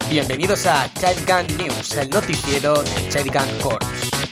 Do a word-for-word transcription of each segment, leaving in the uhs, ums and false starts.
Bienvenidos a Childgun News, el noticiero de Childgun Corps.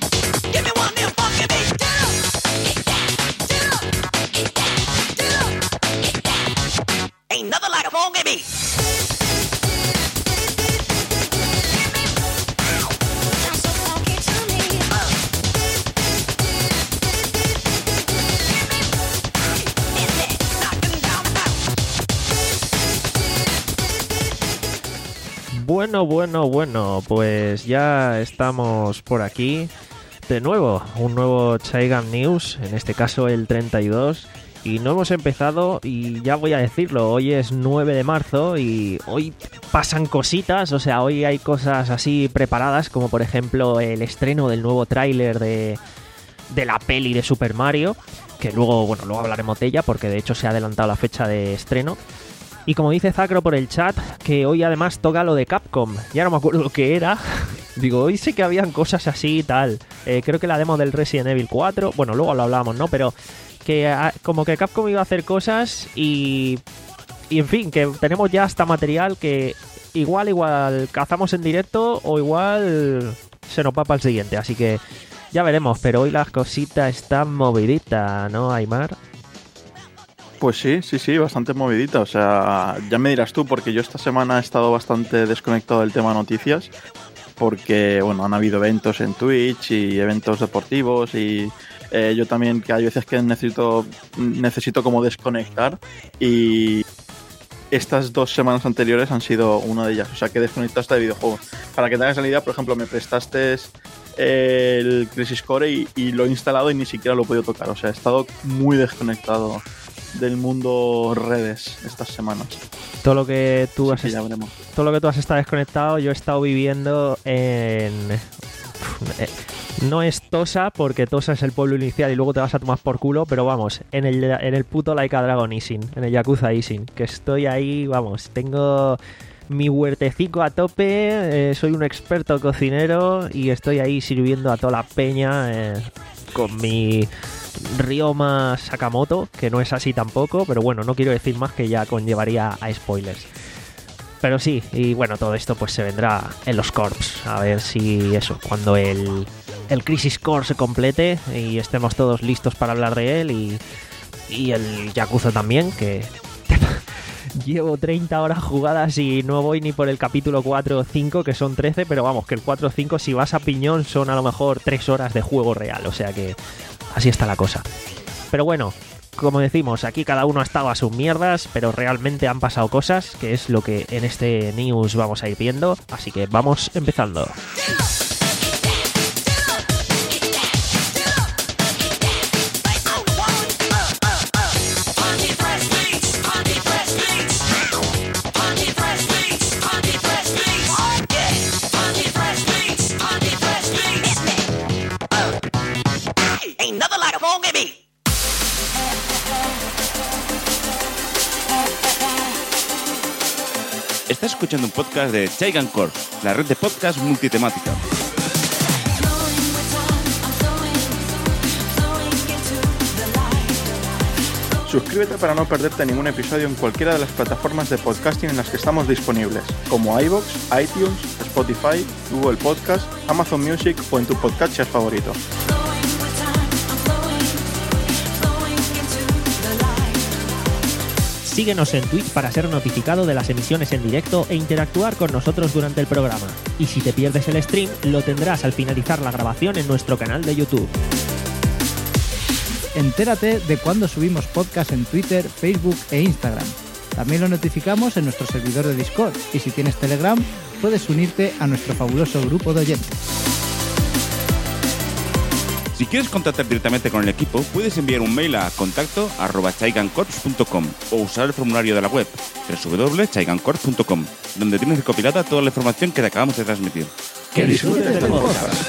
Bueno, bueno, bueno, pues ya estamos por aquí de nuevo, un nuevo Childgun News, en este caso el treinta y dos, y no hemos empezado y ya voy a decirlo, hoy es nueve de marzo y hoy pasan cositas, o sea, hoy hay cosas así preparadas, como por ejemplo el estreno del nuevo tráiler de, de la peli de Super Mario, que luego, bueno, luego hablaremos de ella porque de hecho se ha adelantado la fecha de estreno. Y como dice Zacro por el chat, que hoy además toca lo de Capcom. Ya no me acuerdo lo que era. Digo, hoy sé que habían cosas así y tal. Eh, creo que la demo del Resident Evil cuatro. Bueno, luego lo hablábamos, ¿no? Pero que a, como que Capcom iba a hacer cosas y... Y en fin, que tenemos ya hasta material que igual, igual cazamos en directo o igual se nos va para el siguiente. Así que ya veremos. Pero hoy las cositas están moviditas, ¿no, Aymar? Pues sí, sí, sí, bastante movidita. O sea, ya me dirás tú, porque yo esta semana he estado bastante desconectado del tema noticias, porque, bueno, han habido eventos en Twitch y eventos deportivos y eh, yo también, que hay veces que necesito, necesito como desconectar, y estas dos semanas anteriores han sido una de ellas. O sea, que he desconectado hasta de videojuegos. Para que te hagas la idea, por ejemplo, me prestaste el Crisis Core y, y lo he instalado y ni siquiera lo he podido tocar. O sea, he estado muy desconectado del mundo redes estas semanas. Todo lo que tú has que ya veremos. Todo lo que tú has estado desconectado, yo he estado viviendo en... No es Tosa, porque Tosa es el pueblo inicial y luego te vas a tomar por culo, pero vamos, en el, en el puto Like a Dragon Isin, en el Yakuza Isin, que estoy ahí, vamos, tengo mi huertecico a tope, eh, soy un experto cocinero y estoy ahí sirviendo a toda la peña eh, con mi Ryoma Sakamoto, que no es así tampoco, pero bueno, no quiero decir más que ya conllevaría a spoilers. Pero sí, y bueno, todo esto pues se vendrá en los Corps, a ver si eso, cuando el, el Crisis Core se complete y estemos todos listos para hablar de él, y, y el Yakuza también, que llevo treinta horas jugadas y no voy ni por el capítulo cuatro o cinco, que son trece, pero vamos, que el cuatro o cinco si vas a piñón son a lo mejor tres horas de juego real, o sea que así está la cosa. Pero bueno, como decimos, aquí cada uno ha estado a sus mierdas, pero realmente han pasado cosas, que es lo que en este news vamos a ir viendo, así que vamos empezando. Estás escuchando un podcast de Childgun Corps, la red de podcast multitemática. Suscríbete para no perderte ningún episodio en cualquiera de las plataformas de podcasting en las que estamos disponibles, como iVoox, iTunes, Spotify, Google Podcast, Amazon Music o en tu podcatcher favorito. Síguenos en Twitch para ser notificado de las emisiones en directo e interactuar con nosotros durante el programa. Y si te pierdes el stream, lo tendrás al finalizar la grabación en nuestro canal de YouTube. Entérate de cuando subimos podcast en Twitter, Facebook e Instagram. También lo notificamos en nuestro servidor de Discord, y si tienes Telegram, puedes unirte a nuestro fabuloso grupo de oyentes. Si quieres contactar directamente con el equipo, puedes enviar un mail a contacto arroba childguncorps punto com o usar el formulario de la web doble u doble u doble u punto childguncorps punto com, donde tienes recopilada toda la información que te acabamos de transmitir. ¡Que disfrutes del podcast!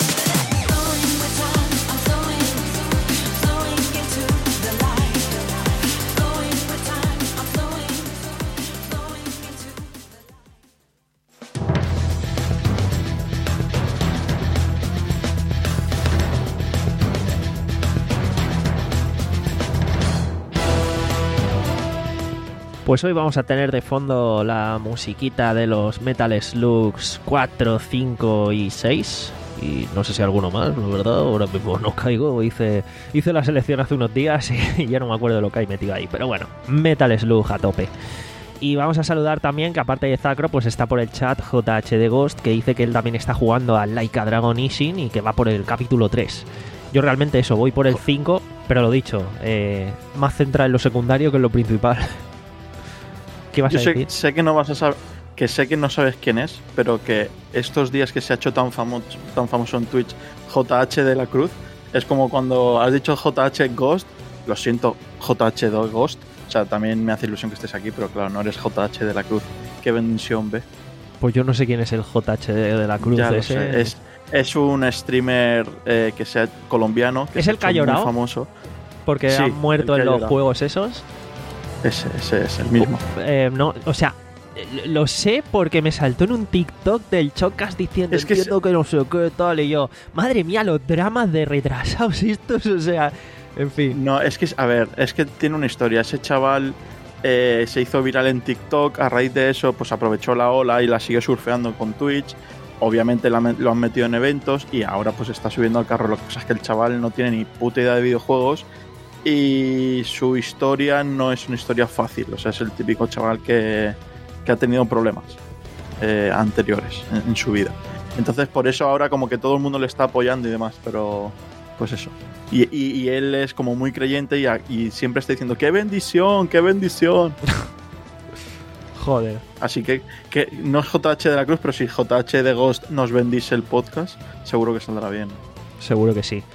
Pues hoy vamos a tener de fondo la musiquita de los Metal Slugs cuatro, cinco y seis. Y no sé si alguno más, la verdad, ahora mismo no caigo. Hice, hice la selección hace unos días y ya no me acuerdo de lo que hay metido ahí. Pero bueno, Metal Slug a tope. Y vamos a saludar también que aparte de Zacro, pues está por el chat J H de Ghost, que dice que él también está jugando a Like a Dragon Ishin y que va por el capítulo tres. Yo realmente eso, voy por el cinco, pero lo dicho, eh, más centrado en lo secundario que en lo principal. ¿Qué vas Yo a sé, decir? sé que no vas a saber, que sé que no sabes quién es, pero que estos días que se ha hecho tan famoso, tan famoso en Twitch J H de la Cruz, es como cuando has dicho J H Ghost, lo siento, J H de Ghost, o sea, también me hace ilusión que estés aquí, pero claro, no eres J H de la Cruz. Qué bendición, ve. Pues yo no sé quién es el J H de, de la Cruz Ya lo ese. sé, es, es un streamer eh, que sea colombiano, que ¿Es se el ha hecho Callorao? muy famoso. Porque Sí, han muerto el en los Callorao. juegos esos. Ese, ese es el mismo. Eh, no, o sea, lo sé porque me saltó en un TikTok del Chocas diciendo Es que entiendo que no sé qué tal, y yo, madre mía, los dramas de retrasados estos, o sea, en fin. No, es que, a ver, es que tiene una historia. Ese chaval eh, se hizo viral en TikTok, a raíz de eso, pues aprovechó la ola y la siguió surfeando con Twitch. Obviamente la, lo han metido en eventos y ahora pues está subiendo al carro. Lo que pasa es que el chaval no tiene ni puta idea de videojuegos y su historia no es una historia fácil. O sea, es el típico chaval que, que ha tenido problemas eh, anteriores en, en su vida. Entonces por eso ahora como que todo el mundo le está apoyando y demás, pero pues eso. Y, y, y él es como muy creyente y, a, y siempre está diciendo ¡qué bendición! ¡Qué bendición! Joder. Así que, que no es J H de la Cruz, pero si J H de Ghost nos bendice el podcast, seguro que saldrá bien. Seguro que sí.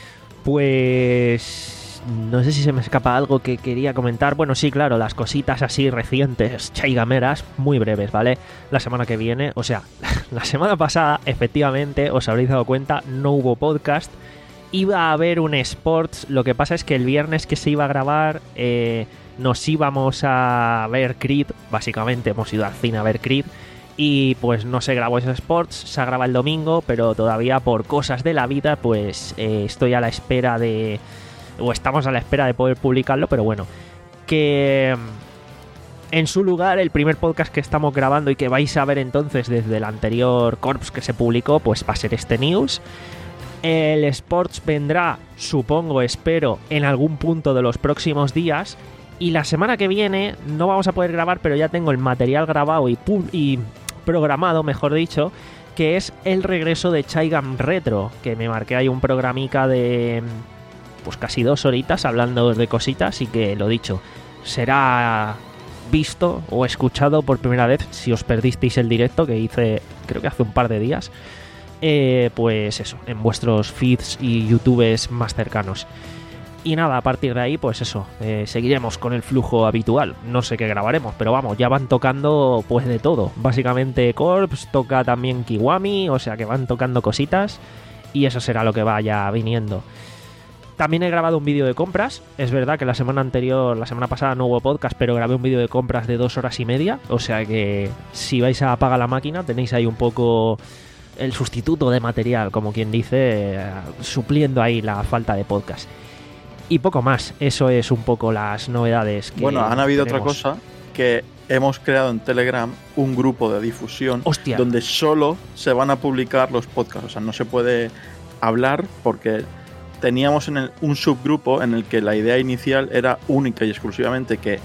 Pues no sé si se me escapa algo que quería comentar. Bueno, sí, claro, las cositas así recientes, chaigameras, muy breves, ¿vale? La semana que viene, o sea, la semana pasada, efectivamente, os habréis dado cuenta, no hubo podcast. Iba a haber un Sports, lo que pasa es que el viernes que se iba a grabar eh, nos íbamos a ver Creed, básicamente hemos ido al cine a ver Creed y pues no se grabó ese Sports, se graba el domingo, pero todavía por cosas de la vida pues eh, estoy a la espera de, o estamos a la espera de poder publicarlo, pero bueno, que en su lugar el primer podcast que estamos grabando y que vais a ver entonces desde el anterior Corps que se publicó pues va a ser este News. El Sports vendrá, supongo, espero, en algún punto de los próximos días. Y la semana que viene no vamos a poder grabar, pero ya tengo el material grabado y, y programado, mejor dicho, que es el regreso de Chaigam Retro, que me marqué ahí un programica de pues casi dos horitas hablando de cositas y que, lo dicho, será visto o escuchado por primera vez si os perdisteis el directo que hice, creo que hace un par de días. Eh, pues eso, en vuestros feeds y youtubes más cercanos. Y nada, a partir de ahí, pues eso, eh, seguiremos con el flujo habitual. No sé qué grabaremos, pero vamos, ya van tocando pues de todo. Básicamente Corps, toca también Kiwami, o sea que van tocando cositas y eso será lo que vaya viniendo. También he grabado un vídeo de compras. Es verdad que la semana anterior, la semana pasada no hubo podcast, pero grabé un vídeo de compras de dos horas y media. O sea que si vais a apagar la máquina tenéis ahí un poco el sustituto de material, como quien dice, eh, supliendo ahí la falta de podcast. Y poco más, eso es un poco las novedades que Bueno, han habido tenemos. otra cosa, que hemos creado en Telegram un grupo de difusión Hostia. donde solo se van a publicar los podcasts. O sea, no se puede hablar porque teníamos en el, un subgrupo en el que la idea inicial era única y exclusivamente que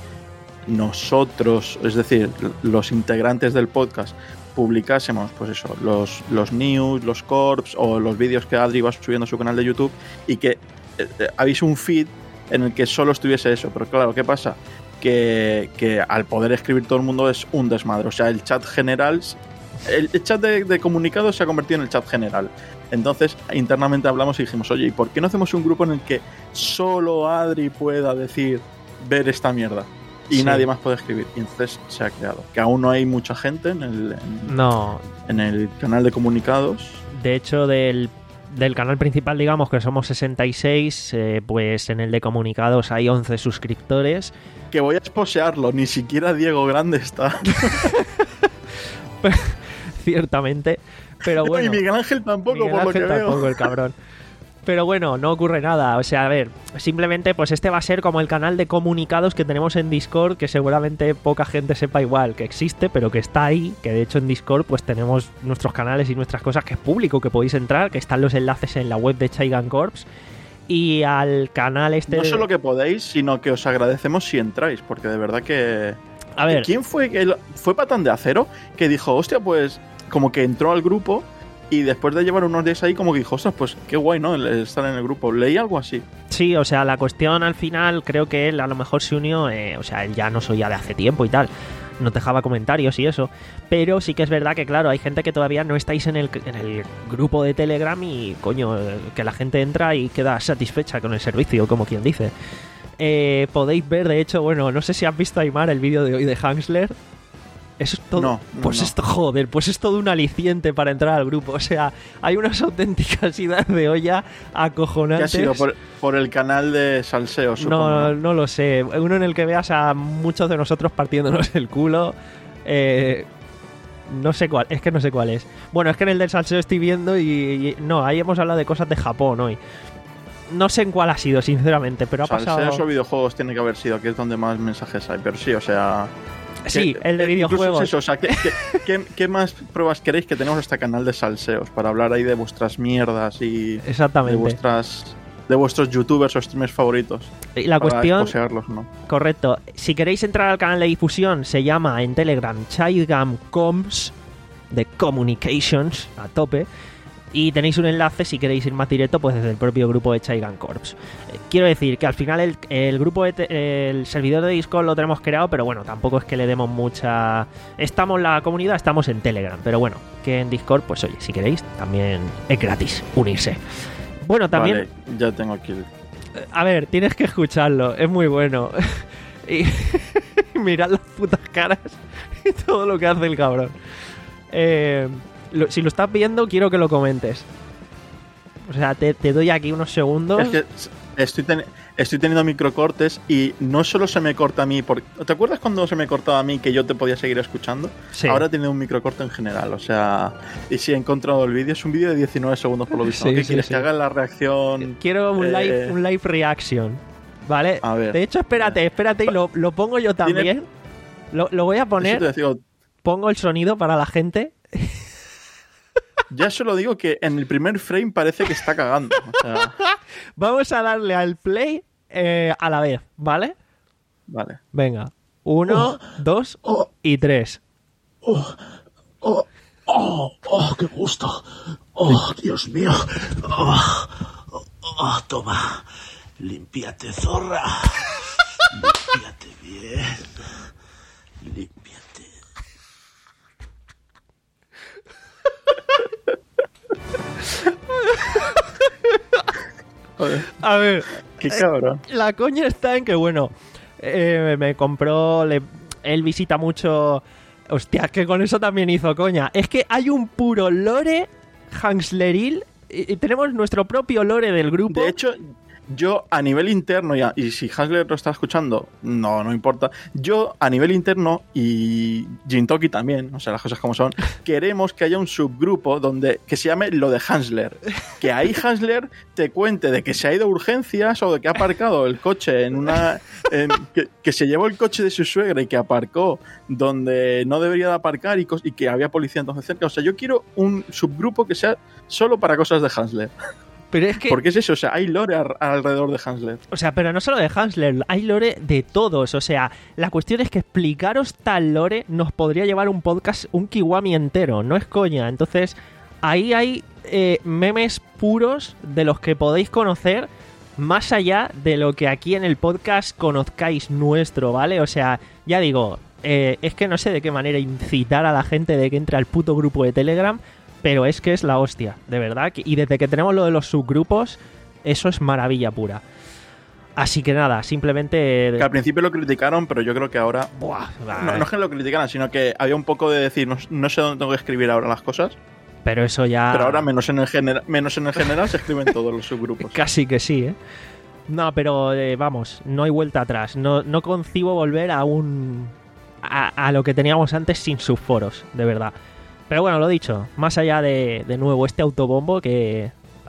nosotros, es decir, los integrantes del podcast, publicásemos pues eso, los, los news, los corps o los vídeos que Adri va subiendo a su canal de YouTube y que eh, habéis un feed en el que solo estuviese eso. Pero claro, ¿qué pasa? Que, que al poder escribir todo el mundo es un desmadre. O sea, el chat general, el, el chat de, de comunicados se ha convertido en el chat general. Entonces, internamente hablamos y dijimos, oye, ¿y por qué no hacemos un grupo en el que solo Adri pueda decir, ver esta mierda? Y Sí. nadie más puede escribir. Y entonces se ha creado. Que aún no hay mucha gente en el, en, No, en el canal de comunicados. de hecho del, del canal principal, digamos que somos sesenta y seis, eh, pues en el de comunicados hay once suscriptores. Que voy a esposearlo, ni siquiera Diego Grande está. Ciertamente, pero bueno. Y Miguel Ángel tampoco, Miguel por lo Ángel que veo. tampoco, el cabrón. Pero bueno, no ocurre nada. O sea, a ver, simplemente pues este va a ser como el canal de comunicados que tenemos en Discord, que seguramente poca gente sepa igual que existe, pero que está ahí, que de hecho en Discord pues tenemos nuestros canales y nuestras cosas, que es público, que podéis entrar, que están los enlaces en la web de Chaigan Corps. Y al canal este... No de... solo que podéis, sino que os agradecemos si entráis, porque de verdad que... A ver... ¿Quién fue? El... ¿Fue Patán de Acero? Que dijo, hostia, pues como que entró al grupo y después de llevar unos días ahí como que dijo, ostras, pues qué guay, ¿no? El estar en el grupo. Leí algo así. Sí, o sea, la cuestión al final creo que él a lo mejor se unió, eh, o sea, él ya nos oía de hace tiempo y tal, nos dejaba comentarios y eso, pero sí que es verdad que claro, hay gente que todavía no estáis en el, en el grupo de Telegram y coño, que la gente entra y queda satisfecha con el servicio, como quien dice. Eh, podéis ver, de hecho, bueno, no sé si has visto, Aymar, el vídeo de hoy de Hansler. Eso es todo. No, no, pues no. esto, joder, pues es todo un aliciente para entrar al grupo. O sea, hay unas auténticas idas de olla acojonantes. ¿Qué ha sido? ¿Por, por el canal de Salseo, supongo? No, no lo sé. Uno en el que veas a muchos de nosotros partiéndonos el culo. Eh, no sé cuál, es que no sé cuál es. Bueno, es que en el del salseo estoy viendo y, y no, ahí hemos hablado de cosas de Japón hoy. No sé en cuál ha sido, sinceramente, pero ha Salseos pasado... o videojuegos tiene que haber sido, aquí es donde más mensajes hay, pero sí, o sea... Sí, que, el de videojuegos. Es eso, o sea, ¿qué, qué, qué, ¿qué más pruebas queréis que tenemos este canal de salseos para hablar ahí de vuestras mierdas y Exactamente. de vuestras de vuestros youtubers o streamers favoritos? Y la para cuestión, poseerlos, ¿no? correcto, si queréis entrar al canal de difusión, se llama en Telegram Chaigam Coms, de Communications, a tope. Y tenéis un enlace si queréis ir más directo, pues desde el propio grupo de Chaigan Corps. Eh, quiero decir que al final el, el grupo de te, el servidor de Discord lo tenemos creado, pero bueno, tampoco es que le demos mucha... Estamos la comunidad, estamos en Telegram, pero bueno, que en Discord, pues oye, si queréis, también es gratis unirse. Bueno, también... Vale, ya tengo aquí el... A ver, tienes que escucharlo, es muy bueno. Y mirad las putas caras y todo lo que hace el cabrón. Eh... Lo, si lo estás viendo, quiero que lo comentes. O sea, te, te doy aquí unos segundos. Es que estoy, ten, estoy teniendo microcortes y no solo se me corta a mí. Porque, ¿te acuerdas cuando se me cortaba a mí que yo te podía seguir escuchando? Sí. Ahora tiene un microcorte en general. O sea, y si he encontrado el vídeo, es un vídeo de diecinueve segundos por lo visto. Sí, ¿Qué sí, quieres? sí. Que haga la reacción. Quiero un, eh, live, un live reaction. ¿Vale? A ver. De hecho, espérate, espérate y lo, lo pongo yo también. Lo, lo voy a Eso te poner. digo, Pongo el sonido para la gente. ya solo digo que en el primer frame parece que está cagando. O sea, Vamos a darle al play eh, a la vez, ¿vale? vale. Venga. Uno, dos y tres. Oh, oh, oh, oh, qué gusto. Oh, Dios mío. Oh, oh, oh, toma. Límpiate, zorra. Límpiate bien. Límpiate. Joder, A ver, qué cabrón. la coña está en que, bueno, eh, me compró, le, él visita mucho... Hostia, que con eso también hizo coña. Es que hay un puro lore Hansleril y, y tenemos nuestro propio lore del grupo. De hecho, yo a nivel interno, y, a, y si Hansler lo está escuchando, no, no importa. Yo a nivel interno, y Jintoki también, o sea, las cosas como son, queremos que haya un subgrupo donde que se llame lo de Hansler. Que ahí Hansler te cuente de que se ha ido a urgencias o de que ha aparcado el coche en una... En, que, que se llevó el coche de su suegra y que aparcó donde no debería de aparcar y, cos, y que había policía entonces cerca. O sea, yo quiero un subgrupo que sea solo para cosas de Hansler. Pero es que... Porque es eso, o sea, hay lore a, alrededor de Hansler. O sea, pero no solo de Hansler, hay lore de todos. O sea, la cuestión es que explicaros tal lore nos podría llevar un podcast, un Kiwami entero, no es coña. Entonces, ahí hay eh, memes puros de los que podéis conocer, más allá de lo que aquí en el podcast conozcáis nuestro, ¿vale? O sea, ya digo, eh, es que no sé de qué manera incitar a la gente de que entre al puto grupo de Telegram, pero es que es la hostia, de verdad. Y desde que tenemos lo de los subgrupos, eso es maravilla pura. Así que nada, simplemente... Que al principio lo criticaron, pero yo creo que ahora... Buah, no, no es que lo criticaran, sino que había un poco de decir, no, no sé dónde tengo que escribir ahora las cosas. Pero eso ya... Pero ahora menos en el, genera- menos en el general se escriben todos los subgrupos. Casi que sí, ¿eh? No, pero eh, vamos, no hay vuelta atrás. No, no concibo volver a un... A, a lo que teníamos antes sin subforos, de verdad. Pero bueno, lo dicho, más allá de, de nuevo este autobombo que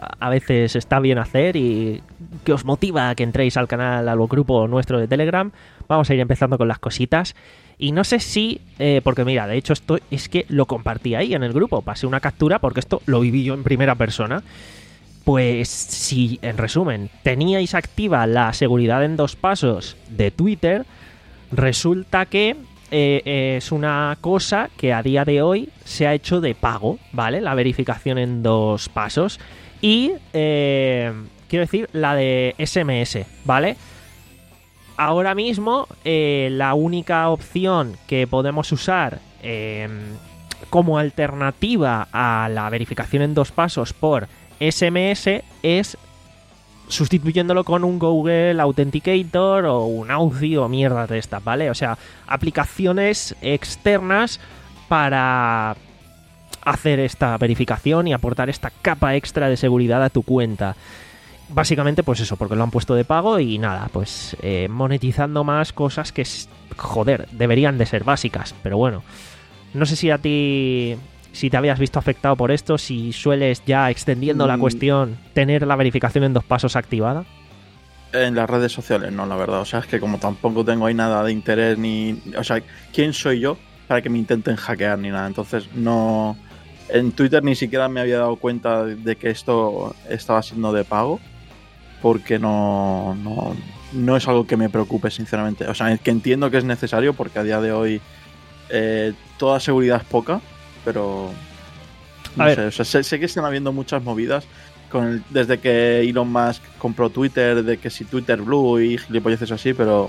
a veces está bien hacer y que os motiva a que entréis al canal, al grupo nuestro de Telegram. Vamos a ir empezando con las cositas. Y no sé si, eh, porque mira, de hecho esto es que lo compartí ahí en el grupo, pasé una captura porque esto lo viví yo en primera persona. Pues si, en resumen, teníais activa la seguridad en dos pasos de Twitter, resulta que eh, es una cosa que a día de hoy se ha hecho de pago, ¿vale? La verificación en dos pasos. Y, eh, quiero decir, la de ese eme ese, ¿vale? Ahora mismo, eh, la única opción que podemos usar eh, como alternativa a la verificación en dos pasos por ese eme ese es sustituyéndolo con un Google Authenticator o un Authy o mierdas de estas, ¿vale? O sea, aplicaciones externas para hacer esta verificación y aportar esta capa extra de seguridad a tu cuenta. Básicamente, pues eso, porque lo han puesto de pago y nada, pues eh, monetizando más cosas que, joder, deberían de ser básicas. Pero bueno, no sé si a ti, si te habías visto afectado por esto, si sueles ya, extendiendo mm. la cuestión, tener la verificación en dos pasos activada. En las redes sociales no, la verdad. O sea, es que como tampoco tengo ahí nada de interés ni... O sea, ¿quién soy yo para que me intenten hackear ni nada? Entonces no... En Twitter ni siquiera me había dado cuenta de que esto estaba siendo de pago. Porque no, no, no es algo que me preocupe, sinceramente. O sea, es que entiendo que es necesario porque a día de hoy eh, toda seguridad es poca, pero no sé, o sea, sé, sé que están habiendo muchas movidas con el, desde que Elon Musk compró Twitter, de que si Twitter Blue y gilipolleces así, pero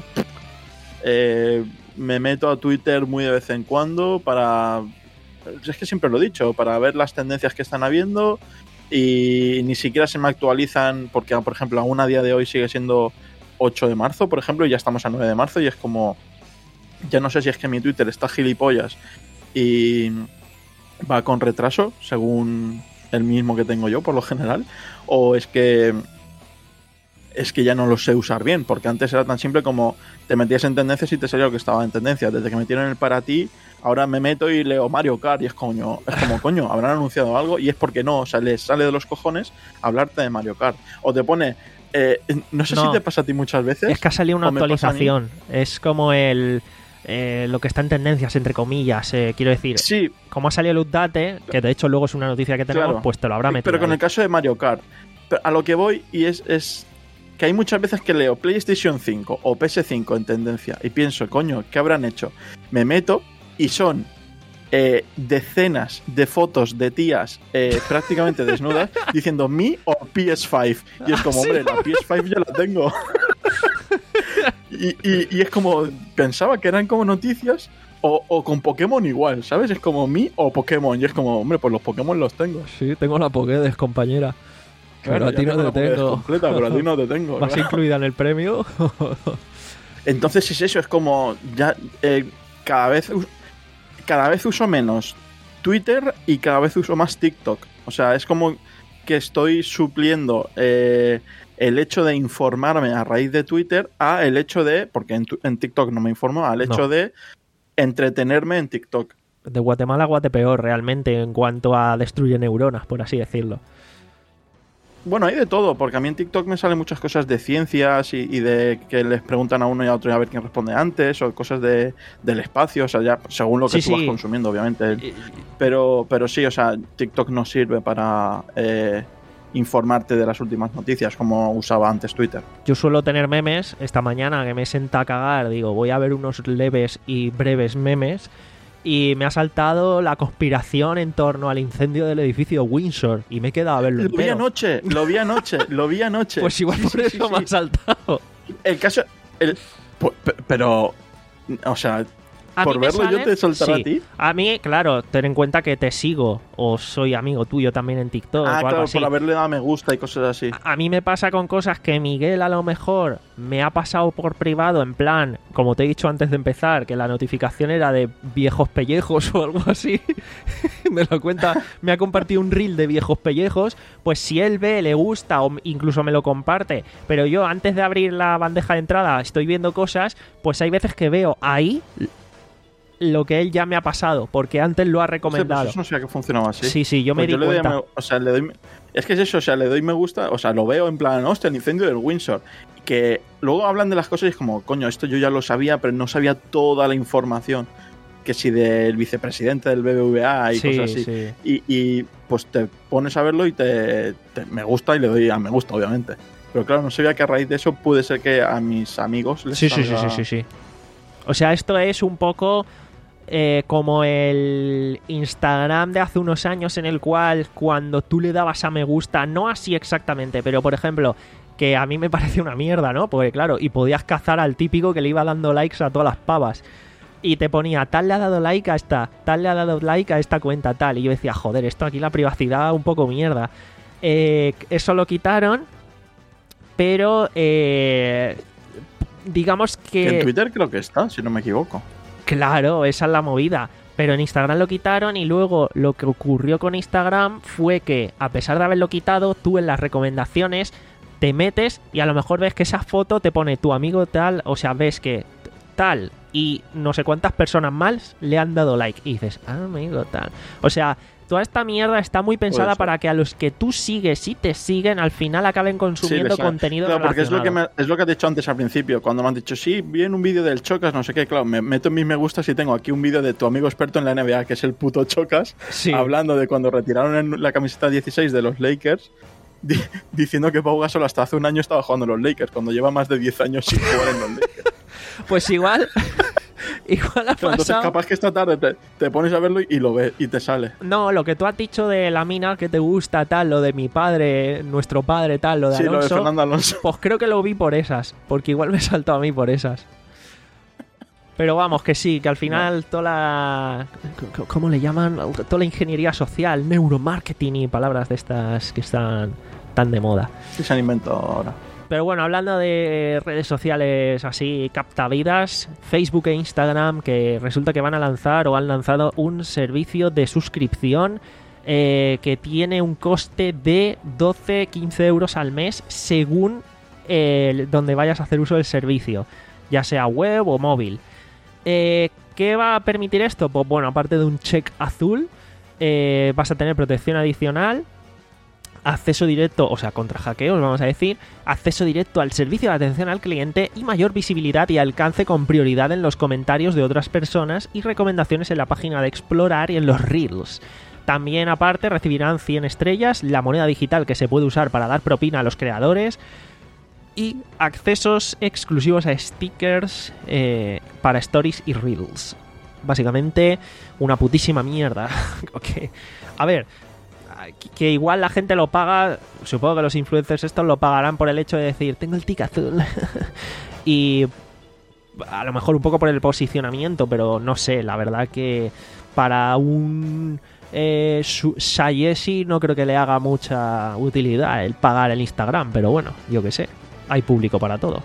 eh, me meto a Twitter muy de vez en cuando para... Es que siempre lo he dicho, para ver las tendencias que están habiendo. Y ni siquiera se me actualizan porque, por ejemplo, aún a día de hoy sigue siendo ocho de marzo, por ejemplo, y ya estamos a nueve de marzo y es como... Ya no sé si es que mi Twitter está gilipollas y va con retraso, según el mismo que tengo yo, por lo general, o es que... Es que ya no lo sé usar bien, porque antes era tan simple como te metías en tendencias y te salía lo que estaba en tendencias. Desde que metieron el para ti, ahora me meto y leo Mario Kart y es coño, es como coño, habrán anunciado algo y es porque no, o sea, les sale de los cojones hablarte de Mario Kart. O te pone, eh, no sé no, si te pasa a ti muchas veces. Es que ha salido una actualización, es como el... Eh, lo que está en tendencias, entre comillas, eh, quiero decir, sí. Como ha salido el update, que de hecho luego es una noticia que tenemos, claro. Pues te lo habrá metido. Pero con ahí. El caso de Mario Kart, a lo que voy y es... es que hay muchas veces que leo PlayStation cinco o P S cinco en tendencia y pienso, coño, ¿qué habrán hecho? Me meto y son eh, decenas de fotos de tías eh, prácticamente desnudas diciendo me o P S cinco. Y es como, ¿Ah, sí? hombre, la P S cinco ya la tengo. y, y, y es como, pensaba que eran como noticias o, o con Pokémon igual, ¿sabes? Es como me o Pokémon. Y es como, hombre, pues los Pokémon los tengo. Sí, tengo la Pokédex, compañera. Claro, pero a ti no te tengo. Completa, pero a ti no te tengo. ¿Vas claro. incluida en el premio? Entonces es eso, es como ya eh, cada vez cada vez uso menos Twitter y cada vez uso más TikTok. O sea, es como que estoy supliendo eh, el hecho de informarme a raíz de Twitter a el hecho de, porque en, en TikTok no me informo, al hecho no. de entretenerme en TikTok. De Guatemala a Guatepeor, realmente, en cuanto a destruye neuronas, por así decirlo. Bueno, hay de todo, porque a mí en TikTok me salen muchas cosas de ciencias y, y de que les preguntan a uno y a otro y a ver quién responde antes, o cosas de, del espacio, o sea, ya según lo que sí, tú sí. vas consumiendo, obviamente. Pero, pero sí, o sea, TikTok no sirve para eh, informarte de las últimas noticias como usaba antes Twitter. Yo suelo tener memes. Esta mañana que me senta a cagar, digo, voy a ver unos leves y breves memes. Y me ha saltado la conspiración en torno al incendio del edificio Windsor. Y me he quedado a verlo Lo entero. vi anoche, lo vi anoche, lo vi anoche. Pues igual sí, por sí, eso sí, me sí. ha saltado. El caso... El, pero... O sea... A por verlo salen, yo te soltaré sí. a ti. A mí, claro, ten en cuenta que te sigo o soy amigo tuyo también en TikTok. Ah, o algo claro, así. por haberle dado me gusta y cosas así. A mí me pasa con cosas que Miguel a lo mejor me ha pasado por privado, en plan, como te he dicho antes de empezar, que la notificación era de viejos pellejos o algo así. Me lo cuenta, me ha compartido un reel de viejos pellejos. Pues si él ve, le gusta o incluso me lo comparte, pero yo antes de abrir la bandeja de entrada estoy viendo cosas, pues hay veces que veo ahí lo que él ya me ha pasado, porque antes lo ha recomendado. Pues eso no sé que funcionaba así. Sí, sí, yo me Pues di yo le doy a cuenta. me- o sea, le doy, es que es eso, o sea, le doy me gusta, o sea, lo veo en plan, hostia, el incendio del Windsor. Que luego hablan de las cosas y es como, coño, esto yo ya lo sabía, pero no sabía toda la información. Que si del vicepresidente del B B V A y Sí, cosas así. sí. Y, y pues te pones a verlo y te, te- me gusta y le doy a me gusta, obviamente. Pero claro, no sabía que a raíz de eso puede ser que a mis amigos les Sí, sí, sí, salga- sí, sí, sí. O sea, esto es un poco eh, como el Instagram de hace unos años en el cual cuando tú le dabas a me gusta, no así exactamente, pero por ejemplo, que a mí me parece una mierda, ¿no? Porque claro, y podías cazar al típico que le iba dando likes a todas las pavas. Y te ponía, tal le ha dado like a esta, tal le ha dado like a esta cuenta, tal. Y yo decía, joder, esto aquí la privacidad un poco mierda. Eh, eso lo quitaron, pero eh, digamos que... Que en Twitter creo que está, si no me equivoco. Claro, esa es la movida. Pero en Instagram lo quitaron y luego lo que ocurrió con Instagram fue que, a pesar de haberlo quitado, tú en las recomendaciones te metes y a lo mejor ves que esa foto te pone tu amigo tal, o sea, ves que tal y no sé cuántas personas más le han dado like y dices, ah, amigo tal. O sea, toda esta mierda está muy pensada Puede ser. para que a los que tú sigues y te siguen al final acaben consumiendo les ha- contenido Claro, porque es lo, que relacionado. me, es lo que has dicho antes al principio, cuando me han dicho, sí, vi en un vídeo del Chocas, no sé qué, claro, me meto en mis me gustas y tengo aquí un vídeo de tu amigo experto en la N B A, que es el puto Chocas, Sí. hablando de cuando retiraron en la camiseta dieciséis de los Lakers, di- diciendo que Pau Gasol hasta hace un año estaba jugando en los Lakers, cuando lleva más de diez años sin jugar en los Lakers. Pues igual, igual ha Claro, entonces pasado... capaz que esta tarde te, te pones a verlo y lo ves y te sale. No, lo que tú has dicho de la mina que te gusta, tal, lo de mi padre, nuestro padre, tal, lo de Sí, lo de Alonso, Fernando Alonso. pues creo que lo vi por esas, porque igual me saltó a mí por esas. Pero vamos, que sí, que al final toda la... c- ¿Cómo le llaman? Toda la ingeniería social, neuromarketing y palabras de estas que están tan de moda. ¿Qué se han inventado ahora? Pero bueno, hablando de redes sociales así captavidas, Facebook e Instagram, que resulta que van a lanzar o han lanzado un servicio de suscripción eh, que tiene un coste de doce a quince euros al mes según eh, donde vayas a hacer uso del servicio, ya sea web o móvil. Eh, ¿Qué va a permitir esto? Pues bueno, aparte de un check azul, eh, vas a tener protección adicional, acceso directo, o sea, contra hackeos, vamos a decir, acceso directo al servicio de atención al cliente y mayor visibilidad y alcance con prioridad en los comentarios de otras personas y recomendaciones en la página de explorar y en los reels. También, aparte, recibirán cien estrellas, la moneda digital que se puede usar para dar propina a los creadores y accesos exclusivos a stickers eh, para stories y reels. Básicamente, una putísima mierda. Okay. A ver, que igual la gente lo paga, supongo que los influencers estos lo pagarán por el hecho de decir, tengo el tic azul. Y a lo mejor un poco por el posicionamiento, pero no sé, la verdad que para un eh, su- Sayesi no creo que le haga mucha utilidad el pagar el Instagram, pero bueno, yo qué sé, hay público para todo.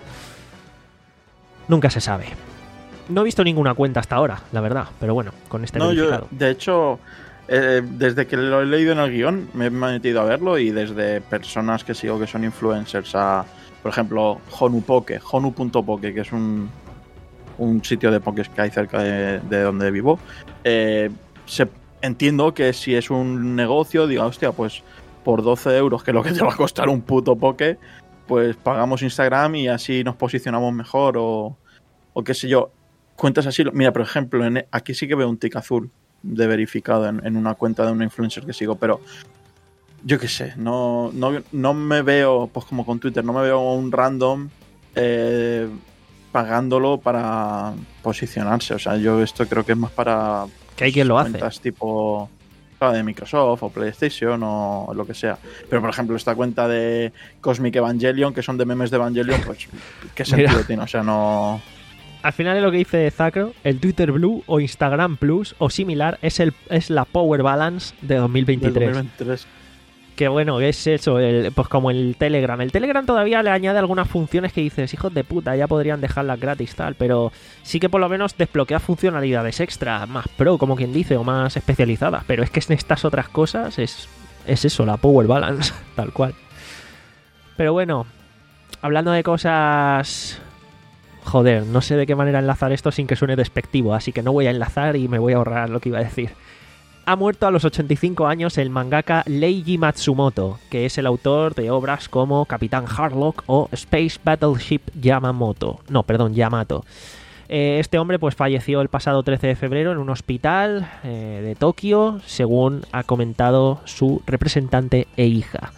Nunca se sabe. No he visto ninguna cuenta hasta ahora, la verdad, pero bueno, con este No, yo, verificado. de hecho, eh, desde que lo he leído en el guión, me he metido a verlo y desde personas que sigo que son influencers a, por ejemplo, Honupoke, honu.poke, que es un, un sitio de pokés que hay cerca de, de donde vivo, eh, se, entiendo que si es un negocio, diga, hostia, pues por doce euros, que es lo que te va a costar un puto poke, pues pagamos Instagram y así nos posicionamos mejor o, o qué sé yo. Cuentas así, mira, por ejemplo, en, aquí sí que veo un tic azul de verificado en, en una cuenta de una influencer que sigo, pero yo qué sé, no, no, no me veo, pues como con Twitter, no me veo un random eh, pagándolo para posicionarse. O sea, yo esto creo que es más para Que hay quien lo hace. cuentas tipo claro, de Microsoft o PlayStation o lo que sea. Pero por ejemplo, esta cuenta de Cosmic Evangelion, que son de memes de Evangelion, pues qué sentido Mira. tiene, o sea, no... Al final es lo que dice Zacro, el Twitter Blue o Instagram Plus o similar es el es la Power Balance de dos mil del veintitrés. dos mil veintitrés. Que bueno, es eso, el- pues como el Telegram. El Telegram todavía le añade algunas funciones que dices, hijos de puta, ya podrían dejarlas gratis tal, pero sí que por lo menos desbloquea funcionalidades extra, más pro, como quien dice, o más especializadas. Pero es que en estas otras cosas es, es eso, la Power Balance, tal cual. Pero bueno, hablando de cosas joder, no sé de qué manera enlazar esto sin que suene despectivo, así que no voy a enlazar y me voy a ahorrar lo que iba a decir. Ha muerto a los ochenta y cinco años el mangaka Leiji Matsumoto, que es el autor de obras como Capitán Harlock o Space Battleship Yamamoto. No, perdón, Yamato. Eh, este hombre pues falleció el pasado trece de febrero en un hospital eh, de Tokio, según ha comentado su representante e hija.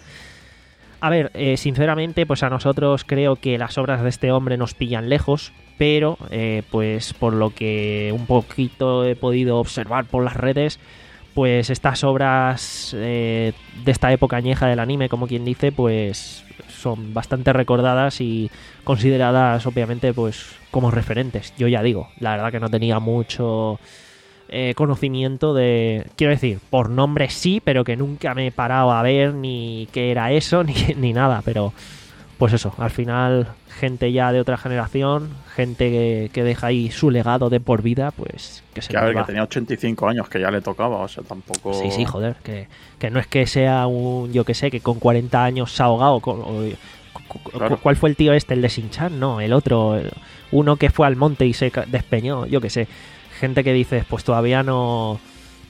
A ver, eh, sinceramente, pues a nosotros creo que las obras de este hombre nos pillan lejos, pero eh, pues por lo que un poquito he podido observar por las redes, pues estas obras eh, de esta época añeja del anime, como quien dice, pues son bastante recordadas y consideradas obviamente pues como referentes. Yo ya digo, la verdad que no tenía mucho eh, conocimiento de... Quiero decir, por nombre sí, pero que nunca me he parado a ver ni qué era eso ni, ni nada, pero pues eso, al final gente ya de otra generación, gente que, que deja ahí su legado de por vida, pues que se que a ver, va. que tenía ochenta y cinco años, que ya le tocaba, o sea, tampoco... Sí, sí, joder, que, que no es que sea un, yo que sé, que con cuarenta años se ha ahogado. Con, o, claro. ¿Cuál fue el tío este? ¿El de Shin-Chan? No, el otro, el, uno que fue al monte y se despeñó, yo que sé. Gente que dice, pues todavía no...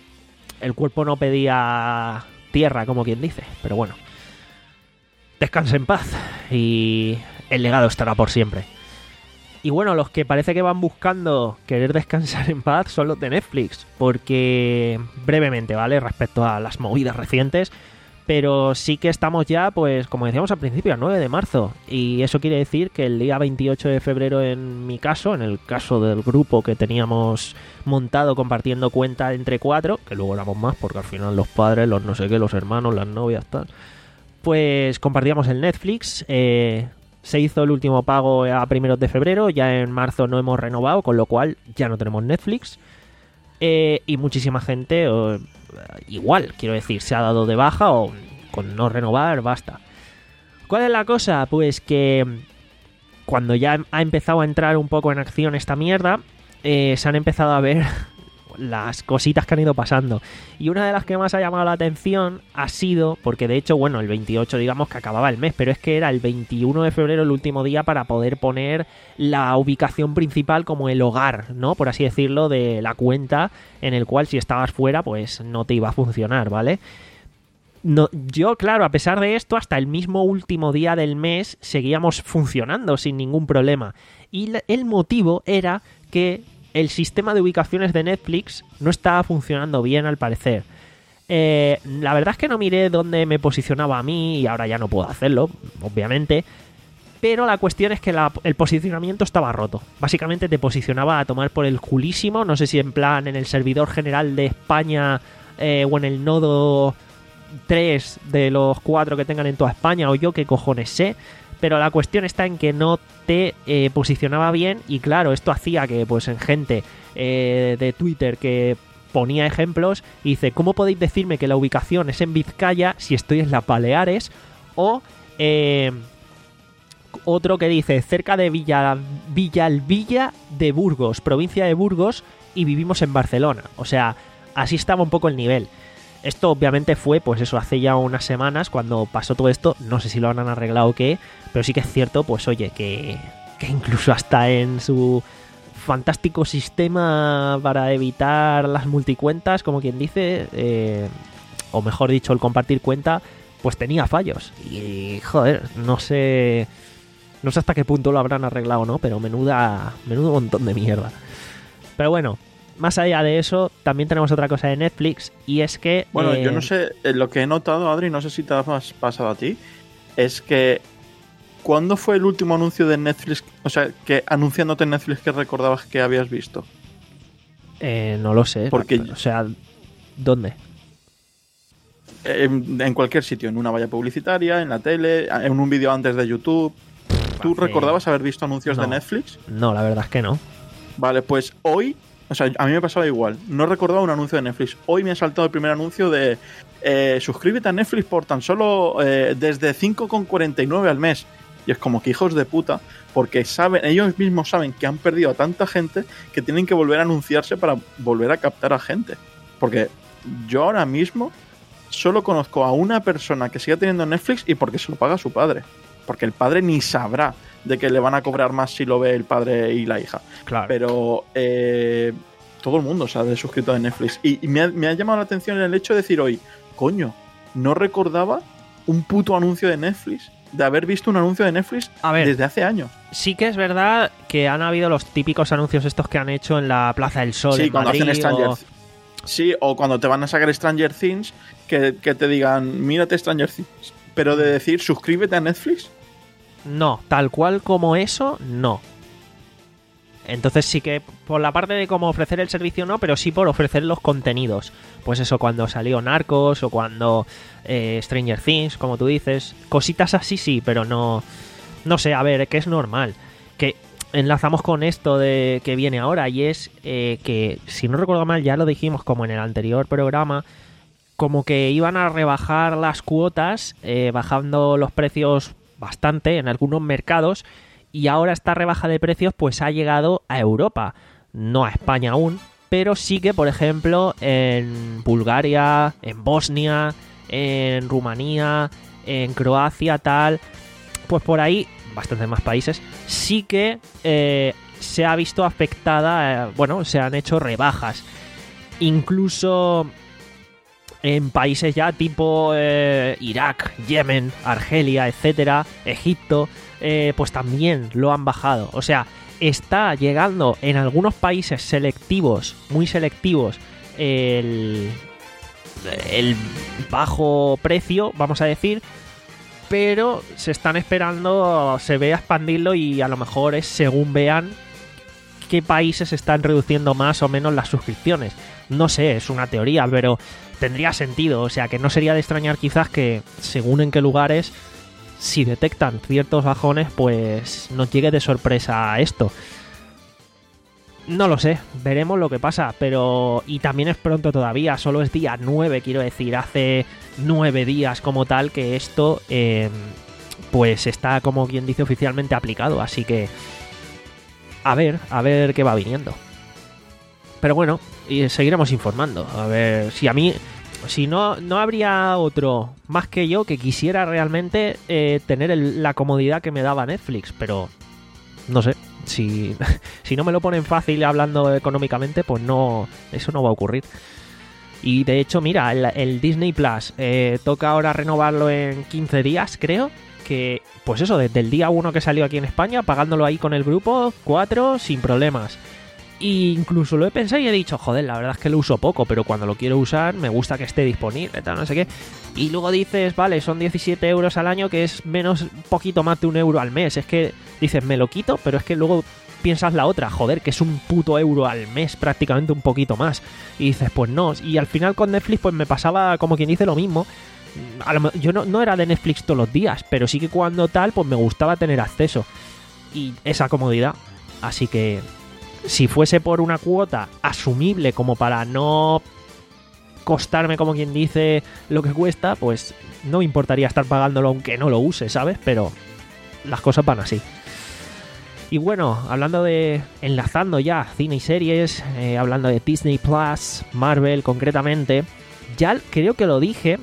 El cuerpo no pedía tierra, como quien dice, pero bueno. Descanse en paz y el legado estará por siempre. Y bueno, los que parece que van buscando querer descansar en paz son los de Netflix, porque brevemente, ¿vale? Respecto a las movidas recientes, pero sí que estamos ya, pues como decíamos al principio, el nueve de marzo, y eso quiere decir que el día veintiocho de febrero en mi caso, en el caso del grupo que teníamos montado compartiendo cuenta entre cuatro, que luego éramos más porque al final los padres, los no sé qué, los hermanos, las novias, tal... Pues compartíamos el Netflix, eh, se hizo el último pago a primeros de febrero, ya en marzo no hemos renovado, con lo cual ya no tenemos Netflix. Eh, y muchísima gente, o, igual, quiero decir, se ha dado de baja o con no renovar, basta. ¿Cuál es la cosa? Pues que cuando ya ha empezado a entrar un poco en acción esta mierda, eh, se han empezado a ver... las cositas que han ido pasando. Y una de las que más ha llamado la atención ha sido, porque de hecho, bueno, el veintiocho digamos que acababa el mes, pero es que era el veintiuno de febrero el último día para poder poner la ubicación principal como el hogar, ¿no? Por así decirlo, de la cuenta, en el cual si estabas fuera, pues no te iba a funcionar, ¿vale? No, yo, claro, a pesar de esto, hasta el mismo último día del mes seguíamos funcionando sin ningún problema. Y la, el motivo era que el sistema de ubicaciones de Netflix no estaba funcionando bien, al parecer. Eh, la verdad es que no miré dónde me posicionaba a mí y ahora ya no puedo hacerlo, obviamente. Pero la cuestión es que la, el posicionamiento estaba roto. Básicamente te posicionaba a tomar por el culísimo. No sé si en plan en el servidor general de España eh, o en el nodo tres de los cuatro que tengan en toda España, o yo qué cojones sé. Pero la cuestión está en que no te eh, posicionaba bien y claro, esto hacía que pues en gente eh, de Twitter que ponía ejemplos y dice, ¿cómo podéis decirme que la ubicación es en Vizcaya si estoy en las Baleares? O eh, otro que dice, cerca de Villa, Villalbilla de Burgos, provincia de Burgos, y vivimos en Barcelona. O sea, así estaba un poco el nivel. Esto obviamente fue, pues eso, hace ya unas semanas cuando pasó todo esto, no sé si lo han arreglado o qué, pero sí que es cierto, pues oye, que, que incluso hasta en su fantástico sistema para evitar las multicuentas, como quien dice, eh, o mejor dicho, el compartir cuenta, pues tenía fallos. Y joder, no sé, no sé hasta qué punto lo habrán arreglado, ¿no? Pero menuda, menudo montón de mierda. Pero bueno. Más allá de eso, también tenemos otra cosa de Netflix y es que... Bueno, eh... yo no sé, lo que he notado, Adri, no sé si te ha pasado a ti, es que ¿cuándo fue el último anuncio de Netflix? O sea, que anunciándote en Netflix que recordabas que habías visto. Eh, no lo sé. Porque... O sea, ¿dónde? En, en cualquier sitio, en una valla publicitaria, en la tele, en un vídeo antes de YouTube. ¿Tú Hace... recordabas haber visto anuncios no. de Netflix? No, la verdad es que no. Vale, pues hoy... O sea, a mí me pasaba igual. No recordaba un anuncio de Netflix. Hoy me ha saltado el primer anuncio de eh, suscríbete a Netflix por tan solo eh, desde cinco con cuarenta y nueve al mes. Y es como que hijos de puta, porque saben, ellos mismos saben que han perdido a tanta gente que tienen que volver a anunciarse para volver a captar a gente. Porque yo ahora mismo solo conozco a una persona que siga teniendo Netflix y porque se lo paga su padre. Porque el padre ni sabrá de que le van a cobrar más si lo ve el padre y la hija. Claro. Pero eh, todo el mundo se ha suscrito a Netflix. Y, y me, ha, me ha llamado la atención el hecho de decir hoy, coño, no recordaba un puto anuncio de Netflix, de haber visto un anuncio de Netflix A ver, desde hace años. Sí que es verdad que han habido los típicos anuncios estos que han hecho en la Plaza del Sol Sí, en cuando Madrid, hacen Stranger o... Sí, o cuando te van a sacar Stranger Things, que, que te digan, mírate Stranger Things. Pero de decir, suscríbete a Netflix. No, tal cual como eso, no. Entonces sí que por la parte de cómo ofrecer el servicio no, pero sí por ofrecer los contenidos. Pues eso, cuando salió Narcos o cuando eh, Stranger Things, como tú dices. Cositas así sí, pero no... No sé, a ver, que es normal. Que enlazamos con esto de que viene ahora y es eh, que, si no recuerdo mal, ya lo dijimos como en el anterior programa, como que iban a rebajar las cuotas, eh, bajando los precios bastante en algunos mercados, y ahora esta rebaja de precios pues ha llegado a Europa, no a España aún, pero sí que, por ejemplo, en Bulgaria, en Bosnia, en Rumanía, en Croacia, tal, pues por ahí, bastantes más países, sí que eh, se ha visto afectada, eh, bueno, se han hecho rebajas. Incluso en países ya tipo eh, Irak, Yemen, Argelia, etcétera, Egipto, eh, pues también lo han bajado. O sea, está llegando en algunos países selectivos, muy selectivos, el, el bajo precio, vamos a decir, pero se están esperando, se ve a expandirlo y a lo mejor es según vean qué países están reduciendo más o menos las suscripciones. No sé, es una teoría, pero tendría sentido. O sea, que no sería de extrañar quizás que, según en qué lugares, si detectan ciertos bajones, pues nos llegue de sorpresa esto. No lo sé, veremos lo que pasa, pero... Y también es pronto todavía, solo es día nueve, quiero decir, hace nueve días como tal que esto, eh, pues está, como quien dice, oficialmente aplicado, así que... A ver, a ver qué va viniendo. Pero bueno, y seguiremos informando, a ver si a mí... Si no, no habría otro más que yo que quisiera realmente eh, tener el, la comodidad que me daba Netflix, pero no sé, si, si no me lo ponen fácil hablando económicamente, pues no, eso no va a ocurrir. Y de hecho, mira, el, el Disney Plus eh, toca ahora renovarlo en quince días, creo, que pues eso, desde el día uno que salió aquí en España, pagándolo ahí con el grupo, cuatro, sin problemas. Y incluso lo he pensado y he dicho, joder, la verdad es que lo uso poco, pero cuando lo quiero usar me gusta que esté disponible, tal, no sé qué. Y luego dices, vale, son diecisiete euros al año, que es menos, un poquito más de un euro al mes. Es que dices, me lo quito, pero es que luego piensas la otra, joder, que es un puto euro al mes, prácticamente un poquito más. Y dices, pues no. Y al final con Netflix pues me pasaba como quien dice lo mismo. A lo, yo no, no era de Netflix todos los días, pero sí que cuando tal, pues me gustaba tener acceso. Y esa comodidad. Así que... si fuese por una cuota asumible como para no costarme, como quien dice, lo que cuesta, pues no me importaría estar pagándolo aunque no lo use, ¿sabes? Pero las cosas van así. Y bueno, hablando de... enlazando ya cine y series, eh, hablando de Disney Plus, Marvel concretamente, ya creo que lo dije,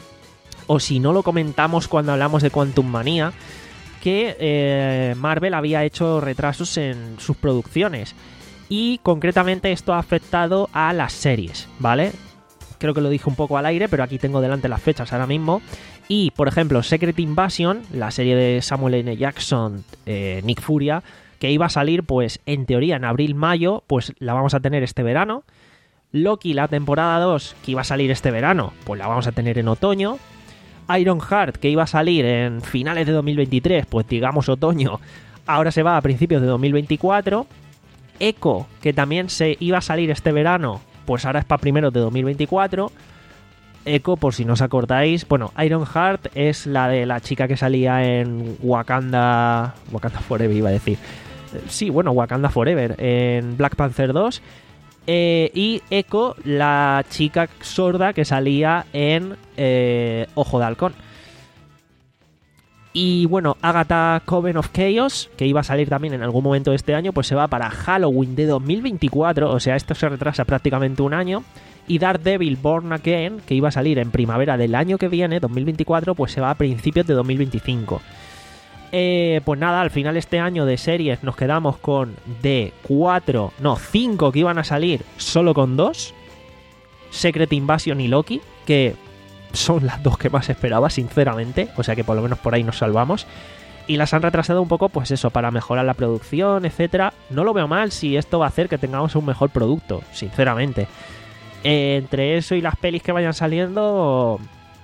o si no lo comentamos cuando hablamos de Quantum Manía, que eh, Marvel había hecho retrasos en sus producciones y concretamente esto ha afectado a las series, ¿vale? Creo que lo dije un poco al aire, pero aquí tengo delante las fechas ahora mismo. Y, por ejemplo, Secret Invasion, la serie de Samuel L. Jackson, eh, Nick Furia, que iba a salir, pues, en teoría en abril-mayo, pues la vamos a tener este verano. Loki, la temporada dos, que iba a salir este verano, pues la vamos a tener en otoño. Ironheart, que iba a salir en finales de dos mil veintitrés, pues digamos otoño, ahora se va a principios de dos mil veinticuatro. Echo, que también se iba a salir este verano, pues ahora es para primeros de dos mil veinticuatro. Echo, por si no os acordáis, bueno, Ironheart es la de la chica que salía en Wakanda... Wakanda Forever iba a decir. Sí, bueno, Wakanda Forever, en Black Panther dos. Eh, y Echo, la chica sorda que salía en eh, Ojo de Halcón. Y bueno, Agatha Coven of Chaos, que iba a salir también en algún momento de este año, pues se va para Halloween de dos mil veinticuatro, o sea, esto se retrasa prácticamente un año. Y Daredevil Born Again, que iba a salir en primavera del año que viene, dos mil veinticuatro, pues se va a principios de dos mil veinticinco. Eh, pues nada, al final este año de series nos quedamos con de cuatro, no, cinco que iban a salir, solo con dos. Secret Invasion y Loki, que son las dos que más esperaba, sinceramente. O sea que por lo menos por ahí nos salvamos. Y las han retrasado un poco, pues eso, para mejorar la producción, etcétera. No lo veo mal si esto va a hacer que tengamos un mejor producto, sinceramente. Eh, entre eso y las pelis que vayan saliendo,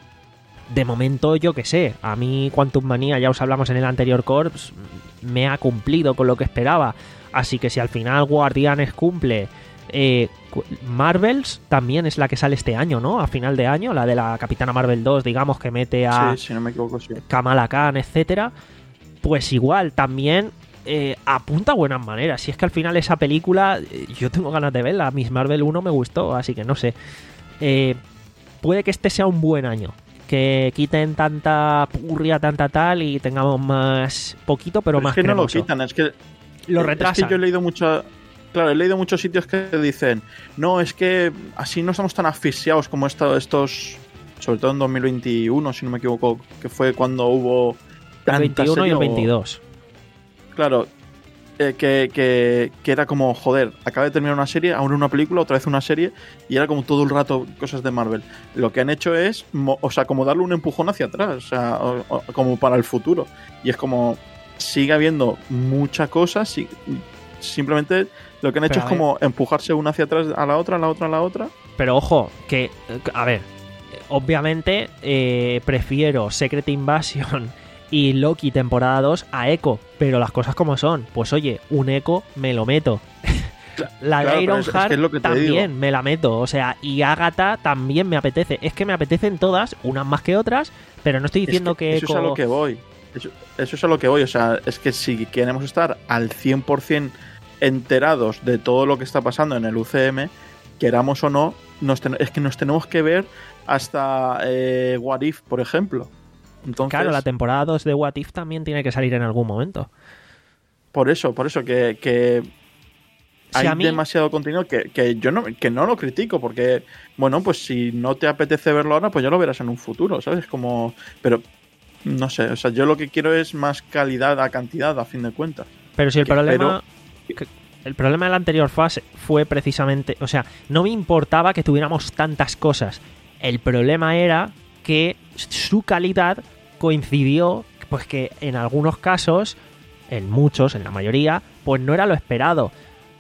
de momento yo que sé. A mí Quantum Manía, ya os hablamos en el anterior Corps, me ha cumplido con lo que esperaba. Así que si al final Guardianes cumple, eh, Marvels también es la que sale este año, ¿no? A final de año, la de la Capitana Marvel dos, digamos, que mete a sí, si no me equivoco, sí. Kamala Khan, etcétera. Pues igual, también eh, apunta a buenas maneras. Si es que al final esa película, eh, yo tengo ganas de verla. Miss Marvel uno me gustó, así que no sé. Eh, puede que este sea un buen año. Que quiten tanta purria, tanta tal, y tengamos más poquito, pero, pero más es que cremoso. No lo quitan, es que lo retrasan. Es que yo he leído mucho... Claro, he leído muchos sitios que dicen, no, es que así no estamos tan asfixiados como esto, estos, sobre todo en dos mil veintiuno, si no me equivoco, que fue cuando hubo... El veintiuno y el veintidós. Claro, eh, que, que, que era como, joder, acaba de terminar una serie, ahora una película, otra vez una serie, y era como todo el rato cosas de Marvel. Lo que han hecho es, o sea, como darle un empujón hacia atrás, o sea, o, o, como para el futuro. Y es como, sigue habiendo mucha cosa, sí, simplemente lo que han hecho Pero es como empujarse una hacia atrás a la otra, a la otra, a la otra. Pero ojo, que, a ver, obviamente eh, prefiero Secret Invasion y Loki temporada dos a Echo, pero las cosas como son. Pues oye, un Echo me lo meto. La claro, de Ironheart es, es que también me la meto. O sea, y Agatha también me apetece. Es que me apetecen todas, unas más que otras, pero no estoy diciendo es que, que Echo... Echo... Eso es a lo que voy. Eso, eso es a lo que voy. O sea, es que si queremos estar al cien por ciento enterados de todo lo que está pasando en el U C M, queramos o no, nos ten... es que nos tenemos que ver hasta eh, What If, por ejemplo. Entonces, claro, la temporada dos de What If también tiene que salir en algún momento. Por eso, por eso que, que hay si mí... demasiado contenido que, que yo no, que no lo critico, porque, bueno, pues si no te apetece verlo ahora, pues ya lo verás en un futuro, ¿sabes? Como, pero, no sé, o sea, yo lo que quiero es más calidad a cantidad, a fin de cuentas. Pero si el que, problema... Pero... El problema de la anterior fase fue precisamente... O sea, no me importaba que tuviéramos tantas cosas. El problema era que su calidad coincidió, pues que en algunos casos, en muchos, en la mayoría, pues no era lo esperado.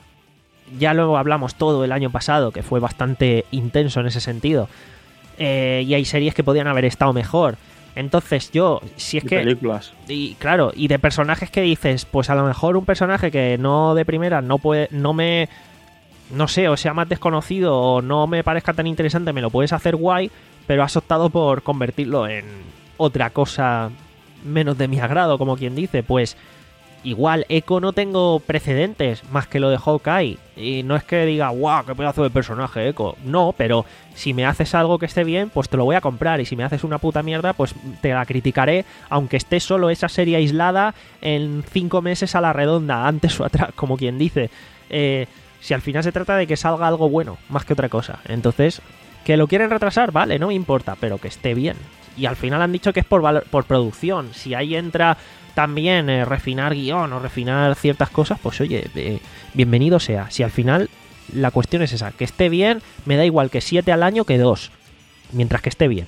Ya luego hablamos todo el año pasado, que fue bastante intenso en ese sentido. Eh, y hay series que podían haber estado mejor. Entonces yo, si es y que... películas. Y claro, y de personajes que dices, pues a lo mejor un personaje que no de primera no puede, no me... No sé, o sea más desconocido o no me parezca tan interesante, me lo puedes hacer guay, pero has optado por convertirlo en otra cosa menos de mi agrado, como quien dice. Pues igual, Echo no tengo precedentes más que lo de Hawkeye. Y no es que diga, guau, qué pedazo de personaje Echo. No, pero si me haces algo que esté bien, pues te lo voy a comprar. Y si me haces una puta mierda, pues te la criticaré, aunque esté solo esa serie aislada en cinco meses a la redonda, antes o atrás, como quien dice. Eh, si al final se trata de que salga algo bueno, más que otra cosa. Entonces, que lo quieren retrasar, vale, no me importa, pero que esté bien. Y al final han dicho que es por, valor, por producción. Si ahí entra también eh, refinar guión o refinar ciertas cosas, pues oye, eh, bienvenido sea. Si al final la cuestión es esa, que esté bien, me da igual que siete al año que dos, mientras que esté bien.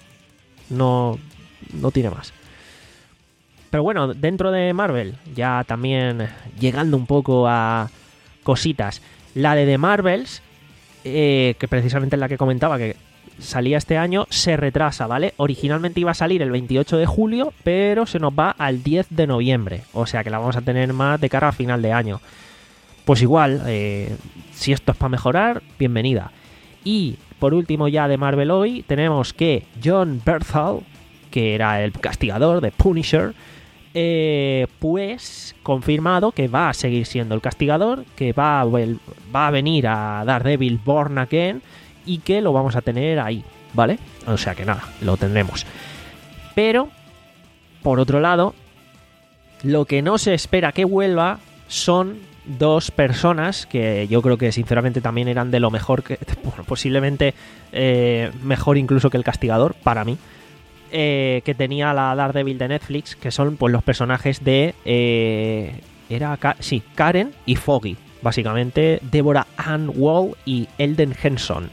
No, no tiene más. Pero bueno, dentro de Marvel, ya también llegando un poco a cositas. La de The Marvels, eh, que precisamente es la que comentaba, que salía este año, se retrasa, ¿vale? Originalmente iba a salir el veintiocho de julio, pero se nos va al diez de noviembre. O sea que la vamos a tener más de cara a final de año. Pues igual, eh, si esto es para mejorar, bienvenida. Y por último ya de Marvel hoy, tenemos que Jon Bernthal, que era el castigador de Punisher, eh, pues confirmado que va a seguir siendo el castigador, que va a, va a venir a Daredevil Born Again, y que lo vamos a tener ahí, ¿vale? O sea que nada, lo tendremos. Pero, por otro lado, lo que no se espera que vuelva son dos personas que yo creo que sinceramente también eran de lo mejor, que bueno, posiblemente eh, mejor incluso que el castigador, para mí, eh, que tenía la Daredevil de Netflix, que son pues los personajes de... Eh, era Ka- sí, Karen y Foggy, básicamente, Deborah Ann Wall y Elden Henson.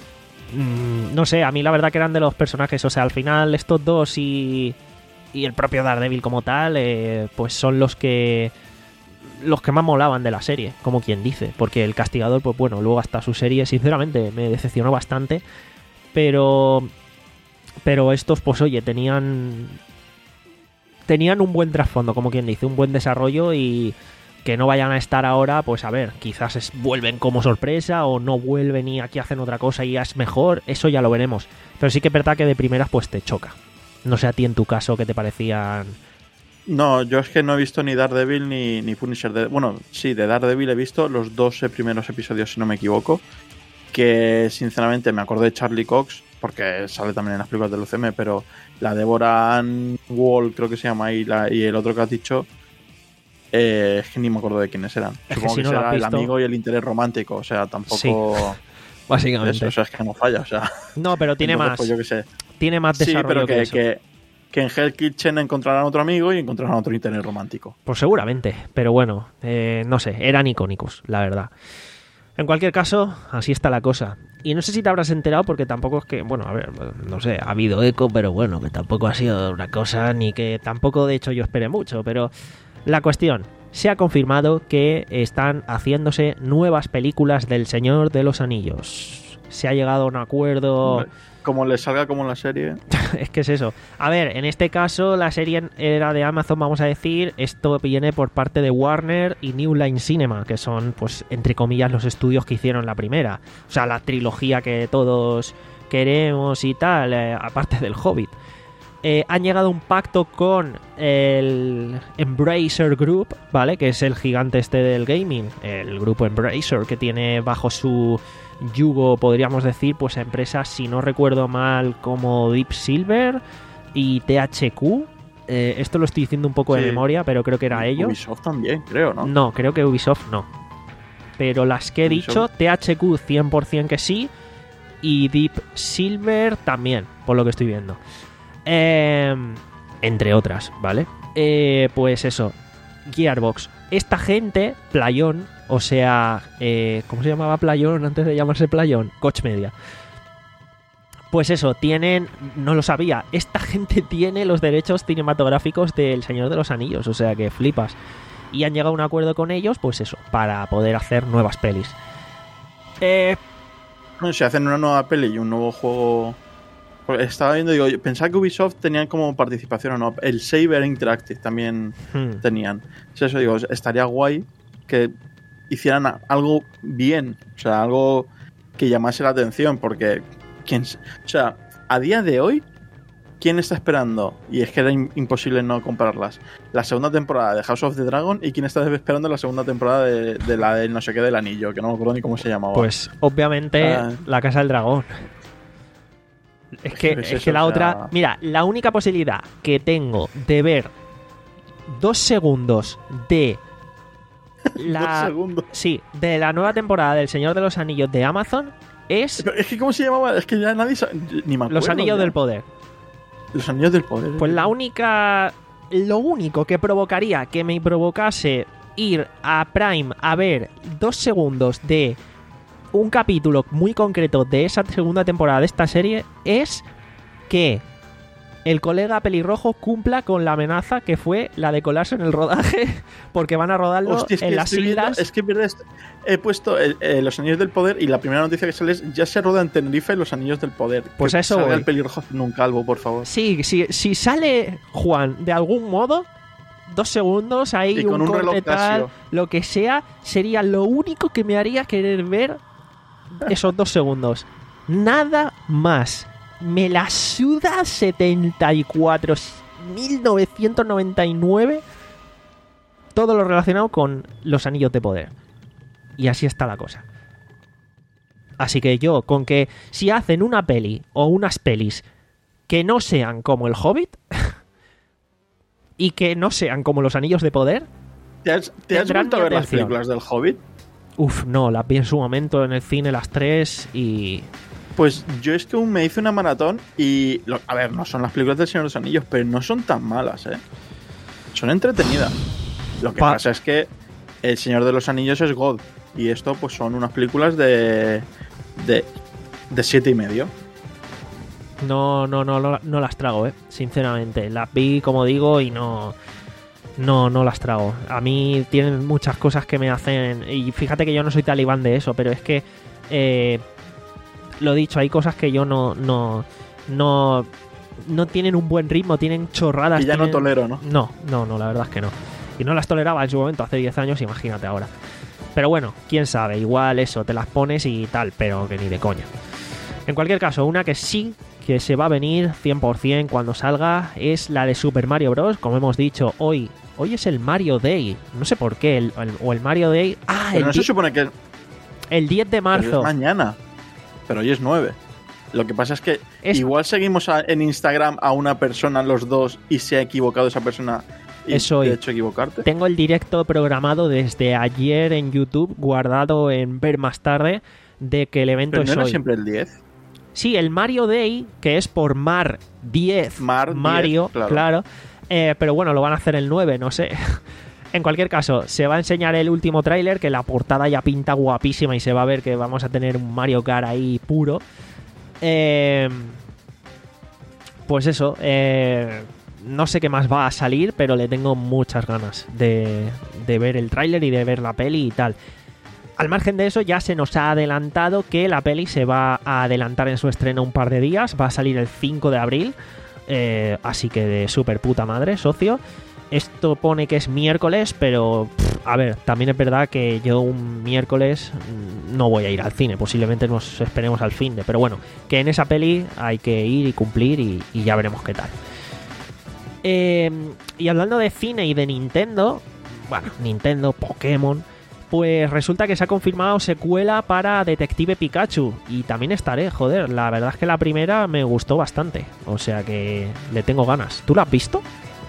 Mm, no sé, a mí la verdad que eran de los personajes, o sea, al final estos dos y, y el propio Daredevil como tal, eh, pues son los que los que más molaban de la serie, como quien dice, porque el Castigador, pues bueno, luego hasta su serie, sinceramente, me decepcionó bastante, pero pero estos, pues oye, tenían tenían un buen trasfondo, como quien dice, un buen desarrollo y que no vayan a estar ahora, pues a ver, quizás es, vuelven como sorpresa o no vuelven y aquí hacen otra cosa y ya es mejor, eso ya lo veremos. Pero sí que es verdad que de primeras pues te choca. No sé a ti en tu caso qué te parecían. No, yo es que no he visto ni Daredevil ni, ni Punisher. De, bueno, sí, de Daredevil he visto los dos primeros episodios, si no me equivoco, que sinceramente me acuerdo de Charlie Cox, porque sale también en las películas del U C M, pero la Deborah Ann Wall creo que se llama y, la, y el otro que has dicho... Eh, es que ni me acuerdo de quiénes eran. Es Supongo que, si que no será el visto... amigo y el interés romántico. O sea, tampoco. Sí, básicamente. Eso, o sea, es que no falla. O sea. No, pero tiene Entonces, más. Pues yo qué sé. Tiene más desarrollo. Sí, pero que, que, eso. que, que en Hell Kitchen encontrarán otro amigo y encontrarán otro interés romántico. Pues seguramente. Pero bueno, eh, no sé. Eran icónicos, la verdad. En cualquier caso, así está la cosa. Y no sé si te habrás enterado porque tampoco es que... Bueno, a ver, no sé, ha habido eco, pero bueno, que tampoco ha sido una cosa ni que tampoco de hecho yo esperé mucho. Pero la cuestión... Se ha confirmado que están haciéndose nuevas películas del Señor de los Anillos. Se ha llegado a un acuerdo... Como le salga como en la serie. Es que es eso. A ver, en este caso la serie era de Amazon, vamos a decir. Esto viene por parte de Warner y New Line Cinema, que son, pues, entre comillas, los estudios que hicieron la primera. O sea, la trilogía que todos queremos y tal, eh, aparte del Hobbit. Eh, han llegado a un pacto con el Embracer Group, ¿vale? Que es el gigante este del gaming, el grupo Embracer, que tiene bajo su yugo, podríamos decir, pues empresas, si no recuerdo mal, como Deep Silver y T H Q. Eh, esto lo estoy diciendo un poco de Sí. memoria, pero creo que era ellos. Ubisoft también, creo, ¿no? No, creo que Ubisoft no. Pero las que he Ubisoft. dicho, T H Q cien por ciento que sí, y Deep Silver también, por lo que estoy viendo. Eh, entre otras, ¿vale? Eh, pues eso, Gearbox. Esta gente, Playón, o sea, eh, ¿cómo se llamaba Playón antes de llamarse Playón? Koch Media. Pues eso, tienen, no lo sabía, esta gente tiene los derechos cinematográficos del Señor de los Anillos, o sea que flipas. Y han llegado a un acuerdo con ellos, pues eso, para poder hacer nuevas pelis. Eh, Bueno, si hacen una nueva peli y un nuevo juego... Estaba viendo, digo, yo pensaba que Ubisoft tenían como participación o no. El Saber Interactive también hmm. tenían. Es eso, digo, estaría guay que hicieran a- algo bien. O sea, algo que llamase la atención. Porque, ¿quién, s- o sea, a día de hoy, ¿quién está esperando? Y es que era im- imposible no compararlas. La segunda temporada de House of the Dragon y quién está esperando la segunda temporada de, de la de no sé qué del anillo, que no me acuerdo ni cómo se llamaba. Pues obviamente Ah. la Casa del Dragón. Es que, Es es eso, que la o otra... sea- Mira, la única posibilidad que tengo de ver dos segundos de la... Dos segundos. Sí, de la nueva temporada del Señor de los Anillos de Amazon es Pero es que, ¿cómo se llamaba? Es que ya nadie sabe, ni me acuerdo. Los Anillos ya. del Poder. Los Anillos del Poder. Pues la única... Lo único que provocaría que me provocase ir a Prime a ver dos segundos de un capítulo muy concreto de esa segunda temporada de esta serie es que el colega pelirrojo cumpla con la amenaza que fue la de colarse en el rodaje porque van a rodarlo Hostia, es que en las estoy viendo- islas. es que verdad, est- he puesto eh, eh, Los Anillos del Poder y la primera noticia que sale es ya se roda en Tenerife Los Anillos del Poder. Pues que a eso salga voy. el pelirrojo haciendo un calvo, por favor. Sí, sí, si sale Juan de algún modo, dos segundos ahí, Y con un corte reloj tal, Casio. lo que sea, sería lo único que me haría querer ver esos dos segundos. Nada más. Me la suda setenta y cuatro, mil novecientos noventa y nueve, todo lo relacionado con los Anillos de Poder. Y así está la cosa. Así que yo, con que si hacen una peli o unas pelis que no sean como el Hobbit y que no sean como los Anillos de Poder, ¿Te has, te has Tendrán vuelto a mi ver las atención. películas del Hobbit? uff, no, las vi en su momento en el cine las tres y Pues yo es que aún me hice una maratón y... Lo, a ver, no son las películas del Señor de los Anillos, pero no son tan malas, ¿eh? Son entretenidas. Lo que Pa- pasa es que El Señor de los Anillos es God. Y esto pues son unas películas de... De, de siete y medio. No, no, no, no, no las trago, eh. Sinceramente. Las vi, como digo, y no... No, no las trago. A mí tienen muchas cosas que me hacen... Y fíjate que yo no soy talibán de eso, pero es que... Eh, lo dicho, hay cosas que yo no... No, no, no tienen un buen ritmo, tienen chorradas. Y ya no tienen- tolero, ¿no? No, no, no, la verdad es que no. Y no las toleraba en su momento, hace diez años, imagínate ahora. Pero bueno, quién sabe, igual eso, te las pones y tal, pero que ni de coña. En cualquier caso, una que sí que se va a venir cien por ciento cuando salga es la de Super Mario Bros. Como hemos dicho, hoy hoy es el Mario Day. No sé por qué, el, el- o el Mario Day... Ah, Pero el, no se di- supone que... el diez de Pero es marzo. mañana. Pero hoy es nueve. Lo que pasa es que Es- igual seguimos a- en Instagram a una persona los dos y se ha equivocado esa persona y Es hoy. de hecho equivocarte. Tengo el directo programado desde ayer en YouTube, guardado en ver más tarde, de que el evento Pero es no era hoy. siempre el diez. Sí, el Mario Day, que es por Mar diez, Mar diez, Mario, claro. claro. Eh, pero bueno, lo van a hacer el nueve, no sé. En cualquier caso, se va a enseñar el último tráiler, que la portada ya pinta guapísima y se va a ver que vamos a tener un Mario Kart ahí puro. Eh, pues eso, eh, no sé qué más va a salir, pero le tengo muchas ganas de, de ver el tráiler y de ver la peli y tal. Al margen de eso, ya se nos ha adelantado que la peli se va a adelantar en su estreno un par de días. Va a salir el cinco de abril. Eh, así que de super puta madre, socio. Esto pone que es miércoles, pero pff, a ver, también es verdad que yo un miércoles mm, no voy a ir al cine. Posiblemente nos esperemos al fin de. Pero bueno, que en esa peli hay que ir y cumplir y, y ya veremos qué tal. Eh, y hablando de cine y de Nintendo, bueno, Nintendo, Pokémon, pues resulta que se ha confirmado secuela para Detective Pikachu. Y también estaré, joder, la verdad es que la primera me gustó bastante. O sea que le tengo ganas. ¿Tú la has visto?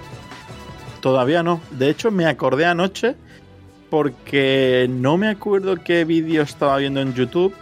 Todavía no. De hecho, me acordé anoche porque no me acuerdo qué vídeo estaba viendo en YouTube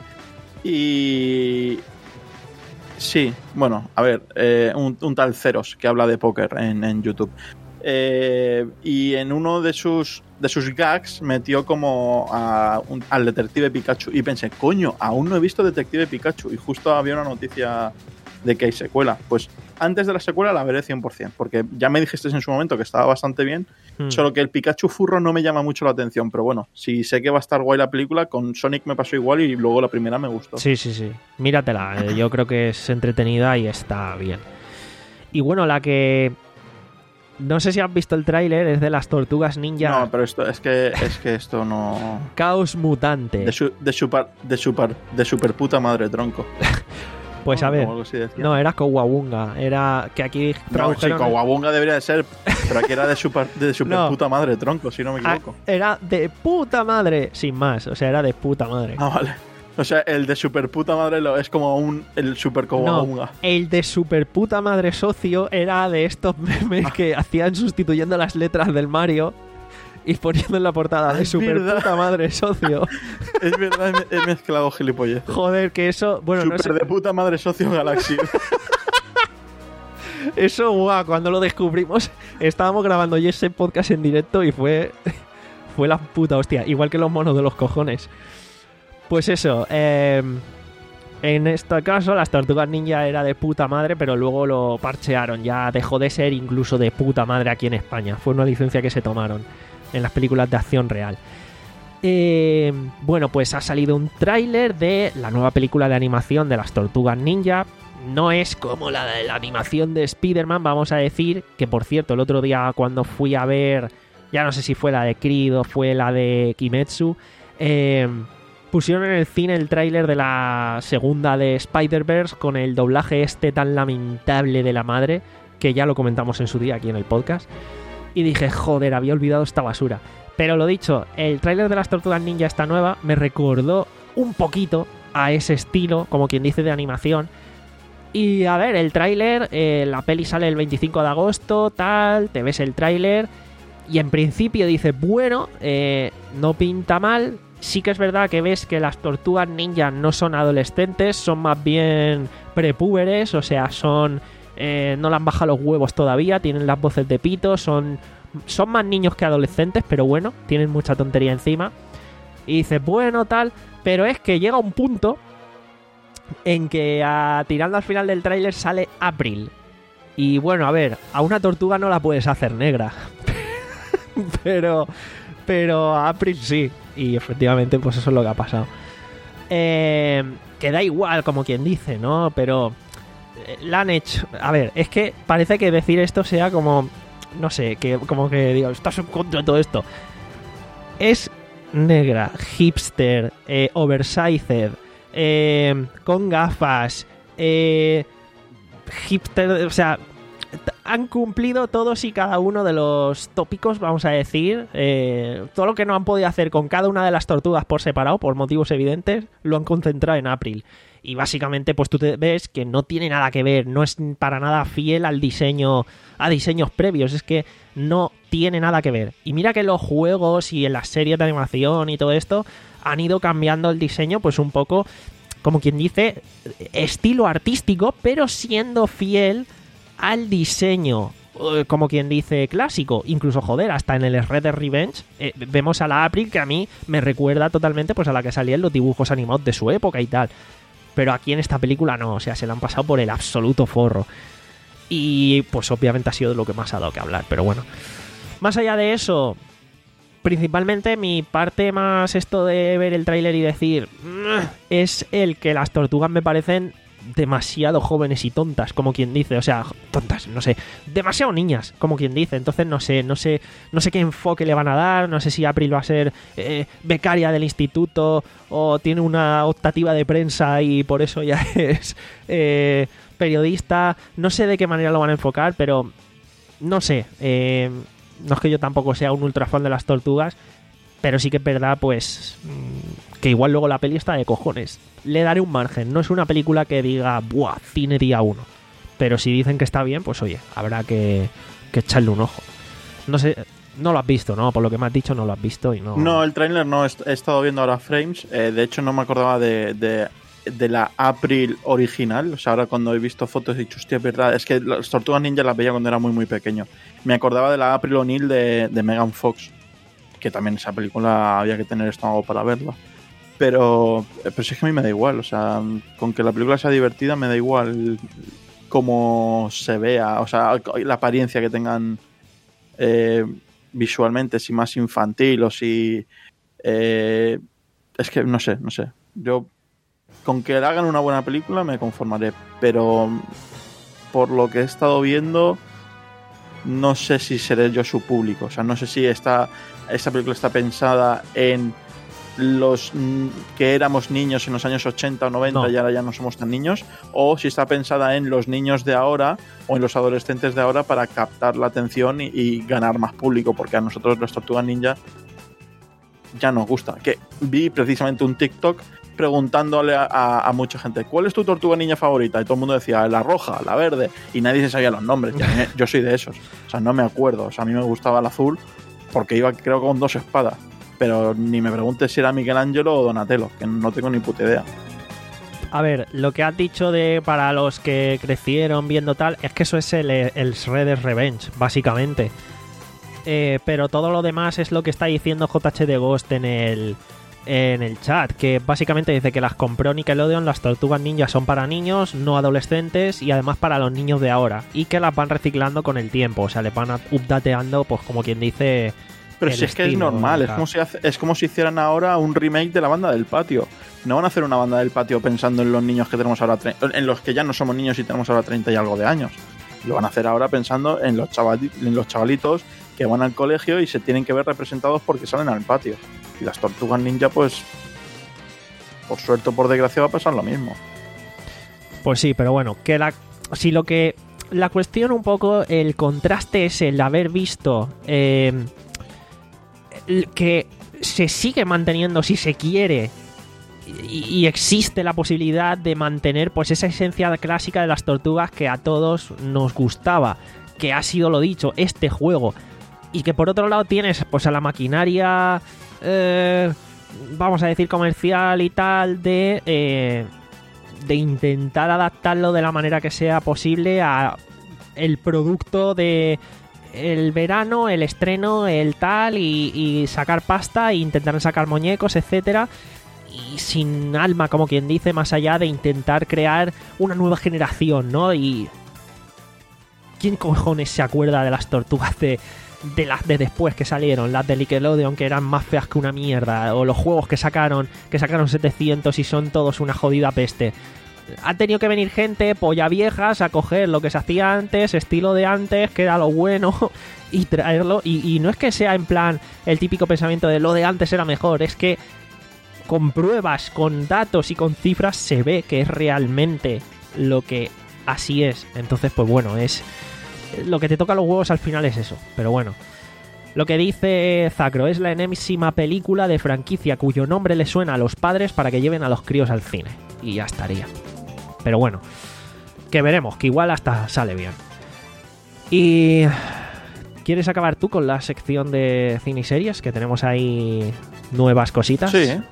y... Sí, bueno, a ver, eh, un, un tal Ceros que habla de póker en, en YouTube. Eh, y en uno de sus de sus gags metió como a un- al Detective Pikachu y pensé, coño, aún no he visto Detective Pikachu y justo había una noticia de que hay secuela. Pues antes de la secuela la veré cien por ciento, porque ya me dijiste en su momento que estaba bastante bien, Hmm. solo que el Pikachu furro no me llama mucho la atención, pero bueno, si sé que va a estar guay la película, con Sonic me pasó igual y luego la primera me gustó. Sí, sí, sí. Míratela. eh, Yo creo que es entretenida y está bien. Y bueno, la que... No sé si has visto el tráiler, es de las Tortugas Ninja No, pero esto es que es que esto no Caos Mutante. de su, de super de super de super puta madre tronco. Pues a ¿No? ver, Como algo así decía. no, era Kowabunga. Era que aquí No, sí, tradujeron... Kawabunga debería de ser, pero aquí era de super, de super No. puta madre tronco, si no me Ah, equivoco. era de puta madre, sin más. O sea, era de puta madre. Ah, vale. O sea, el de super puta madre lo, es como un el super Kawabunga. No, el de super puta madre socio era de estos memes que hacían sustituyendo las letras del Mario y poniendo en la portada de Es super verdad. puta madre socio. Es verdad, he, he mezclado gilipolleces. Joder, que eso, bueno, no super sé, de puta madre socio Galaxy. eso, guau, cuando lo descubrimos, estábamos grabando ya ese podcast en directo y fue, fue la puta hostia, igual que los monos de los cojones. Pues eso, eh, en este caso las Tortugas Ninja era de puta madre, pero luego lo parchearon, ya dejó de ser incluso de puta madre aquí en España. Fue una licencia que se tomaron en las películas de acción real. Eh, bueno, pues ha salido un tráiler de la nueva película de animación de las Tortugas Ninja. No es como la de la animación de Spider-Man, vamos a decir, que por cierto, el otro día cuando fui a ver, ya no sé si fue la de Creed o fue la de Kimetsu, eh, pusieron en el cine el tráiler de la segunda de Spider-Verse con el doblaje este tan lamentable de la madre, que ya lo comentamos en su día aquí en el podcast, y dije, joder, había olvidado esta basura. Pero lo dicho, el tráiler de las Tortugas Ninja esta nueva me recordó un poquito a ese estilo, como quien dice, de animación. Y a ver, el tráiler, eh, la peli sale el veinticinco de agosto, tal, te ves el tráiler y en principio dices, bueno, eh, no pinta mal, sí que es verdad que ves que las tortugas ninja no son adolescentes, son más bien prepúberes, o sea, son eh, no le han bajado los huevos todavía, tienen las voces de pito, son, son más niños que adolescentes, pero bueno, tienen mucha tontería encima. Y dices, bueno, tal, pero es que llega un punto en que a, tirando al final del tráiler sale April. Y bueno, a ver, a una tortuga no la puedes hacer negra, pero... Pero a April sí. Y efectivamente, pues eso es lo que ha pasado. Eh, que da igual, como quien dice, ¿no? Pero eh, la han hecho... A ver, es que parece que decir esto sea como... No sé, que como que digo, estás en contra de todo esto. Es negra, hipster, eh, oversized, eh, con gafas, eh, hipster... O sea... Han cumplido todos y cada uno de los tópicos, vamos a decir. Eh, todo lo que no han podido hacer con cada una de las tortugas por separado, por motivos evidentes, lo han concentrado en April. Y básicamente, pues tú te ves que no tiene nada que ver, no es para nada fiel al diseño, a diseños previos, es que no tiene nada que ver. Y mira que en los juegos y en las series de animación y todo esto han ido cambiando el diseño, pues un poco, como quien dice, estilo artístico, pero siendo fiel al diseño, como quien dice, clásico. Incluso, joder, hasta en el Red Dead Revenge eh, vemos a la April que a mí me recuerda totalmente pues a la que salía en los dibujos animados de su época y tal. Pero aquí en esta película no, o sea, se la han pasado por el absoluto forro. Y pues obviamente ha sido lo que más ha dado que hablar, pero bueno. Más allá de eso, principalmente mi parte más esto de ver el tráiler y decir es el que las tortugas me parecen demasiado jóvenes y tontas, como quien dice, o sea, tontas, no sé, demasiado niñas, como quien dice. Entonces no sé, no sé, no sé qué enfoque le van a dar, no sé si April va a ser eh, becaria del instituto o tiene una optativa de prensa y por eso ya es eh, periodista, no sé de qué manera lo van a enfocar, pero no sé, eh, no es que yo tampoco sea un ultra fan de las tortugas, pero sí que es verdad, pues, que igual luego la peli está de cojones. Le daré un margen. No es una película que diga, ¡buah! Cine día uno. Pero si dicen que está bien, pues oye, habrá que, que echarle un ojo. No sé, no lo has visto, ¿no? Por lo que me has dicho, no lo has visto y no... No, el tráiler no. He estado viendo ahora frames. Eh, de hecho, no me acordaba de, de, de la April original. O sea, ahora cuando he visto fotos he dicho, hostia, es verdad. Es que las Tortugas Ninja las veía cuando era muy, muy pequeño. Me acordaba de la April O'Neil de, de Megan Fox. Que también esa película había que tener estómago para verla. Pero, pero sí es que a mí me da igual. O sea, con que la película sea divertida me da igual cómo se vea. O sea, la apariencia que tengan eh, visualmente, si más infantil o si... Eh, es que no sé, no sé. Yo, con que hagan una buena película me conformaré. Pero por lo que he estado viendo, no sé si seré yo su público. O sea, no sé si esta, esta película está pensada en los que éramos niños en los años ochenta o noventa no. Y ahora ya no somos tan niños, o si está pensada en los niños de ahora o en los adolescentes de ahora para captar la atención y, y ganar más público, porque a nosotros las Tortugas Ninja ya nos gusta. Que vi precisamente un TikTok preguntándole a, a, a mucha gente, ¿cuál es tu Tortuga Ninja favorita? Y todo el mundo decía, la roja, la verde, y nadie se sabía los nombres. Y a mí, yo soy de esos, o sea, no me acuerdo. O sea, a mí me gustaba el azul porque iba, creo, con dos espadas. Pero ni me preguntes si era Michelangelo o Donatello, que no tengo ni puta idea. A ver, lo que has dicho de para los que crecieron viendo tal, es que eso es el, el Red Dead Revenge, básicamente. Eh, pero todo lo demás es lo que está diciendo J H de Ghost en el, en el chat, que básicamente dice que las compró Nickelodeon, las Tortugas Ninja son para niños, no adolescentes, y además para los niños de ahora, y que las van reciclando con el tiempo, o sea, le van updateando, pues como quien dice... Pero si es que es normal, es como, si hace, es como si hicieran ahora un remake de la Banda del Patio. No van a hacer una Banda del Patio pensando en los niños que tenemos ahora, en los que ya no somos niños y tenemos ahora treinta y algo de años. Lo van a hacer ahora pensando en los, chavali, en los chavalitos que van al colegio y se tienen que ver representados porque salen al patio. Y las Tortugas Ninja, pues, por suerte o por desgracia, va a pasar lo mismo. Pues sí, pero bueno, que la, si lo que... La cuestión un poco, el contraste es el haber visto... Eh, que se sigue manteniendo si se quiere y, y existe la posibilidad de mantener pues esa esencia clásica de las tortugas que a todos nos gustaba, que ha sido, lo dicho, este juego, y que por otro lado tienes pues a la maquinaria eh, vamos a decir, comercial y tal, de, eh, de intentar adaptarlo de la manera que sea posible a el producto de el verano, el estreno, el tal, y, y sacar pasta e intentar sacar muñecos, etcétera, y sin alma, como quien dice, más allá de intentar crear una nueva generación, ¿no? Y ¿quién cojones se acuerda de las tortugas de, de las de después que salieron? Las de Nickelodeon, que eran más feas que una mierda, o los juegos que sacaron, que sacaron setecientos y son todos una jodida peste. Ha tenido que venir gente, polla viejas, a coger lo que se hacía antes, estilo de antes, que era lo bueno, y traerlo. Y, y no es que sea en plan el típico pensamiento de lo de antes era mejor, es que con pruebas, con datos y con cifras se ve que es realmente lo que así es. Entonces, pues bueno, es lo que te toca los huevos al final es eso. Pero bueno, lo que dice Zacro es la enésima película de franquicia cuyo nombre le suena a los padres para que lleven a los críos al cine. Y ya estaría. Pero bueno, que veremos, que igual hasta sale bien. Y... ¿quieres acabar tú con la sección de cine y series? Que tenemos ahí nuevas cositas. Sí, ¿eh?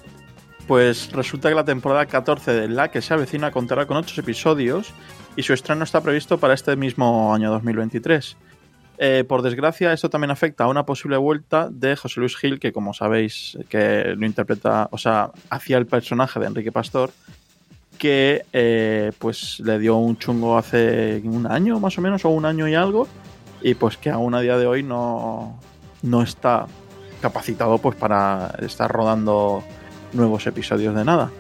Pues resulta que la temporada catorce de La que se avecina contará con ocho episodios y su estreno está previsto para este mismo año dos mil veintitrés. Eh, por desgracia, esto también afecta a una posible vuelta de José Luis Gil, que como sabéis, que lo interpreta, o sea, hacía el personaje de Enrique Pastor, que eh, pues le dio un chungo hace un año más o menos, o un año y algo, y pues que aún a día de hoy no, no está capacitado pues para estar rodando nuevos episodios de nada.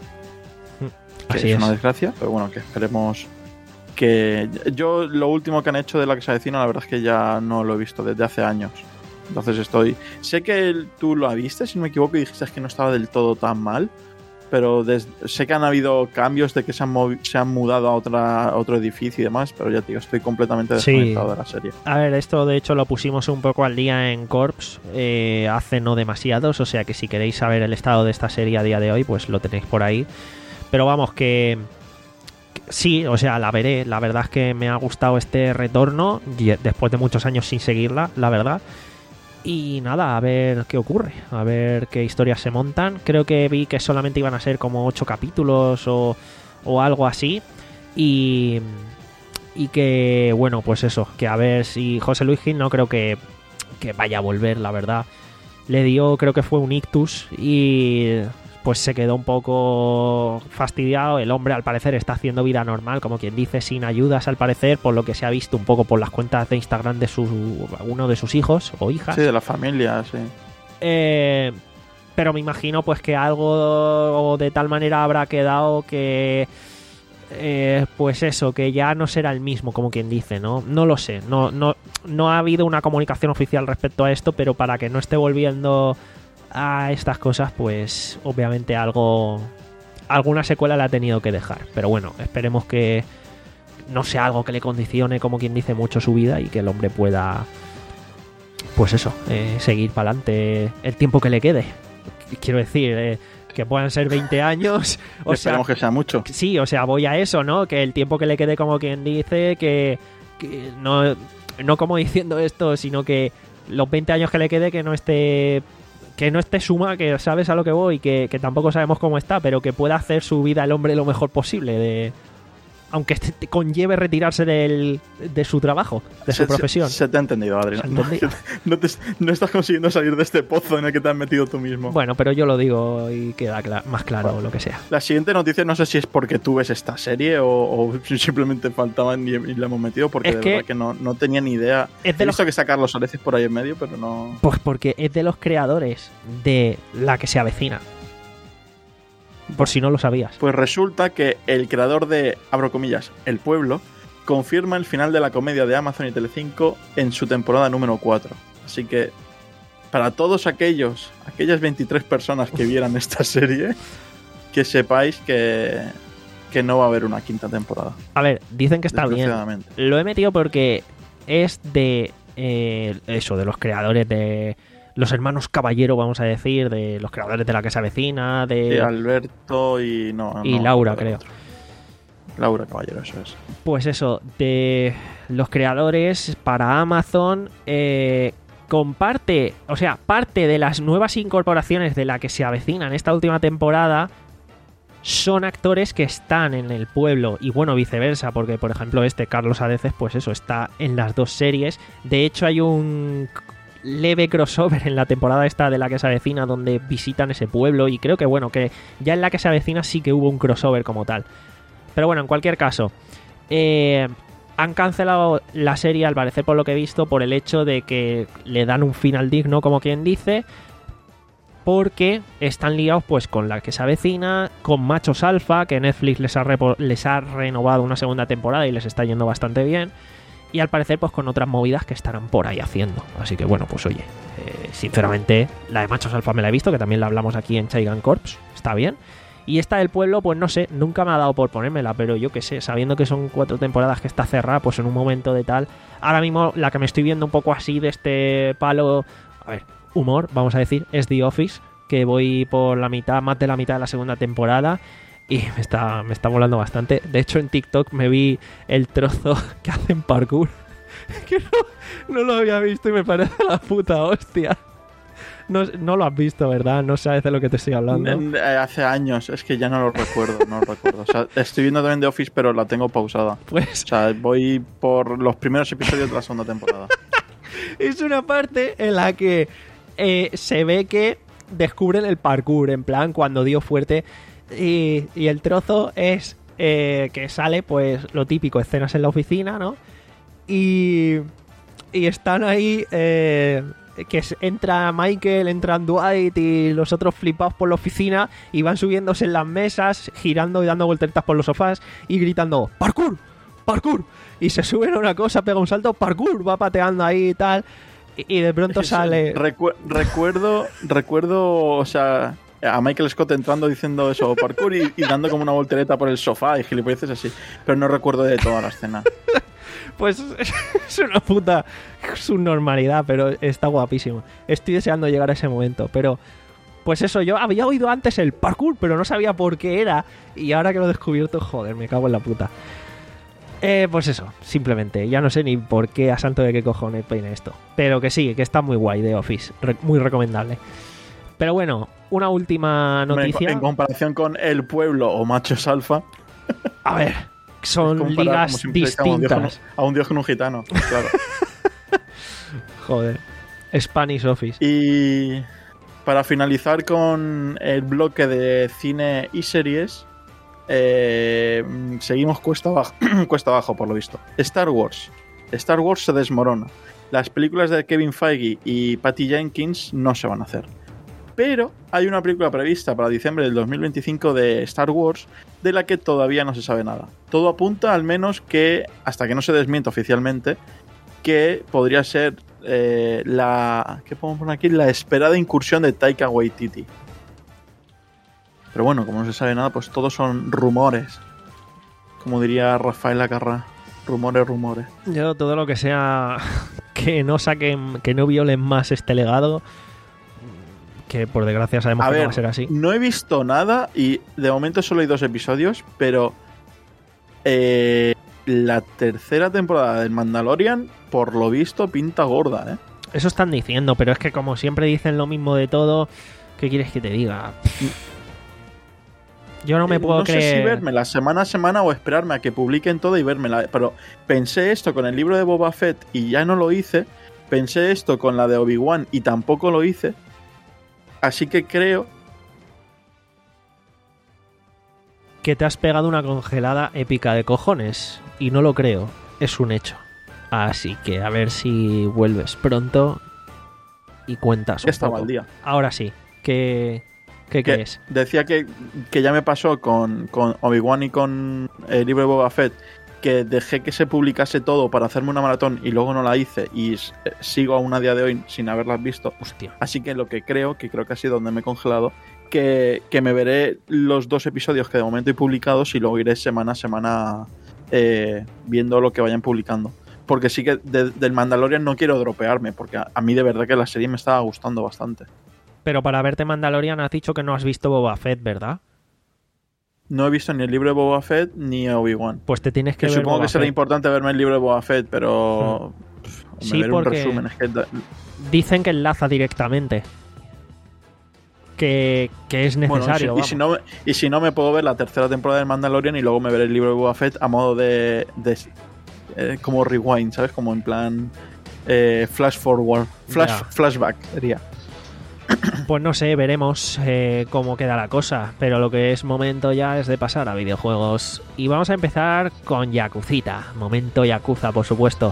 Que Así es, es una desgracia, pero bueno, que esperemos que... Yo lo último que han hecho de La que se avecina, la verdad es que ya no lo he visto desde hace años. Entonces estoy... Sé que tú lo viste, si no me equivoco, y dijiste que no estaba del todo tan mal, pero des... sé que han habido cambios de que se han, movi... se han mudado a, otra... a otro edificio y demás, pero ya te digo, estoy completamente desconectado sí. de la serie. A ver, esto de hecho lo pusimos un poco al día en Corps eh, hace no demasiados, o sea que si queréis saber el estado de esta serie a día de hoy, pues lo tenéis por ahí. Pero vamos, que... que sí, o sea, la veré. La verdad es que me ha gustado este retorno, después de muchos años sin seguirla, la verdad. Y nada, a ver qué ocurre, a ver qué historias se montan. Creo que vi que solamente iban a ser como ocho capítulos o, o algo así. Y, y que, bueno, pues eso, que a ver si José Luis Gil no creo que, que vaya a volver, la verdad. Le dio, creo que fue un ictus y pues se quedó un poco fastidiado. El hombre al parecer está haciendo vida normal, como quien dice, sin ayudas al parecer, por lo que se ha visto un poco por las cuentas de Instagram de su, uno de sus hijos o hijas. Sí, de la familia, sí. Eh, pero me imagino pues que algo de tal manera habrá quedado que... Eh, pues eso, que ya no será el mismo, como quien dice, ¿no? No lo sé, no, no, no ha habido una comunicación oficial respecto a esto, pero para que no esté volviendo a estas cosas, pues obviamente algo, alguna secuela la ha tenido que dejar. Pero bueno, esperemos que no sea algo que le condicione, como quien dice, mucho su vida y que el hombre pueda, pues eso, eh, seguir para adelante el tiempo que le quede. Quiero decir, eh, que puedan ser veinte años. O Esperemos sea, que sea mucho. Sí, o sea, voy a eso, ¿no? Que el tiempo que le quede, como quien dice, que, que no, no como diciendo esto, sino que los veinte años que le quede, que no esté... que no esté suma, que sabes a lo que voy, que, que tampoco sabemos cómo está, pero que pueda hacer su vida el hombre lo mejor posible, de aunque te conlleve retirarse del, de su trabajo, de su se, profesión. Se, se te ha entendido, Adrián. ¿Se ha entendido? No, te, no estás consiguiendo salir de este pozo en el que te has metido tú mismo. Bueno, pero yo lo digo y queda cla- más claro, bueno, lo que sea. La siguiente noticia no sé si es porque tú ves esta serie o, o simplemente faltaban y, y la hemos metido, porque Es de que verdad que no, no tenía ni idea. es de He visto los- que está Carlos Areces por ahí en medio, pero no... Pues porque es de los creadores de La que se avecina. Por si no lo sabías. Pues resulta que el creador de, abro comillas, El Pueblo, confirma el final de la comedia de Amazon y Telecinco en su temporada número cuatro. Así que, para todos aquellos, aquellas veintitrés personas que vieran esta serie, que sepáis que, que no va a haber una quinta temporada. A ver, dicen que está bien. Desgraciadamente. Lo he metido porque es de eh, eso, de los creadores de los hermanos Caballero, vamos a decir, de los creadores de La que se avecina, de Sí, Alberto y... No, y no, Laura, no, creo. otro. Laura Caballero, eso es. Pues eso, de los creadores para Amazon, eh, comparte, o sea, parte de las nuevas incorporaciones de la que se avecina en esta última temporada son actores que están en el pueblo y bueno, viceversa, porque por ejemplo este Carlos Areces, pues eso, está en las dos series. De hecho hay un leve crossover en la temporada esta de la que se avecina donde visitan ese pueblo y creo que bueno, que ya en la que se avecina sí que hubo un crossover como tal. Pero bueno, en cualquier caso, eh, han cancelado la serie al parecer por lo que he visto por el hecho de que le dan un final digno, como quien dice, porque están ligados pues con la que se avecina, con Machos Alfa, que Netflix les ha, repo- les ha renovado una segunda temporada y les está yendo bastante bien, y al parecer pues con otras movidas que estarán por ahí haciendo. Así que bueno, pues oye, eh, sinceramente la de Machos Alfa me la he visto, que también la hablamos aquí en Chaigan Corps, está bien. Y esta del pueblo, pues no sé, nunca me ha dado por ponérmela, pero yo qué sé, sabiendo que son cuatro temporadas que está cerrada, pues en un momento de tal... Ahora mismo la que me estoy viendo un poco así de este palo, a ver, humor, vamos a decir, es The Office, que voy por la mitad, más de la mitad de la segunda temporada y me está, me está molando bastante. De hecho en TikTok me vi el trozo que hacen parkour, que no, no lo había visto y me parece la puta hostia. No, no lo has visto, ¿verdad? No sabes de lo que te estoy hablando. Hace años, es que ya no lo recuerdo, no lo recuerdo. O sea, estoy viendo también The Office, pero la tengo pausada. Pues... O sea, voy por los primeros episodios de la segunda temporada. Es una parte en la que eh, se ve que descubren el parkour, en plan, cuando dio fuerte. Y, y el trozo es eh, que sale, pues, lo típico, escenas en la oficina, ¿no? Y, y están ahí... Eh, que entra Michael, entran Dwight y los otros flipados por la oficina y van subiéndose en las mesas, girando y dando volteretas por los sofás y gritando ¡parkour! ¡parkour! Y se suben a una cosa, pega un salto, ¡parkour! Va pateando ahí y tal y, y de pronto sale... Recu- recuerdo, recuerdo, o sea, a Michael Scott entrando diciendo eso, parkour y, y dando como una voltereta por el sofá y gilipolleces así, pero no recuerdo de toda la escena. Pues es una puta subnormalidad, pero está guapísimo. Estoy deseando llegar a ese momento, pero... Pues eso, yo había oído antes el parkour, pero no sabía por qué era. Y ahora que lo he descubierto, joder, me cago en la puta. Eh, pues eso, simplemente. Ya no sé ni por qué, a santo de qué cojones peine esto. Pero que sí, que está muy guay The Office. Re- muy recomendable. Pero bueno, una última noticia. En, en comparación con El Pueblo o Machos Alfa. A ver... Son ligas distintas. A un dios con un gitano, claro. Joder. Spanish Office. Y para finalizar con el bloque de cine y series, eh, seguimos cuesta abajo, cuesta abajo por lo visto. Star Wars. Star Wars se desmorona. Las películas de Kevin Feige y Patty Jenkins no se van a hacer. Pero hay una película prevista para diciembre del dos mil veinticinco de Star Wars de la que todavía no se sabe nada. Todo apunta al menos que, hasta que no se desmienta oficialmente, que podría ser eh, la... ¿Qué podemos poner aquí? La esperada incursión de Taika Waititi. Pero bueno, como no se sabe nada, pues todos son rumores. Como diría Rafael Acarrá. Rumores, rumores. Yo todo lo que sea que no saquen, que no violen más este legado... que por desgracia sabemos a que ver, no va a ser así. No he visto nada y de momento solo hay dos episodios, pero eh, la tercera temporada del Mandalorian, por lo visto, pinta gorda, ¿eh? Eso están diciendo, pero es que como siempre dicen lo mismo de todo, ¿qué quieres que te diga? Yo no me puedo no creer... No sé si vérmela semana a semana o esperarme a que publiquen todo y vérmela, pero pensé esto con el libro de Boba Fett y ya no lo hice, pensé esto con la de Obi-Wan y tampoco lo hice. Así que creo que te has pegado una congelada épica de cojones. Y no lo creo, es un hecho. Así que a ver si vuelves pronto y cuentas un estaba poco. Al día. Ahora sí, ¿qué, qué que crees? Decía que, que ya me pasó con, con Obi-Wan y con el libro de Boba Fett, que dejé que se publicase todo para hacerme una maratón y luego no la hice y sigo aún a día de hoy sin haberlas visto. Hostia. Así que lo que creo, que creo que ha sido donde me he congelado, que, que me veré los dos episodios que de momento he publicados y luego iré semana a semana eh, viendo lo que vayan publicando. Porque sí que de, del Mandalorian no quiero dropearme, porque a, a mí de verdad que la serie me estaba gustando bastante. Pero para verte Mandalorian has dicho que no has visto Boba Fett, ¿verdad? No he visto ni el libro de Boba Fett ni Obi-Wan. Pues te tienes que, que ver supongo Boba que será Fett. importante verme el libro de Boba Fett, pero... Hmm. Me sí, veré porque... un resumen. Es que dicen que enlaza directamente. Que, que es necesario. Bueno, y, si, y, si no, y si no, me puedo ver la tercera temporada de Mandalorian y luego me veré el libro de Boba Fett a modo de. de eh, como rewind, ¿sabes? Como en plan. Eh, flash forward. Flash, yeah. Flashback, diría. Pues no sé, veremos eh, cómo queda la cosa. Pero lo que es momento ya es de pasar a videojuegos. Y vamos a empezar con Yakuzita. Momento Yakuza, por supuesto.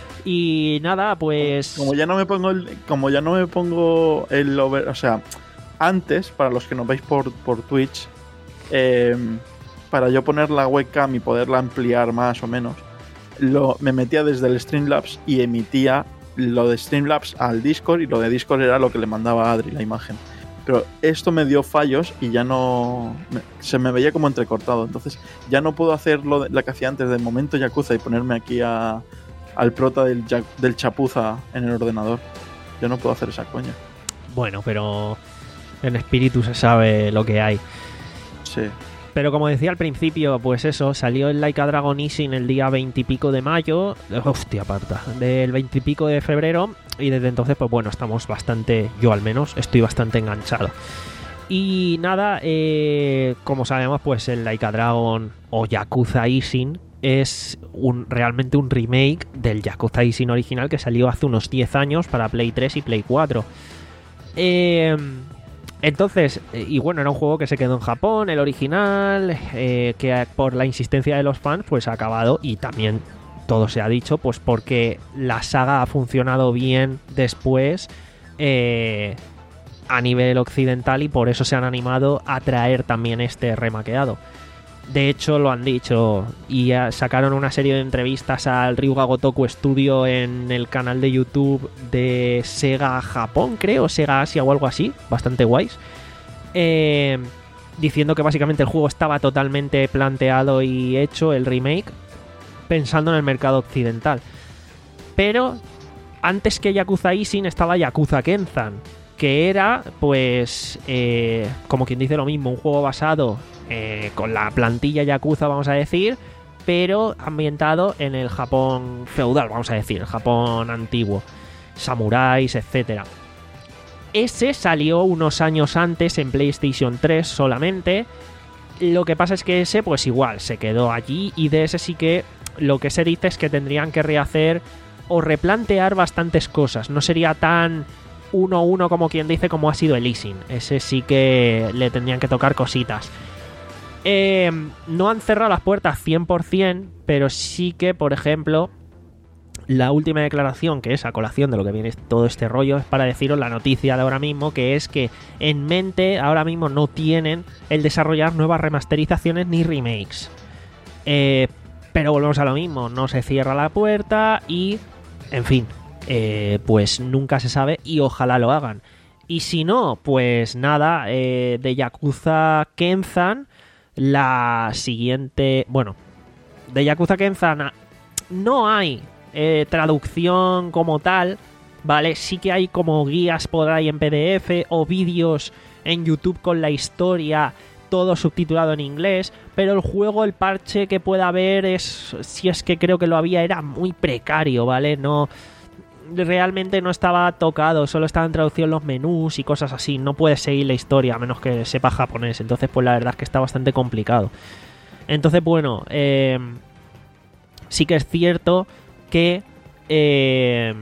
Y nada, pues. Como ya no me pongo el. Como ya no me pongo el over. O sea. Antes, para los que nos veis por, por Twitch, eh, para yo poner la webcam y poderla ampliar más o menos, lo, me metía desde el Streamlabs y emitía lo de Streamlabs al Discord, y lo de Discord era lo que le mandaba a Adri, la imagen. Pero esto me dio fallos y ya no... Me, se me veía como entrecortado. Entonces ya no puedo hacer lo, de, lo que hacía antes del momento Yakuza y ponerme aquí a, al prota del, del chapuza en el ordenador. Ya no puedo hacer esa coña. Bueno, pero... en espíritu se sabe lo que hay. Sí. Pero como decía al principio, pues eso, salió el Like a Dragon Ishin el día veintipico de mayo. Hostia, aparta. Del veintipico de febrero. Y desde entonces, pues bueno, estamos bastante, yo al menos, estoy bastante enganchado. Y nada, eh, como sabemos, pues el Like a Dragon o Yakuza Ishin es un, realmente un remake del Yakuza Ishin original que salió hace unos diez años para Play tres y Play cuatro. Eh... Entonces, y bueno, era un juego que se quedó en Japón, el original, eh, que por la insistencia de los fans, pues ha acabado, y también todo se ha dicho, pues porque la saga ha funcionado bien después eh, a nivel occidental, y por eso se han animado a traer también este remakeado. De hecho, lo han dicho, y sacaron una serie de entrevistas al Ryuga Gotoku Studio en el canal de YouTube de Sega Japón, creo, Sega Asia o algo así, bastante guays, eh, diciendo que básicamente el juego estaba totalmente planteado y hecho, el remake, pensando en el mercado occidental. Pero antes que Yakuza Ishin estaba Yakuza Kenzan, que era, pues, eh, como quien dice lo mismo, un juego basado eh, con la plantilla Yakuza, vamos a decir, pero ambientado en el Japón feudal, vamos a decir, el Japón antiguo, samuráis, etcétera. Ese salió unos años antes en PlayStation tres solamente. Lo que pasa es que ese, pues igual, se quedó allí, y de ese sí que lo que se dice es que tendrían que rehacer o replantear bastantes cosas. No sería tan uno a uno como quien dice como ha sido el Ishin. Ese sí que le tendrían que tocar cositas. Eh, no han cerrado las puertas cien por ciento, pero sí que, por ejemplo, la última declaración, que es a colación de lo que viene todo este rollo, es para deciros la noticia de ahora mismo, que es que en mente ahora mismo no tienen el desarrollar nuevas remasterizaciones ni remakes. Eh, pero volvemos a lo mismo, no se cierra la puerta y, en fin, eh, pues nunca se sabe, y ojalá lo hagan. Y si no, pues nada, eh, de Yakuza Kenzan, la siguiente... Bueno, de Yakuza Kenzan no hay eh, traducción como tal, ¿vale? Sí que hay como guías por ahí en P D F o vídeos en YouTube con la historia, todo subtitulado en inglés, pero el juego, el parche que pueda haber, es, si es que creo que lo había, era muy precario, ¿vale? No... realmente no estaba tocado, solo estaban traducidos los menús y cosas así. No puedes seguir la historia a menos que sepa japonés. Entonces, pues la verdad es que está bastante complicado. Entonces, bueno, eh, sí que es cierto que eh,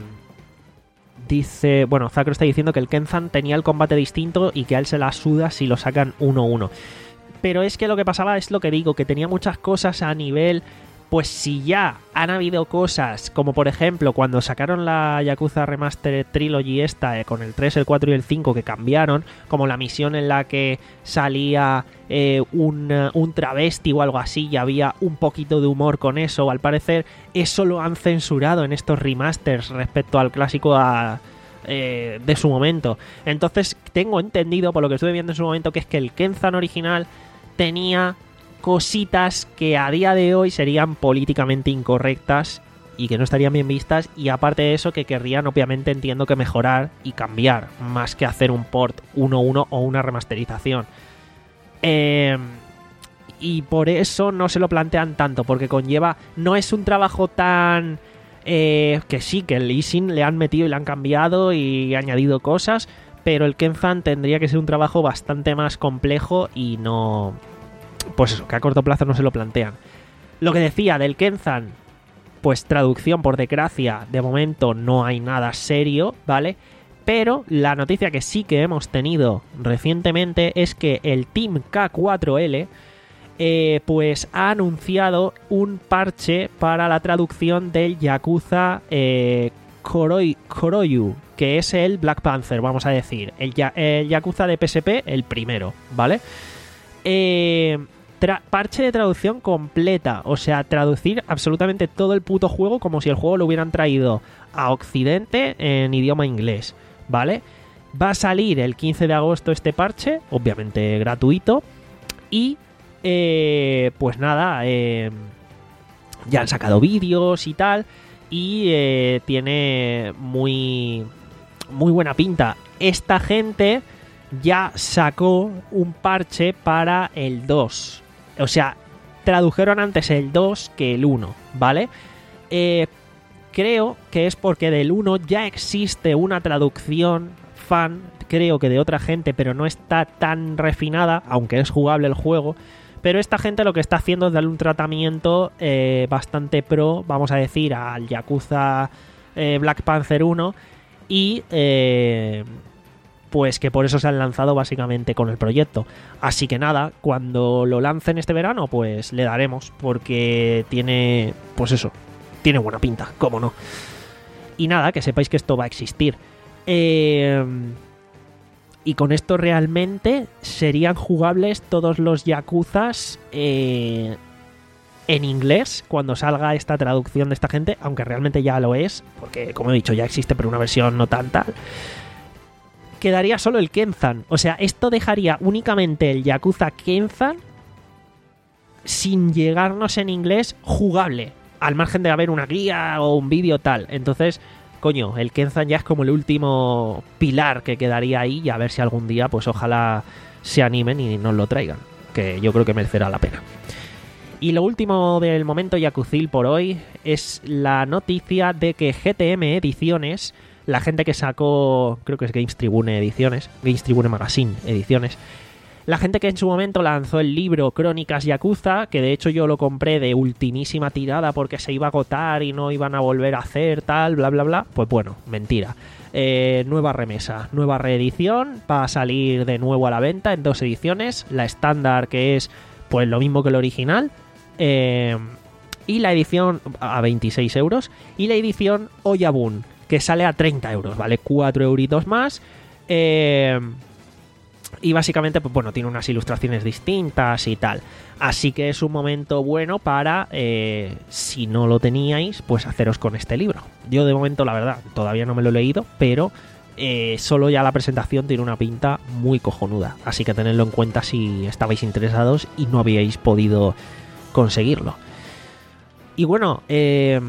dice, bueno, Zacro está diciendo que el Kenzan tenía el combate distinto y que a él se la suda si lo sacan uno a uno. Pero es que lo que pasaba es lo que digo, que tenía muchas cosas a nivel... Pues si ya han habido cosas, como por ejemplo cuando sacaron la Yakuza Remastered Trilogy esta, eh, con el tres, el cuatro y el cinco, que cambiaron, como la misión en la que salía eh, un, un travesti o algo así, y había un poquito de humor con eso, al parecer eso lo han censurado en estos remasters respecto al clásico a, eh, de su momento. Entonces tengo entendido, por lo que estuve viendo en su momento, que es que el Kenzan original tenía cositas que a día de hoy serían políticamente incorrectas y que no estarían bien vistas, y aparte de eso que querrían, obviamente, entiendo que mejorar y cambiar, más que hacer un port uno a uno o una remasterización. Eh, y por eso no se lo plantean tanto, porque conlleva, no es un trabajo tan Eh, que sí, que el Ishin le han metido y le han cambiado y añadido cosas, pero el Kenzan tendría que ser un trabajo bastante más complejo y no... Pues eso, que a corto plazo no se lo plantean. Lo que decía del Kenzan, pues traducción por desgracia, de momento no hay nada serio, ¿vale? Pero la noticia que sí que hemos tenido recientemente es que el Team K cuatro L eh, pues ha anunciado un parche para la traducción del Yakuza eh, Koroi, Koroyu, que es el Black Panther, vamos a decir, el, el Yakuza de P S P, el primero, ¿vale? Eh, tra- parche de traducción completa, o sea, traducir absolutamente todo el puto juego como si el juego lo hubieran traído a Occidente en idioma inglés, ¿vale? Va a salir el quince de agosto este parche, obviamente gratuito, y eh, pues nada, eh, ya han sacado vídeos y tal, y eh, tiene muy, muy buena pinta. Esta gente ya sacó un parche para el dos. O sea, tradujeron antes el dos que el uno, ¿vale? Eh, creo que es porque del uno ya existe una traducción fan, creo que de otra gente, pero no está tan refinada, aunque es jugable el juego. Pero esta gente lo que está haciendo es darle un tratamiento eh, bastante pro, vamos a decir, al Yakuza eh, Black Panther uno. Y... Eh, pues que por eso se han lanzado básicamente con el proyecto. Así que nada, cuando lo lancen este verano, pues le daremos, porque tiene, pues eso, tiene buena pinta, cómo no. Y nada, que sepáis que esto va a existir. Eh, y con esto realmente serían jugables todos los Yakuzas eh, en inglés cuando salga esta traducción de esta gente, aunque realmente ya lo es, porque como he dicho ya existe, pero una versión no tan tal. Quedaría solo el Kenzan. O sea, esto dejaría únicamente el Yakuza Kenzan sin llegarnos en inglés jugable, al margen de haber una guía o un vídeo tal. Entonces, coño, el Kenzan ya es como el último pilar que quedaría ahí, y a ver si algún día, pues ojalá se animen y nos lo traigan, que yo creo que merecerá la pena. Y lo último del momento Yakuzil por hoy es la noticia de que G T M Ediciones, la gente que sacó, creo que es Games Tribune Ediciones, Games Tribune Magazine Ediciones, la gente que en su momento lanzó el libro Crónicas Yakuza, que de hecho yo lo compré de ultimísima tirada porque se iba a agotar y no iban a volver a hacer tal, bla bla bla, pues bueno, mentira. Eh, nueva remesa, nueva reedición, va a salir de nuevo a la venta en dos ediciones, la estándar, que es pues lo mismo que el original, eh, y la edición a veintiséis euros, y la edición Oyabun, que sale a treinta euros, ¿vale? cuatro euritos más. Eh, y básicamente, pues bueno, tiene unas ilustraciones distintas y tal. Así que es un momento bueno para, eh, si no lo teníais, pues haceros con este libro. Yo de momento, la verdad, todavía no me lo he leído, pero eh, solo ya la presentación tiene una pinta muy cojonuda. Así que tenedlo en cuenta si estabais interesados y no habíais podido conseguirlo. Y bueno, eh...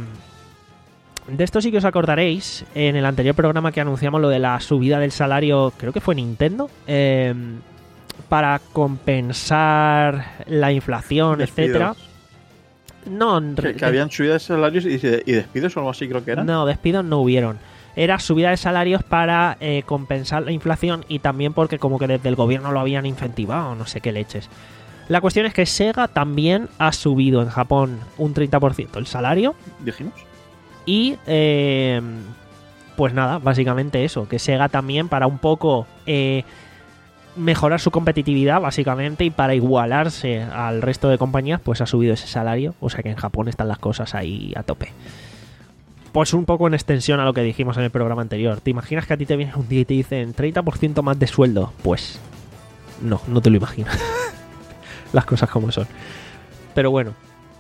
de esto sí que os acordaréis en el anterior programa que anunciamos lo de la subida del salario, creo que fue Nintendo, eh, para compensar la inflación, Despidos. etcétera. No, que, que habían subida de salarios y, y despidos o algo así, creo que era. No, despidos no hubieron. Era subida de salarios para eh, compensar la inflación, y también porque como que desde el gobierno lo habían incentivado, no sé qué leches. La cuestión es que Sega también ha subido en Japón un treinta por ciento el salario. ¿Dijimos? Y eh, pues nada, básicamente eso, que Sega también, para un poco eh, mejorar su competitividad básicamente y para igualarse al resto de compañías, pues ha subido ese salario. O sea que en Japón están las cosas ahí a tope. Pues un poco en extensión a lo que dijimos en el programa anterior. ¿Te imaginas que a ti te viene un día y te dicen treinta por ciento más de sueldo? Pues no, no te lo imaginas. Las cosas como son. Pero bueno,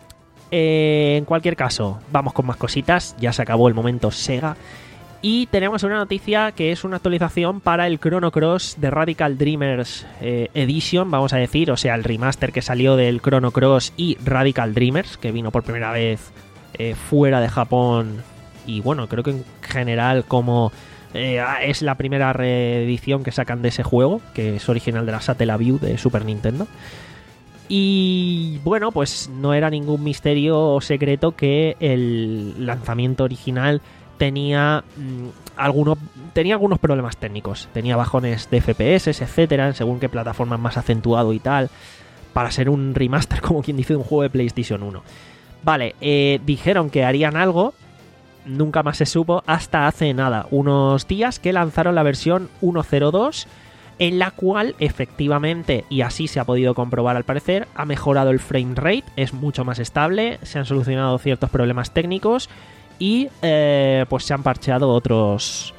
Eh, en cualquier caso, vamos con más cositas. Ya se acabó el momento Sega. Y tenemos una noticia que es una actualización para el Chrono Cross de Radical Dreamers eh, Edition, vamos a decir. O sea, el remaster que salió del Chrono Cross y Radical Dreamers, que vino por primera vez eh, fuera de Japón. Y bueno, creo que en general como eh, es la primera reedición que sacan de ese juego, que es original de la Satellaview de Super Nintendo. Y bueno, pues no era ningún misterio o secreto que el lanzamiento original tenía mmm, algunos, tenía algunos problemas técnicos. Tenía bajones de F P S, etcétera, según qué plataforma más acentuado y tal, para ser un remaster, como quien dice, de un juego de PlayStation uno. Vale, eh, dijeron que harían algo, nunca más se supo, hasta hace nada, unos días que lanzaron la versión uno punto cero dos, en la cual efectivamente, y así se ha podido comprobar al parecer, ha mejorado el frame rate, es mucho más estable, se han solucionado ciertos problemas técnicos y eh, pues se han parcheado otros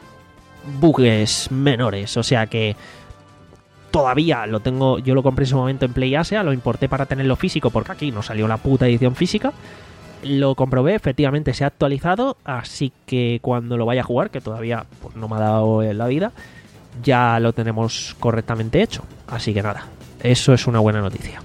bugs menores, o sea que todavía lo tengo, yo lo compré en su momento en PlayAsia, lo importé para tenerlo físico porque aquí no salió la puta edición física. Lo comprobé, efectivamente se ha actualizado, así que cuando lo vaya a jugar, que todavía pues, no me ha dado la vida, ya lo tenemos correctamente hecho. Así que nada, eso es una buena noticia.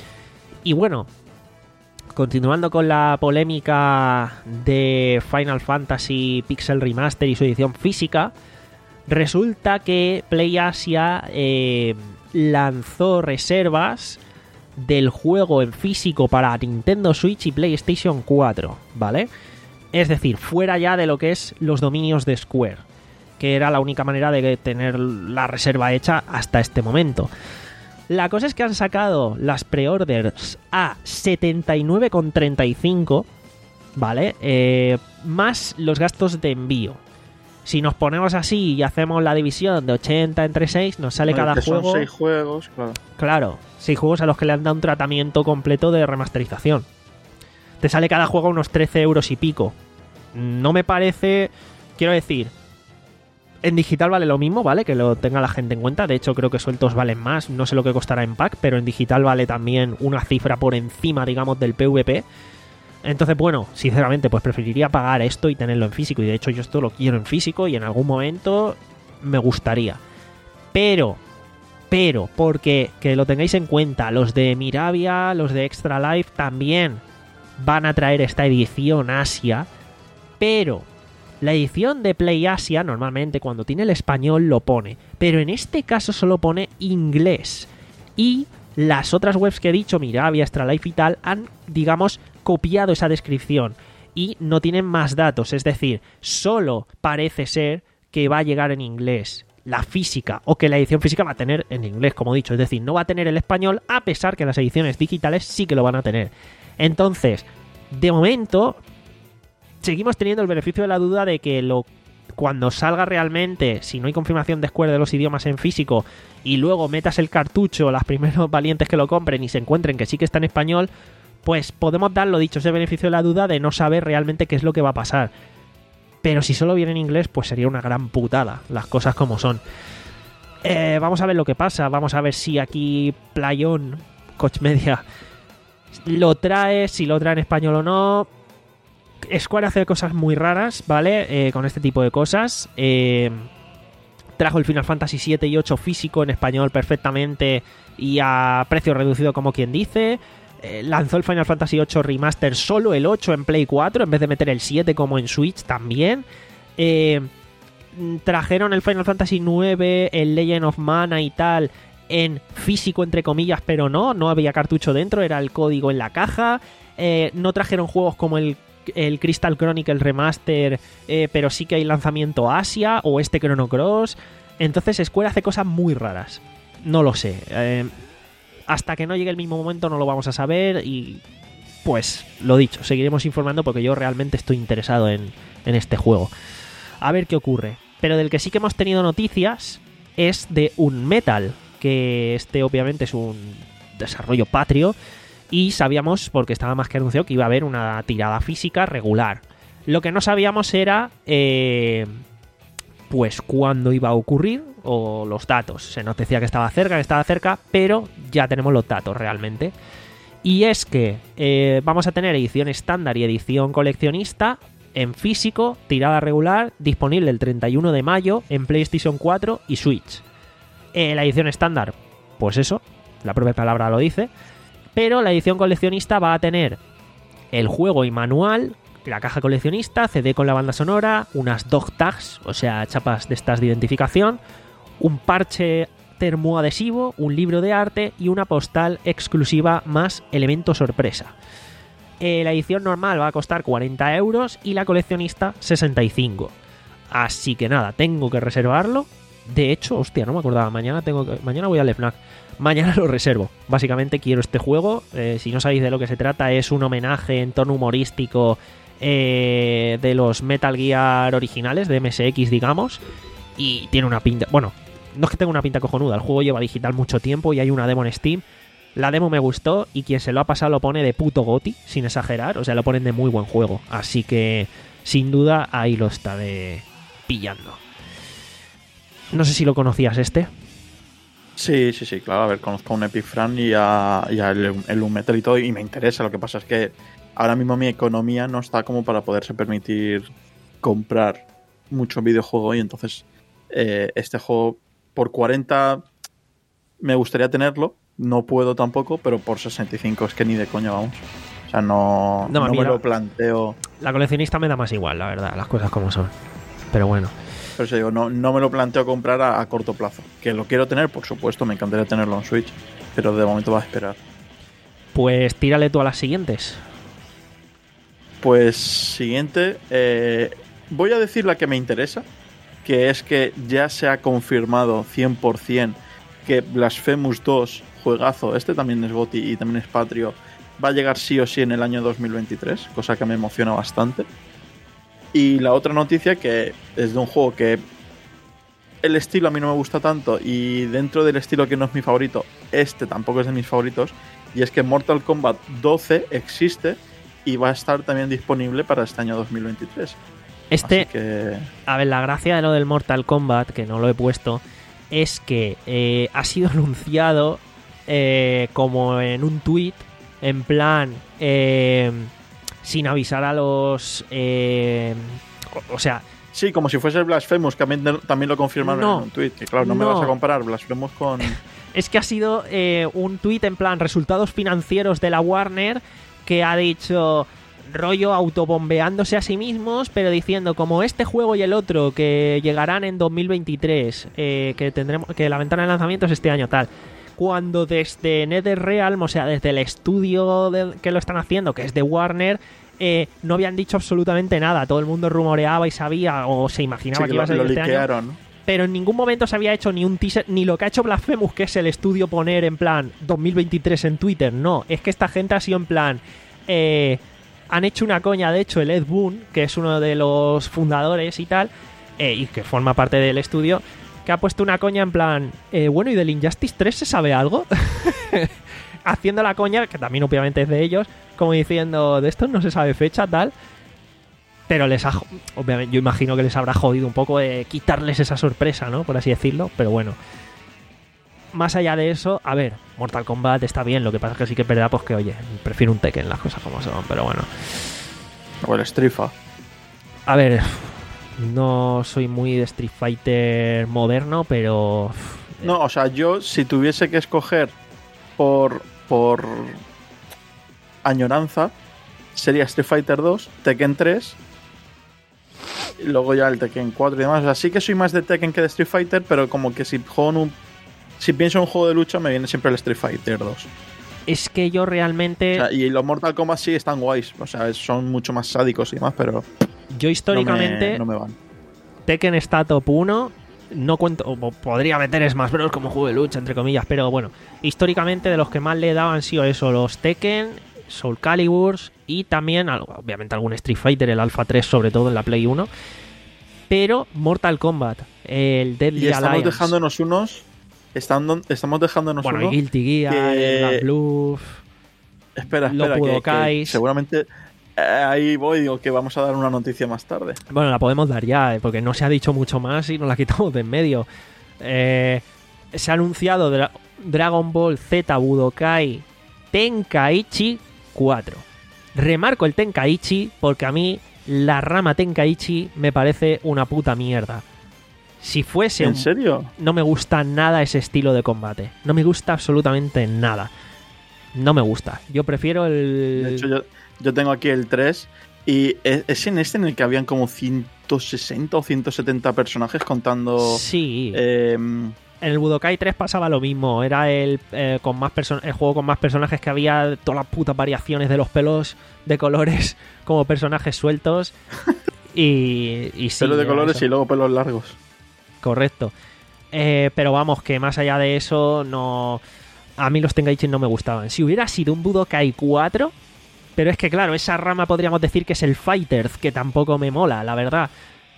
Y bueno, continuando con la polémica de Final Fantasy Pixel Remaster y su edición física, resulta que PlayAsia eh, lanzó reservas del juego en físico para Nintendo Switch y PlayStation cuatro, ¿vale? Es decir, fuera ya de lo que es los dominios de Square, que era la única manera de tener la reserva hecha hasta este momento. La cosa es que han sacado las pre-orders a setenta y nueve con treinta y cinco, ¿vale? Eh, más los gastos de envío. Si nos ponemos así y hacemos la división de ochenta entre seis, nos sale bueno, cada que juego... Son seis juegos, claro. Claro, seis juegos a los que le han dado un tratamiento completo de remasterización. Te sale cada juego a unos trece euros y pico. No me parece... Quiero decir, en digital vale lo mismo, ¿vale? Que lo tenga la gente en cuenta. De hecho, creo que sueltos valen más. No sé lo que costará en pack, pero en digital vale también una cifra por encima, digamos, del P V P. Entonces, bueno, sinceramente, pues preferiría pagar esto y tenerlo en físico. Y de hecho yo esto lo quiero en físico y en algún momento me gustaría. Pero, pero, porque que lo tengáis en cuenta, los de Miravia, los de Extra Life también van a traer esta edición Asia. Pero la edición de PlayAsia normalmente cuando tiene el español lo pone. Pero en este caso solo pone inglés. Y las otras webs que he dicho, Miravia, Extra Life y tal, han, digamos, copiado esa descripción y no tienen más datos, es decir, solo parece ser que va a llegar en inglés la física o que la edición física va a tener en inglés, como he dicho, es decir, no va a tener el español a pesar que las ediciones digitales sí que lo van a tener. Entonces, de momento, seguimos teniendo el beneficio de la duda de que lo cuando salga realmente, si no hay confirmación de Square de los idiomas en físico y luego metas el cartucho, las primeros valientes que lo compren y se encuentren que sí que está en español, pues podemos dar lo dicho, ese beneficio de la duda de no saber realmente qué es lo que va a pasar. Pero si solo viene en inglés, pues sería una gran putada, las cosas como son. Eh, vamos a ver lo que pasa, vamos a ver si aquí Playón, Koch Media, lo trae, si lo trae en español o no. Square hace cosas muy raras, ¿vale? Eh, con este tipo de cosas. Eh, trajo el Final Fantasy siete y ocho físico en español perfectamente y a precio reducido, como quien dice. Eh, lanzó el Final Fantasy ocho Remaster solo el ocho en Play cuatro en vez de meter el siete como en Switch también. Eh, trajeron el Final Fantasy nueve, el Legend of Mana y tal en físico entre comillas, pero no, no había cartucho dentro, era el código en la caja. Eh, no trajeron juegos como el el Crystal Chronicle Remaster, eh, pero sí que hay lanzamiento Asia o este Chrono Cross. Entonces Square hace cosas muy raras. No lo sé. Eh, hasta que no llegue el mismo momento no lo vamos a saber y pues lo dicho, seguiremos informando porque yo realmente estoy interesado en, en este juego. A ver qué ocurre. Pero del que sí que hemos tenido noticias es de Unmetal, que este obviamente es un desarrollo patrio. Y sabíamos, porque estaba más que anunciado, que iba a haber una tirada física regular. Lo que no sabíamos era, eh, pues, cuándo iba a ocurrir o los datos. Se nos decía que estaba cerca, que estaba cerca, pero ya tenemos los datos realmente. Y es que eh, vamos a tener edición estándar y edición coleccionista en físico, tirada regular, disponible el treinta y uno de mayo en PlayStation cuatro y Switch. Eh, la edición estándar, pues eso, la propia palabra lo dice. Pero la edición coleccionista va a tener el juego y manual, la caja coleccionista, C D con la banda sonora, unas dog tags, o sea, chapas de estas de identificación, un parche termoadhesivo, un libro de arte y una postal exclusiva más elemento sorpresa. Eh, la edición normal va a costar cuarenta euros y la coleccionista sesenta y cinco. Así que nada, tengo que reservarlo. De hecho, hostia, no me acordaba. Mañana tengo que... mañana voy al FNAC. Mañana lo reservo. Básicamente quiero este juego. Eh, si no sabéis de lo que se trata, es un homenaje en tono humorístico eh, de los Metal Gear originales, de M S X, digamos. Y tiene una pinta... Bueno, no es que tenga una pinta cojonuda. El juego lleva digital mucho tiempo y hay una demo en Steam. La demo me gustó y quien se lo ha pasado lo pone de puto goti, sin exagerar. O sea, lo ponen de muy buen juego. Así que, sin duda, ahí lo estaré pillando. No sé si lo conocías este. Sí, sí, sí, claro. A ver, conozco a un Epic Fran y a, y a el, el Unmetal y todo, y me interesa. Lo que pasa es que ahora mismo mi economía no está como para poderse permitir comprar mucho videojuego, y entonces eh, este juego por cuarenta me gustaría tenerlo. No puedo tampoco, pero por sesenta y cinco es que ni de coña, vamos. O sea, no, No, no mira, me lo planteo. La coleccionista me da más igual, la verdad, las cosas como son. Pero bueno. Por eso digo, no, no me lo planteo comprar a, a corto plazo. Que lo quiero tener, por supuesto, me encantaría tenerlo en Switch, pero de momento va a esperar. Pues tírale tú a las siguientes. Pues siguiente, eh, voy a decir la que me interesa, que es que ya se ha confirmado cien por ciento que Blasphemous dos, juegazo, este también es GOTY y también es Patrio, va a llegar sí o sí en el año dos mil veintitrés, cosa que me emociona bastante. Y la otra noticia, que es de un juego que el estilo a mí no me gusta tanto, y dentro del estilo que no es mi favorito, este tampoco es de mis favoritos, y es que Mortal Kombat doce existe y va a estar también disponible para este año dos mil veintitrés. Este, Así que... a ver, la gracia de lo del Mortal Kombat, que no lo he puesto, es que eh, ha sido anunciado eh, como en un tweet, en plan... Eh, sin avisar a los... Eh, o, o sea... Sí, como si fuese el Blasphemous, que también, también lo confirmaron no, en un tweet. Que claro, no, no. me vas a comparar Blasphemous con... Es que ha sido eh, un tweet en plan resultados financieros de la Warner, que ha dicho rollo autobombeándose a sí mismos, pero diciendo como este juego y el otro que llegarán en dos mil veintitrés, eh, que tendremos que la ventana de lanzamiento es este año tal. Cuando desde NetherRealm, o sea, desde el estudio de, que lo están haciendo, que es de Warner, eh, no habían dicho absolutamente nada. Todo el mundo rumoreaba y sabía o se imaginaba sí, que iba a salir lo este liquearon, año. ¿no? Pero en ningún momento se había hecho ni un teaser, ni lo que ha hecho Blasphemous, que es el estudio poner en plan dos mil veintitrés en Twitter. No, es que esta gente ha sido en plan... Eh, han hecho una coña, de hecho, el Ed Boon, que es uno de los fundadores y tal, eh, y que forma parte del estudio... que ha puesto una coña en plan, eh, bueno, ¿y del Injustice tres se sabe algo? Haciendo la coña, que también obviamente es de ellos, como diciendo, de estos no se sabe fecha, tal. Pero les ha, obviamente, yo imagino que les habrá jodido un poco de quitarles esa sorpresa, ¿no? Por así decirlo, pero bueno. Más allá de eso, a ver, Mortal Kombat está bien, lo que pasa es que sí que es verdad, pues que, oye, prefiero un Tekken, las cosas como son, pero bueno. O el Strifa. A ver... No soy muy de Street Fighter moderno, pero... No, o sea, yo si tuviese que escoger por, por añoranza, sería Street Fighter dos, Tekken tres, y luego ya el Tekken cuatro y demás. O sea, sí que soy más de Tekken que de Street Fighter, pero como que si juego en un... Si pienso en un juego de lucha, me viene siempre el Street Fighter dos. Es que yo realmente... O sea, y los Mortal Kombat sí están guays, o sea, son mucho más sádicos y demás, pero... Yo históricamente, no me, no me van. Tekken está top uno, no cuento, o podría meter Smash Bros como juego de lucha, entre comillas, pero bueno, históricamente de los que más le daban han sido eso, los Tekken, Soul Caliburs y también, obviamente algún Street Fighter, el Alpha tres sobre todo en la Play uno, pero Mortal Kombat, el Deadly Y estamos Alliance. dejándonos unos, estando, estamos dejándonos bueno, uno... Guilty Gear, que... el Black Bluff, Espera, espera, que, Budokais. que seguramente eh, ahí voy, digo que vamos a dar una noticia más tarde. Bueno, la podemos dar ya, eh, porque no se ha dicho mucho más y nos la quitamos de en medio. Eh, se ha anunciado Dra- Dragon Ball Z Budokai Tenkaichi cuatro. Remarco el Tenkaichi porque a mí la rama Tenkaichi me parece una puta mierda. Si fuese... ¿En un... serio? No me gusta nada ese estilo de combate. No me gusta absolutamente nada. No me gusta. Yo prefiero el... De hecho, yo, yo tengo aquí el tres y es, es en este en el que habían como ciento sesenta o ciento setenta personajes contando Sí. eh, En el Budokai tres pasaba lo mismo. Era el, eh, con más perso- el juego con más personajes que había. Todas las putas variaciones de los pelos de colores como personajes sueltos. Y, y sí, pelos de colores eso. y luego pelos largos. Correcto. Eh, pero vamos, que más allá de eso, no. A mí los Tenkaichi no me gustaban. Si hubiera sido un Budokai cuatro, pero es que claro, esa rama podríamos decir que es el Fighters, que tampoco me mola, la verdad.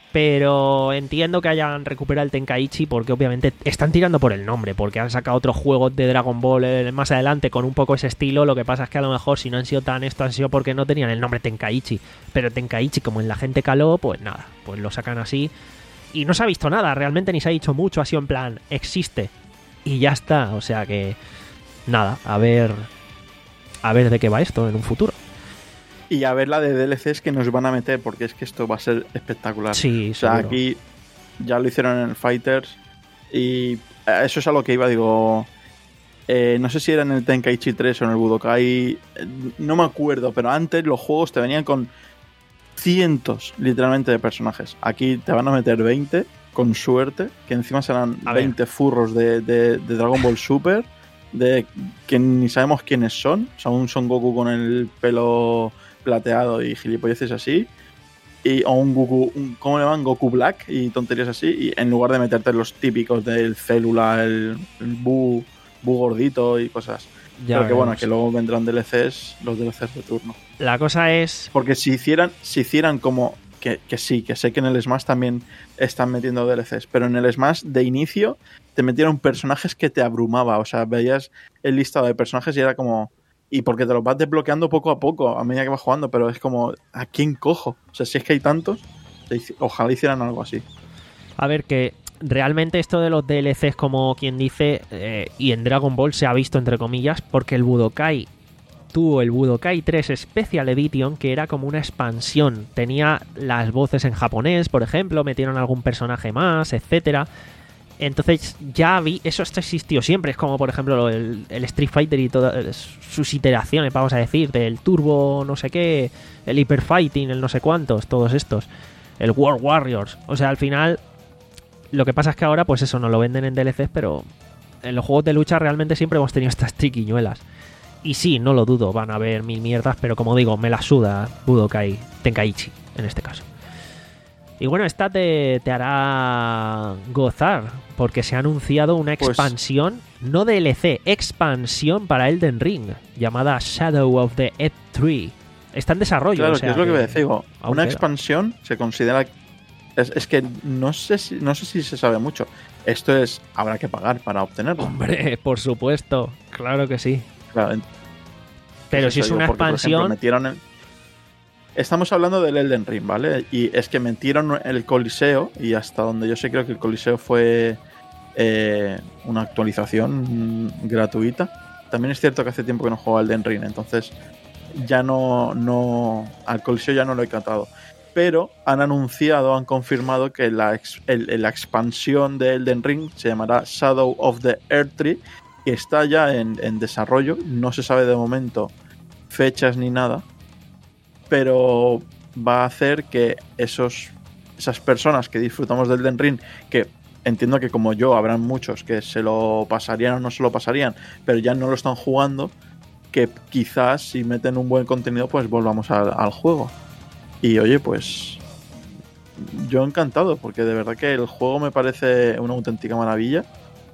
Pero entiendo que hayan recuperado el Tenkaichi porque obviamente están tirando por el nombre, porque han sacado otros juegos de Dragon Ball eh, más adelante con un poco ese estilo. Lo que pasa es que a lo mejor si no han sido tan esto, han sido porque no tenían el nombre Tenkaichi. Pero Tenkaichi, como en la gente caló, pues nada, pues lo sacan así. Y no se ha visto nada, realmente ni se ha dicho mucho, ha sido en plan, existe. Y ya está, o sea que... Nada, a ver... A ver de qué va esto en un futuro. Y a ver la de D L Cs que nos van a meter, porque es que esto va a ser espectacular. Sí, o sea, seguro. aquí ya lo hicieron en el Fighters y eso es a lo que iba, digo... Eh, no sé si era en el Tenkaichi tres o en el Budokai, no me acuerdo, pero antes los juegos te venían con cientos, literalmente, de personajes. Aquí te van a meter veinte, con suerte, que encima serán A ver. veinte furros de, de, de Dragon Ball Super, de que ni sabemos quiénes son. O sea, un Son Goku con el pelo plateado y gilipolleces así. Y, o un Goku, un, ¿cómo le llaman? Goku Black y tonterías así. Y en lugar de meterte los típicos del Célula, el, el Bu, Bu gordito y cosas. Ya Pero que bueno, veremos. que luego vendrán D L Cs, los D L Cs de turno. La cosa es... Porque si hicieran, si hicieran como... Que, que sí, que sé que en el Smash también están metiendo D L Cs, pero en el Smash de inicio te metieron personajes que te abrumaba. O sea, veías el listado de personajes y era como... Y porque te los vas desbloqueando poco a poco a medida que vas jugando, pero es como... ¿A quién cojo? O sea, si es que hay tantos, ojalá hicieran algo así. A ver, que realmente esto de los D L Cs, como quien dice, eh, y en Dragon Ball se ha visto entre comillas, porque el Budokai tuvo el Budokai tres Special Edition, que era como una expansión. Tenía las voces en japonés, por ejemplo, metieron algún personaje más, etcétera. Entonces ya vi, eso esto existió siempre, es como por ejemplo el, el Street Fighter y todas sus iteraciones, vamos a decir, del Turbo no sé qué, el Hyper Fighting, el no sé cuántos, todos estos, el World Warriors. O sea, al final, lo que pasa es que ahora pues eso, no lo venden en D L Cs, pero en los juegos de lucha realmente siempre hemos tenido estas triquiñuelas. Y sí, no lo dudo, van a haber mil mierdas, pero como digo, me la suda Budokai Tenkaichi, en este caso. Y bueno, esta te, te hará gozar, porque se ha anunciado una Pues- expansión, no D L C, expansión para Elden Ring, llamada Shadow of the Ed tres. Está en desarrollo. Claro, o sea que es lo que que me decía, digo, aún una queda. expansión se considera... Es, es que no sé, si, no sé si se sabe mucho. Esto es... Habrá que pagar para obtenerlo. Hombre, por supuesto, claro que sí. Claro, en- Pero es si eso, es digo, una porque, por ejemplo, expansión... metieron el- Estamos hablando del Elden Ring, ¿vale? Y es que metieron el Coliseo, y hasta donde yo sé creo que el Coliseo fue eh, una actualización mm, gratuita. También es cierto que hace tiempo que no juego al Elden Ring, entonces ya no, no... Al Coliseo ya no lo he catado. Pero han anunciado, han confirmado que la, ex- el- la expansión de Elden Ring se llamará Shadow of the Earth Tree, que está ya en, en desarrollo. No se sabe de momento fechas ni nada, pero va a hacer que esos, esas personas que disfrutamos del Elden Ring, que entiendo que como yo habrán muchos que se lo pasarían o no se lo pasarían, pero ya no lo están jugando, que quizás si meten un buen contenido pues volvamos al, al juego. Y oye, pues yo encantado, porque de verdad que el juego me parece una auténtica maravilla.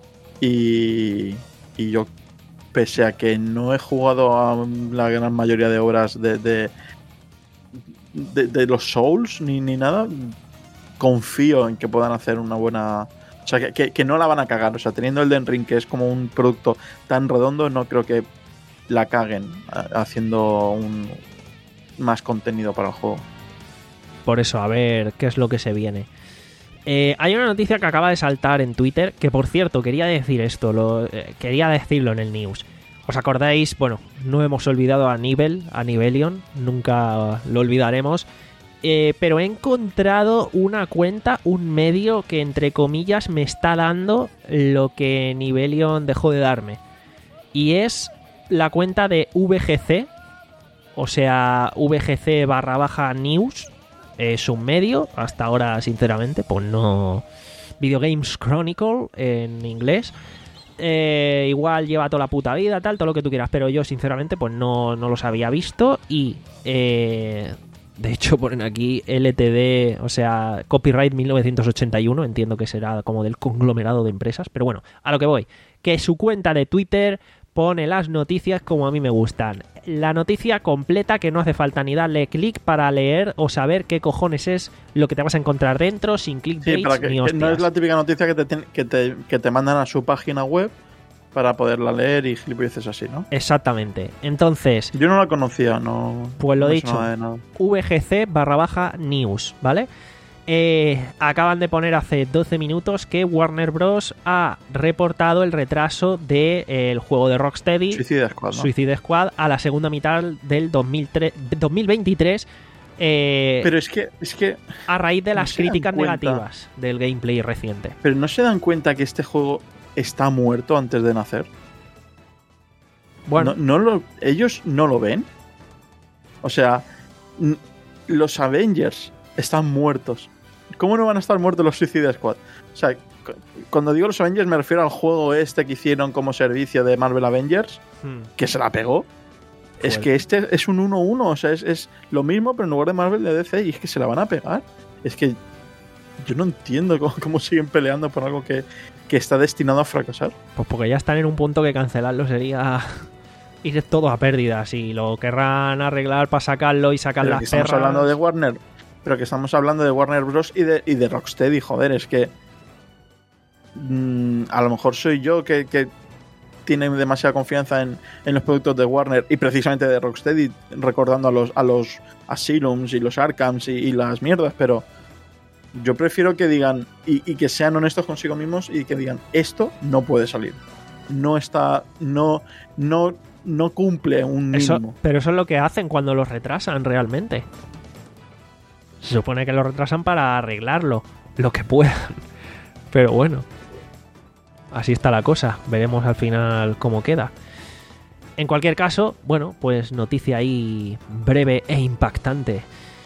Y, y yo, pese a que no he jugado a la gran mayoría de horas de, de, de, de los Souls ni, ni nada, confío en que puedan hacer una buena... O sea, que, que, que no la van a cagar. O sea, teniendo el Elden Ring, que es como un producto tan redondo, no creo que la caguen haciendo un más contenido para el juego. Por eso, a ver qué es lo que se viene. Eh, hay una noticia que acaba de saltar en Twitter, que por cierto, quería decir esto, lo, eh, quería decirlo en el news. ¿Os acordáis? Bueno, no hemos olvidado a Nivel, a Nivelion, nunca lo olvidaremos. Eh, pero he encontrado una cuenta, un medio que entre comillas me está dando lo que Nivelion dejó de darme. Y es la cuenta de V G C, o sea, V G C barra baja news, es un medio, hasta ahora sinceramente, pues no... Video Games Chronicle en inglés. Eh, igual lleva toda la puta vida, tal, todo lo que tú quieras, pero yo sinceramente pues no, no los había visto y... Eh, de hecho ponen aquí L T D, o sea, copyright mil novecientos ochenta y uno, entiendo que será como del conglomerado de empresas, pero bueno, a lo que voy, que su cuenta de Twitter pone las noticias como a mí me gustan. La noticia completa, que no hace falta ni darle clic para leer o saber qué cojones es lo que te vas a encontrar dentro, sin clickbait Sí, para que, ni que hostias. no es la típica noticia que te, ten- que, te, que te mandan a su página web para poderla leer y gilipolleces así, ¿no? Exactamente. Entonces, Yo no la conocía, no... Pues lo no me dicho. sonaba de nada. V G C barra baja news, ¿vale? Eh, acaban de poner hace doce minutos que Warner Bros. Ha reportado el retraso del de, eh, juego de Rocksteady, Suicide Squad, ¿no? Suicide Squad, a la segunda mitad del dos mil tres, dos mil veintitrés, eh, Pero es que, es que... a raíz de no las se dan críticas cuenta. negativas del gameplay reciente. Pero no se dan cuenta que este juego está muerto antes de nacer. Bueno, No, no lo, ellos no lo ven. O sea, n- los Avengers están muertos. ¿Cómo no van a estar muertos los Suicide Squad? O sea, cu- cuando digo los Avengers me refiero al juego este que hicieron como servicio de Marvel Avengers, hmm, que se la pegó. Es Fuerte. que este es un uno uno, o sea, es, es lo mismo, pero en lugar de Marvel de D C, y es que se la van a pegar. Es que yo no entiendo cómo, cómo siguen peleando por algo que, que está destinado a fracasar. pues porque ya están en un punto que cancelarlo sería ir todo a pérdidas y lo querrán arreglar para sacarlo y sacar Pero las que estamos perras. hablando de Warner, pero que estamos hablando de Warner Bros. y de, y de Rocksteady, joder, es que mm, a lo mejor soy yo que, que tiene demasiada confianza en, en los productos de Warner y precisamente de Rocksteady, recordando a los, a los Asylums y los Arkhams y, y las mierdas, pero yo prefiero que digan y, y que sean honestos consigo mismos y que digan, esto no puede salir. No está, no, no, no cumple un Eso, mínimo. pero eso es lo que hacen cuando los retrasan realmente. Se supone que lo retrasan para arreglarlo, lo que puedan. Pero bueno, así está la cosa. Veremos al final cómo queda. En cualquier caso, bueno, pues noticia ahí breve e impactante.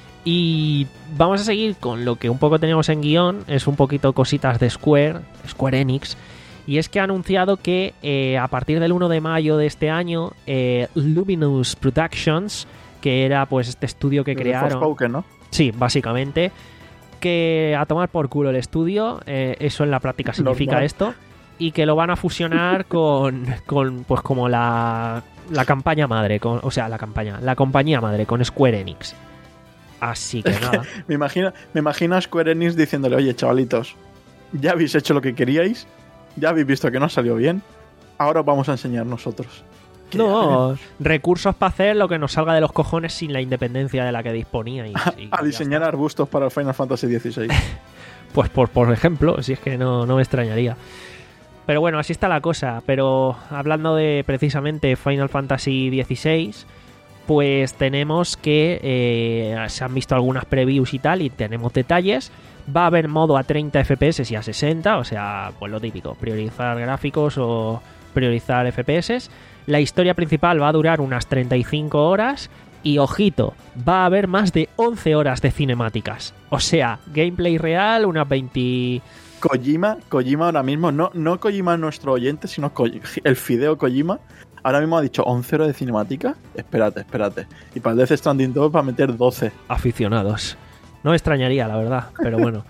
Y vamos a seguir con lo que un poco teníamos en guión. Es un poquito cositas de Square, Square Enix. Y es que ha anunciado que eh, a partir del uno de mayo de este año, eh, Luminous Productions, que era pues este estudio que Los de crearon... Forspoken, ¿no? Sí, básicamente. Que a tomar por culo el estudio, eh, eso en la práctica significa Normal. esto. Y que lo van a fusionar con, con pues como la, la campaña madre, con, o sea, la campaña, la compañía madre, con Square Enix. Así que nada. Me imagino, me imagino a Square Enix diciéndole, oye, chavalitos, ya habéis hecho lo que queríais, ya habéis visto que no salió bien, ahora os vamos a enseñar nosotros. Que No, recursos para hacer lo que nos salga de los cojones sin la independencia de la que disponía. Y, A, y a ya diseñar está. arbustos para el Final Fantasy dieciséis. Pues por, por ejemplo, si es que no, no me extrañaría. Pero bueno, así está la cosa. Pero hablando de precisamente Final Fantasy dieciséis, pues tenemos que eh, se han visto algunas previews y tal, y tenemos detalles. Va a haber modo a treinta F P S y a sesenta, o sea, pues lo típico, priorizar gráficos o priorizar F P S. La historia principal va a durar unas treinta y cinco horas y, ojito, va a haber más de once horas de cinemáticas. O sea, gameplay real, unas veinte... Kojima, Kojima ahora mismo, no, no Kojima nuestro oyente, sino Ko- el Fideo Kojima, ahora mismo ha dicho once horas de cinemática. Espérate, espérate. Y para el Death Stranding dos va a meter doce. aficionados. No me extrañaría, la verdad, pero bueno.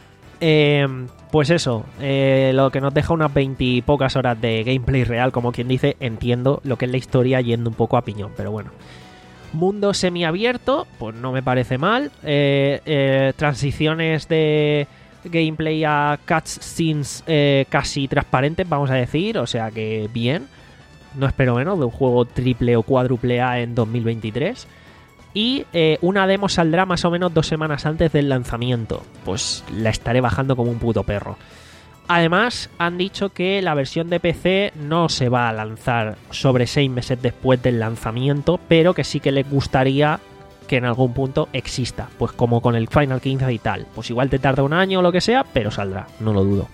Eh, pues eso, eh, lo que nos deja unas veinte y pocas horas de gameplay real, como quien dice. Entiendo lo que es la historia yendo un poco a piñón, pero bueno. Mundo semiabierto, pues no me parece mal. Eh, eh, transiciones de gameplay a cutscenes eh, casi transparentes, vamos a decir, o sea que bien. No espero menos de un juego triple o cuádruple A en dos mil veintitrés. Y eh, una demo saldrá más o menos dos semanas antes del lanzamiento. Pues la estaré bajando como un puto perro. Además, han dicho que la versión de P C no se va a lanzar sobre seis meses después del lanzamiento, pero que sí que les gustaría que en algún punto exista. Pues como con el Final quince y tal. Pues igual te tarda un año o lo que sea, pero saldrá, no lo dudo.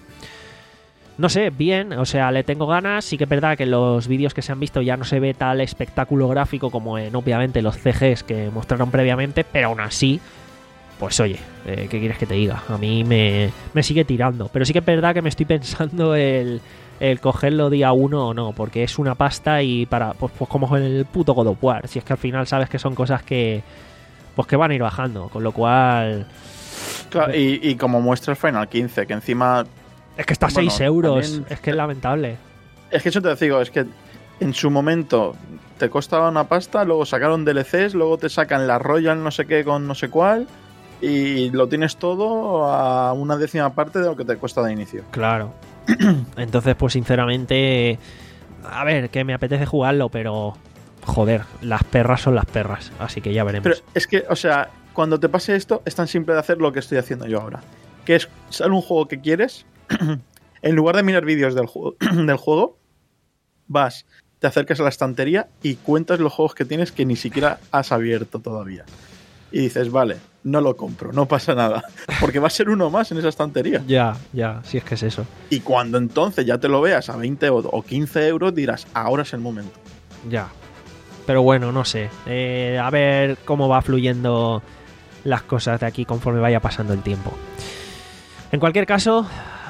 No sé, bien, o sea, le tengo ganas. Sí que es verdad que en los vídeos que se han visto ya no se ve tal espectáculo gráfico como en, obviamente, los C Gs que mostraron previamente, pero aún así pues oye, eh, ¿qué quieres que te diga? A mí me, me sigue tirando. Pero sí que es verdad que me estoy pensando el, el cogerlo día uno o no, porque es una pasta y para pues, pues como en el puto God of War. Si es que al final sabes que son cosas que pues que van a ir bajando, con lo cual... Claro, y, y como muestra el Final quince, que encima... Es que está a bueno, seis euros, también... es que es lamentable. Es que eso te digo, es que en su momento te costaba una pasta, luego sacaron D L Cs, luego te sacan la Royal no sé qué con no sé cuál, y lo tienes todo a una décima parte de lo que te cuesta de inicio. Claro. Entonces, pues sinceramente, a ver, que me apetece jugarlo, pero joder, las perras son las perras, así que ya veremos. Pero es que, o sea, cuando te pase esto, es tan simple de hacer lo que estoy haciendo yo ahora. Que es, sale un juego que quieres, en lugar de mirar vídeos del juego, del juego, vas, te acercas a la estantería y cuentas los juegos que tienes que ni siquiera has abierto todavía. Y dices, vale, no lo compro, no pasa nada. Porque va a ser uno más en esa estantería. Ya, ya, si es que es eso. Y cuando entonces ya te lo veas a veinte o quince euros, dirás, ahora es el momento. Ya. Pero bueno, no sé. Eh, a ver cómo va fluyendo las cosas de aquí conforme vaya pasando el tiempo. En cualquier caso,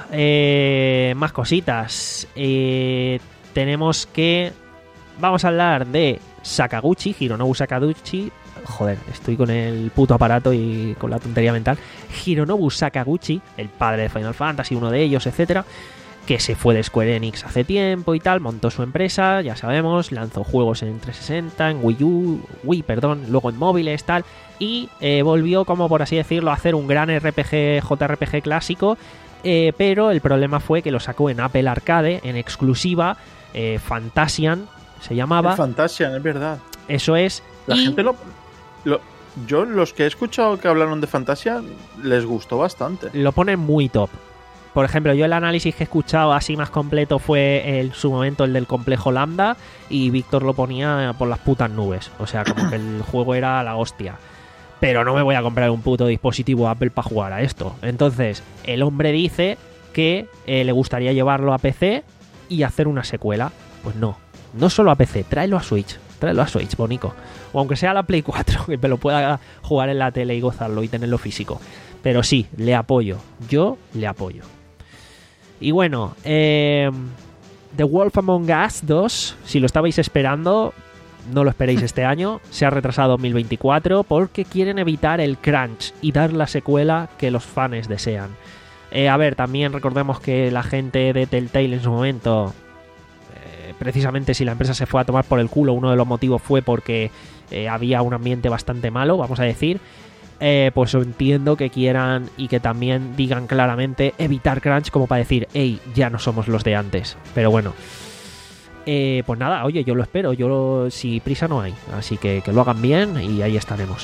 eh, más cositas. Eh, tenemos que... Vamos a hablar de Sakaguchi, Hironobu Sakaguchi. Joder, estoy con el puto aparato y con la tontería mental. Hironobu Sakaguchi, el padre de Final Fantasy, uno de ellos, etcétera, que se fue de Square Enix hace tiempo y tal, montó su empresa, ya sabemos, lanzó juegos en trescientos sesenta, en Wii U, Wii, perdón, luego en móviles, tal, y eh, volvió, como por así decirlo, a hacer un gran R P G, J R P G clásico, eh, pero el problema fue que lo sacó en Apple Arcade, en exclusiva, eh, Fantasian se llamaba. El Fantasian, es verdad. Eso es. La y... gente lo, lo... Yo, los que he escuchado que hablaron de Fantasia, les gustó bastante. Lo ponen muy top. Por ejemplo, yo el análisis que he escuchado así más completo fue en su momento el del complejo Lambda y Víctor lo ponía por las putas nubes. O sea, como que el juego era la hostia. Pero no me voy a comprar un puto dispositivo Apple para jugar a esto. Entonces, el hombre dice que eh, le gustaría llevarlo a P C y hacer una secuela. Pues no, no solo a P C, tráelo a Switch. Tráelo a Switch, bonico. O aunque sea la Play cuatro, que me lo pueda jugar en la tele y gozarlo y tenerlo físico. Pero sí, le apoyo. Yo le apoyo. Y bueno, eh, The Wolf Among Us dos, si lo estabais esperando, no lo esperéis este año, se ha retrasado a dos mil veinticuatro porque quieren evitar el crunch y dar la secuela que los fans desean. Eh, a ver, también recordemos que la gente de Telltale en su momento, eh, precisamente si la empresa se fue a tomar por el culo, uno de los motivos fue porque eh, había un ambiente bastante malo, vamos a decir. Eh, pues entiendo que quieran y que también digan claramente evitar crunch como para decir, hey, ya no somos los de antes. Pero bueno, eh, pues nada, oye, yo lo espero, yo lo, si prisa no hay, así que que lo hagan bien y ahí estaremos.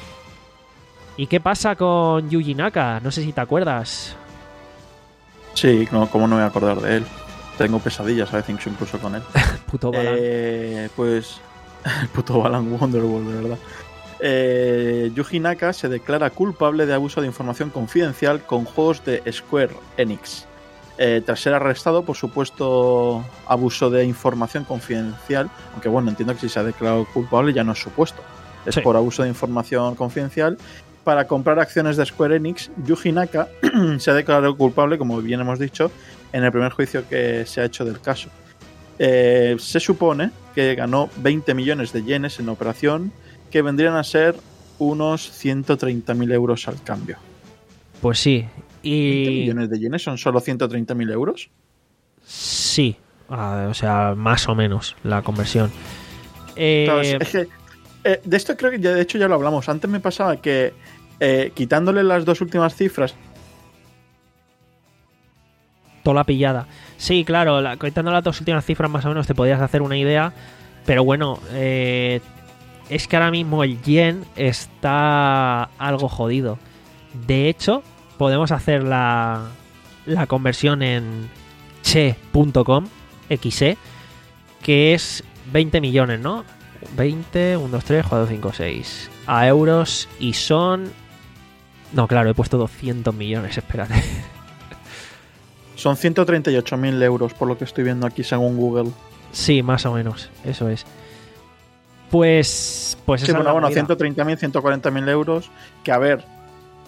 ¿Y qué pasa con Yuji Naka? No sé si te acuerdas. Sí, no, ¿cómo no me voy a acordar de él? Tengo pesadillas a veces incluso con él. Puto Balan. Eh, pues el puto Balan Wonderworld, de verdad. Eh, Yuji Naka se declara culpable de abuso de información confidencial con juegos de Square Enix. Eh, tras ser arrestado por supuesto abuso de información confidencial, aunque bueno, entiendo que si se ha declarado culpable ya no es supuesto, es sí. Por abuso de información confidencial para comprar acciones de Square Enix. Yuji Naka se ha declarado culpable, como bien hemos dicho, en el primer juicio que se ha hecho del caso. Eh, se supone que ganó veinte millones de yenes en la operación, que vendrían a ser unos ciento treinta mil euros al cambio. Pues sí. Y... ¿veinte millones de yenes son solo ciento treinta mil euros? Sí, ah, o sea, más o menos la conversión. Eh... Claro, es que, eh, de esto creo que ya, de hecho ya lo hablamos. Antes me pasaba que eh, quitándole las dos últimas cifras... Toda la pillada. Sí, claro, la, quitando las dos últimas cifras más o menos te podías hacer una idea, pero bueno... Eh... Es que ahora mismo el yen está algo jodido. De hecho, podemos hacer la, la conversión en che punto com, xe, que es veinte millones, ¿no? veinte, uno, dos, tres, cuatro, cinco, seis. A euros y son... No, claro, he puesto doscientos millones, espérate. Son ciento treinta y ocho mil euros, por lo que estoy viendo aquí según Google. Sí, más o menos, eso es. Pues, pues sí, bueno, bueno, ciento treinta mil, ciento cuarenta mil euros, que a ver,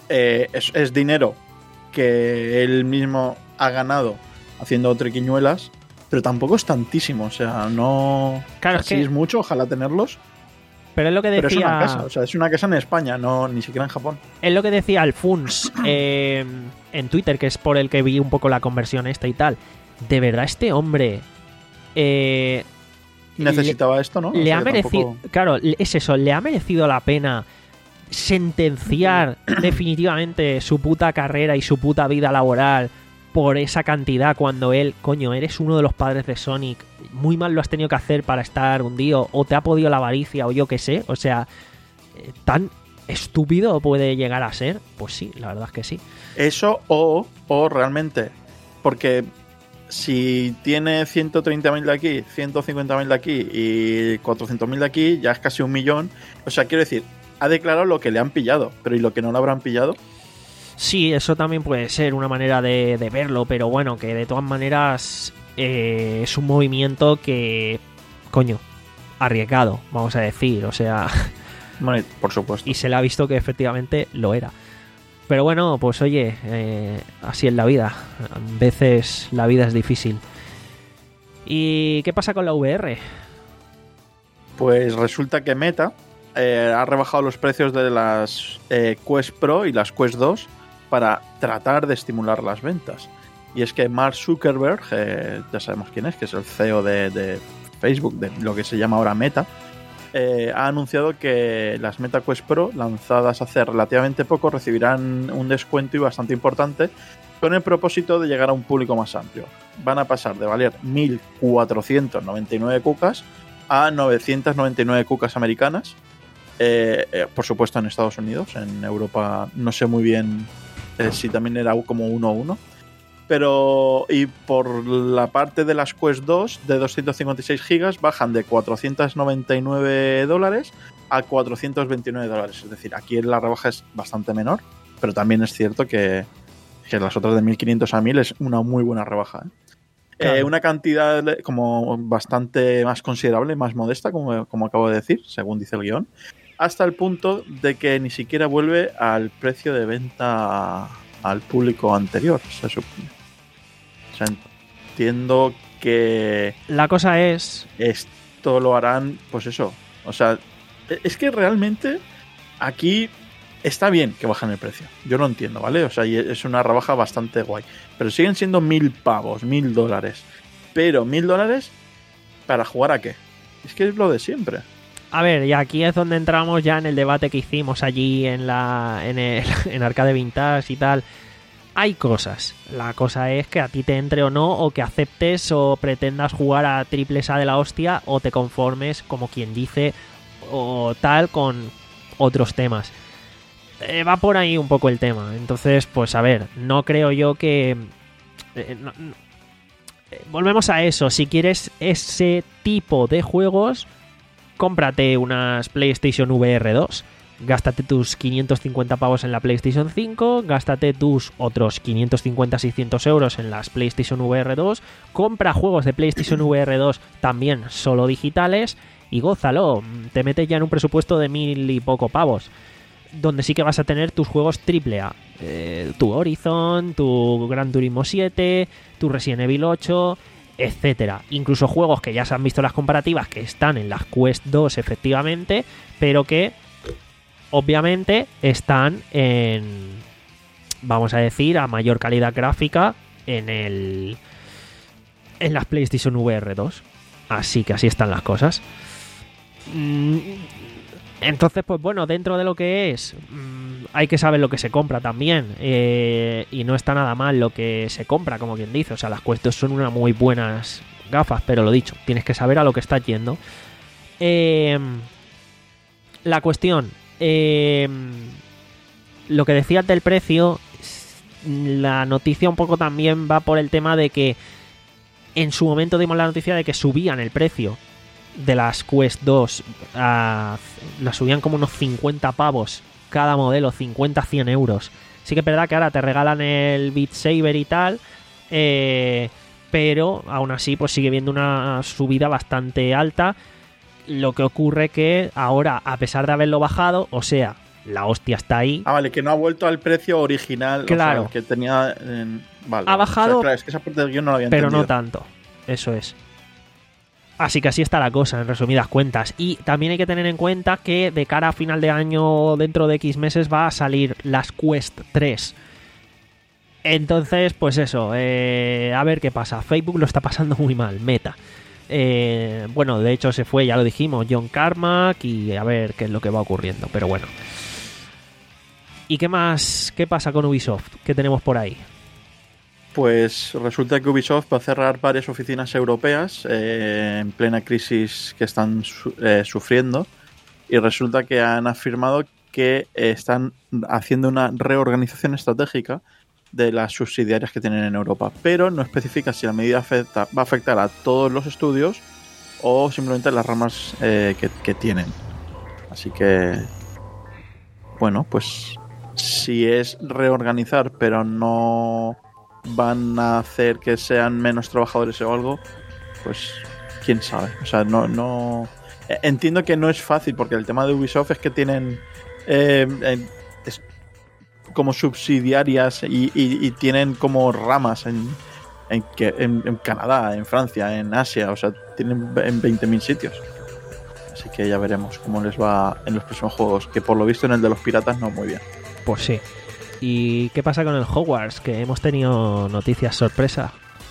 eh, es, es dinero que él mismo ha ganado haciendo triquiñuelas, pero tampoco es tantísimo, o sea, no... Claro, o sea, es sí que- es mucho, ojalá tenerlos, Pero es lo que pero es una decía, casa, o sea, es una casa en España, no ni siquiera en Japón. es lo que decía Alfuns eh, en Twitter, que es por el que vi un poco la conversión esta y tal. De verdad, este hombre eh, Necesitaba esto, ¿no? O le sea, ha que merecido, tampoco- claro, es eso, le ha merecido la pena sentenciar definitivamente su puta carrera y su puta vida laboral por esa cantidad cuando él, coño, eres uno de los padres de Sonic, muy mal lo has tenido que hacer para estar hundido, o te ha podido la avaricia, o yo qué sé, o sea, eh, tan estúpido puede llegar a ser. Pues sí, la verdad es que sí. Eso o, o realmente, porque si tiene ciento treinta mil de aquí, ciento cincuenta mil de aquí y cuatrocientos mil de aquí, ya es casi un millón. O sea, quiero decir, ha declarado lo que le han pillado, pero ¿y lo que no le habrán pillado? Sí, eso también puede ser una manera de, de verlo, pero bueno, que de todas maneras eh, es un movimiento que, coño, arriesgado, vamos a decir, o sea, Bueno, por supuesto. y se le ha visto que efectivamente lo era. Pero bueno, pues oye, eh, así es la vida, a veces la vida es difícil. ¿Y qué pasa con la V R? Pues resulta que Meta eh, ha rebajado los precios de las eh, Quest Pro y las Quest dos para tratar de estimular las ventas. Y es que Mark Zuckerberg, eh, ya sabemos quién es, que es el C E O de, de Facebook, de lo que se llama ahora Meta, eh, ha anunciado que las Meta Quest Pro, lanzadas hace relativamente poco, recibirán un descuento y bastante importante con el propósito de llegar a un público más amplio. Van a pasar de valer mil cuatrocientos noventa y nueve cucas a novecientos noventa y nueve cucas americanas. Eh, eh, por supuesto en Estados Unidos, en Europa no sé muy bien eh, si también era como uno a uno. Pero, y por la parte de las Quest dos de doscientos cincuenta y seis gigas bajan de cuatrocientos noventa y nueve dólares a cuatrocientos veintinueve dólares. Es decir, aquí la rebaja es bastante menor, pero también es cierto que, que las otras de mil quinientos a mil es una muy buena rebaja, ¿eh? Claro. Eh, una cantidad como bastante más considerable, más modesta, como, como acabo de decir, según dice el guión, hasta el punto de que ni siquiera vuelve al precio de venta al público anterior, se supone. O sea, entiendo que La cosa es, esto lo harán, pues eso. O sea, es que realmente aquí está bien que bajen el precio. Yo lo entiendo, ¿vale? O sea, y es una rebaja bastante guay. Pero siguen siendo mil pavos, mil dólares. Pero mil dólares, ¿para jugar a qué? Es que es lo de siempre. a ver, y aquí es donde entramos ya en el debate que hicimos allí en la en el en Arcade Vintage y tal. Hay cosas. La cosa es que a ti te entre o no, o que aceptes o pretendas jugar a triples A de la hostia, o te conformes, como quien dice, o tal, con otros temas. Eh, va por ahí un poco el tema. Entonces, pues a ver, no creo yo que... eh, no- no- eh, volvemos a eso. Si quieres ese tipo de juegos, cómprate unas PlayStation V R dos. Gástate tus quinientos cincuenta pavos en la PlayStation cinco, gástate tus otros quinientos cincuenta a seiscientos euros en las PlayStation V R dos, compra juegos de PlayStation V R dos también solo digitales y gózalo. Te metes ya en un presupuesto de mil y poco pavos, donde sí que vas a tener tus juegos triple A. Eh, tu Horizon, tu Gran Turismo siete, tu Resident Evil ocho, etcétera. Incluso juegos que ya se han visto las comparativas, que están en las Quest dos efectivamente, pero que obviamente están en, vamos a decir, a mayor calidad gráfica en el en las PlayStation V R dos. Así que así están las cosas. Mm, Entonces, pues bueno, dentro de lo que es, mmm, hay que saber lo que se compra también. Eh, y no está nada mal lo que se compra, como quien dice. O sea, las Quest dos son unas muy buenas gafas, pero lo dicho, tienes que saber a lo que estás yendo. Eh, la cuestión, eh, lo que decías del precio, la noticia un poco también va por el tema de que en su momento dimos la noticia de que subían el precio de las Quest dos, a, la subían como unos cincuenta pavos cada modelo, cincuenta a cien euros. Sí que es verdad que ahora te regalan el Beat Saber y tal, eh, pero aún así pues sigue viendo una subida bastante alta. Lo que ocurre que ahora, a pesar de haberlo bajado, o sea, la hostia está ahí. Ah, vale, que no ha vuelto al precio original. Claro. O sea, que tenía... En... Vale, ha bajado, o sea, claro, es que esa parte del guión no la había pero entendido. no tanto. Eso es. Así que así está la cosa, en resumidas cuentas. Y también hay que tener en cuenta que de cara a final de año, dentro de X meses, va a salir las Quest tres. Entonces, pues eso, eh, a ver qué pasa. Facebook lo está pasando muy mal, Meta. Eh, bueno, de hecho se fue, ya lo dijimos, John Carmack, y a ver qué es lo que va ocurriendo. Pero bueno. ¿Y qué más? ¿Qué pasa con Ubisoft? ¿Qué tenemos por ahí? Pues resulta que Ubisoft va a cerrar varias oficinas europeas eh, en plena crisis que están su- eh, sufriendo, y resulta que han afirmado que eh, están haciendo una reorganización estratégica de las subsidiarias que tienen en Europa, pero no especifica si la medida afecta, va a afectar a todos los estudios o simplemente las ramas eh, que, que tienen. Así que, bueno, pues si es reorganizar pero no van a hacer que sean menos trabajadores o algo, pues quién sabe. O sea, no, no... Entiendo que no es fácil, porque el tema de Ubisoft es que tienen eh, eh, es como subsidiarias y, y, y tienen como ramas en, en, que, en, en Canadá, en Francia, en Asia. O sea, tienen en veinte mil sitios. Así que ya veremos cómo les va en los próximos juegos, que por lo visto en el de los piratas no muy bien. Pues sí. ¿Y qué pasa con el Hogwarts? Que hemos tenido noticias sorpresa.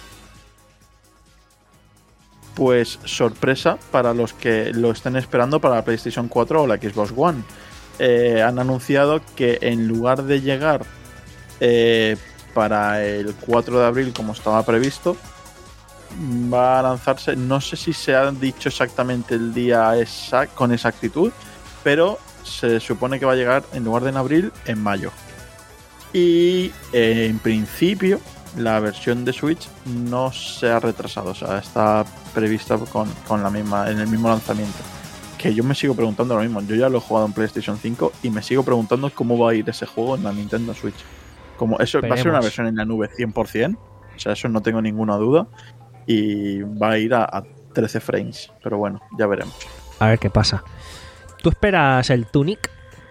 Pues sorpresa para los que lo estén esperando para la PlayStation cuatro o la Xbox One. Eh, han anunciado que en lugar de llegar eh, para el cuatro de abril como estaba previsto, va a lanzarse, no sé si se ha dicho exactamente el día exact, con exactitud, pero se supone que va a llegar en lugar de en abril, en mayo. Y eh, en principio la versión de Switch no se ha retrasado, o sea, está prevista con, con la misma, en el mismo lanzamiento. Que yo me sigo preguntando lo mismo. Yo ya lo he jugado en PlayStation cinco y me sigo preguntando cómo va a ir ese juego en la Nintendo Switch. Como eso Veremos. Va a ser una versión en la nube cien por ciento, o sea, eso no tengo ninguna duda, y va a ir a, a trece frames, pero bueno, ya veremos. A ver qué pasa. ¿Tú esperas el Tunic?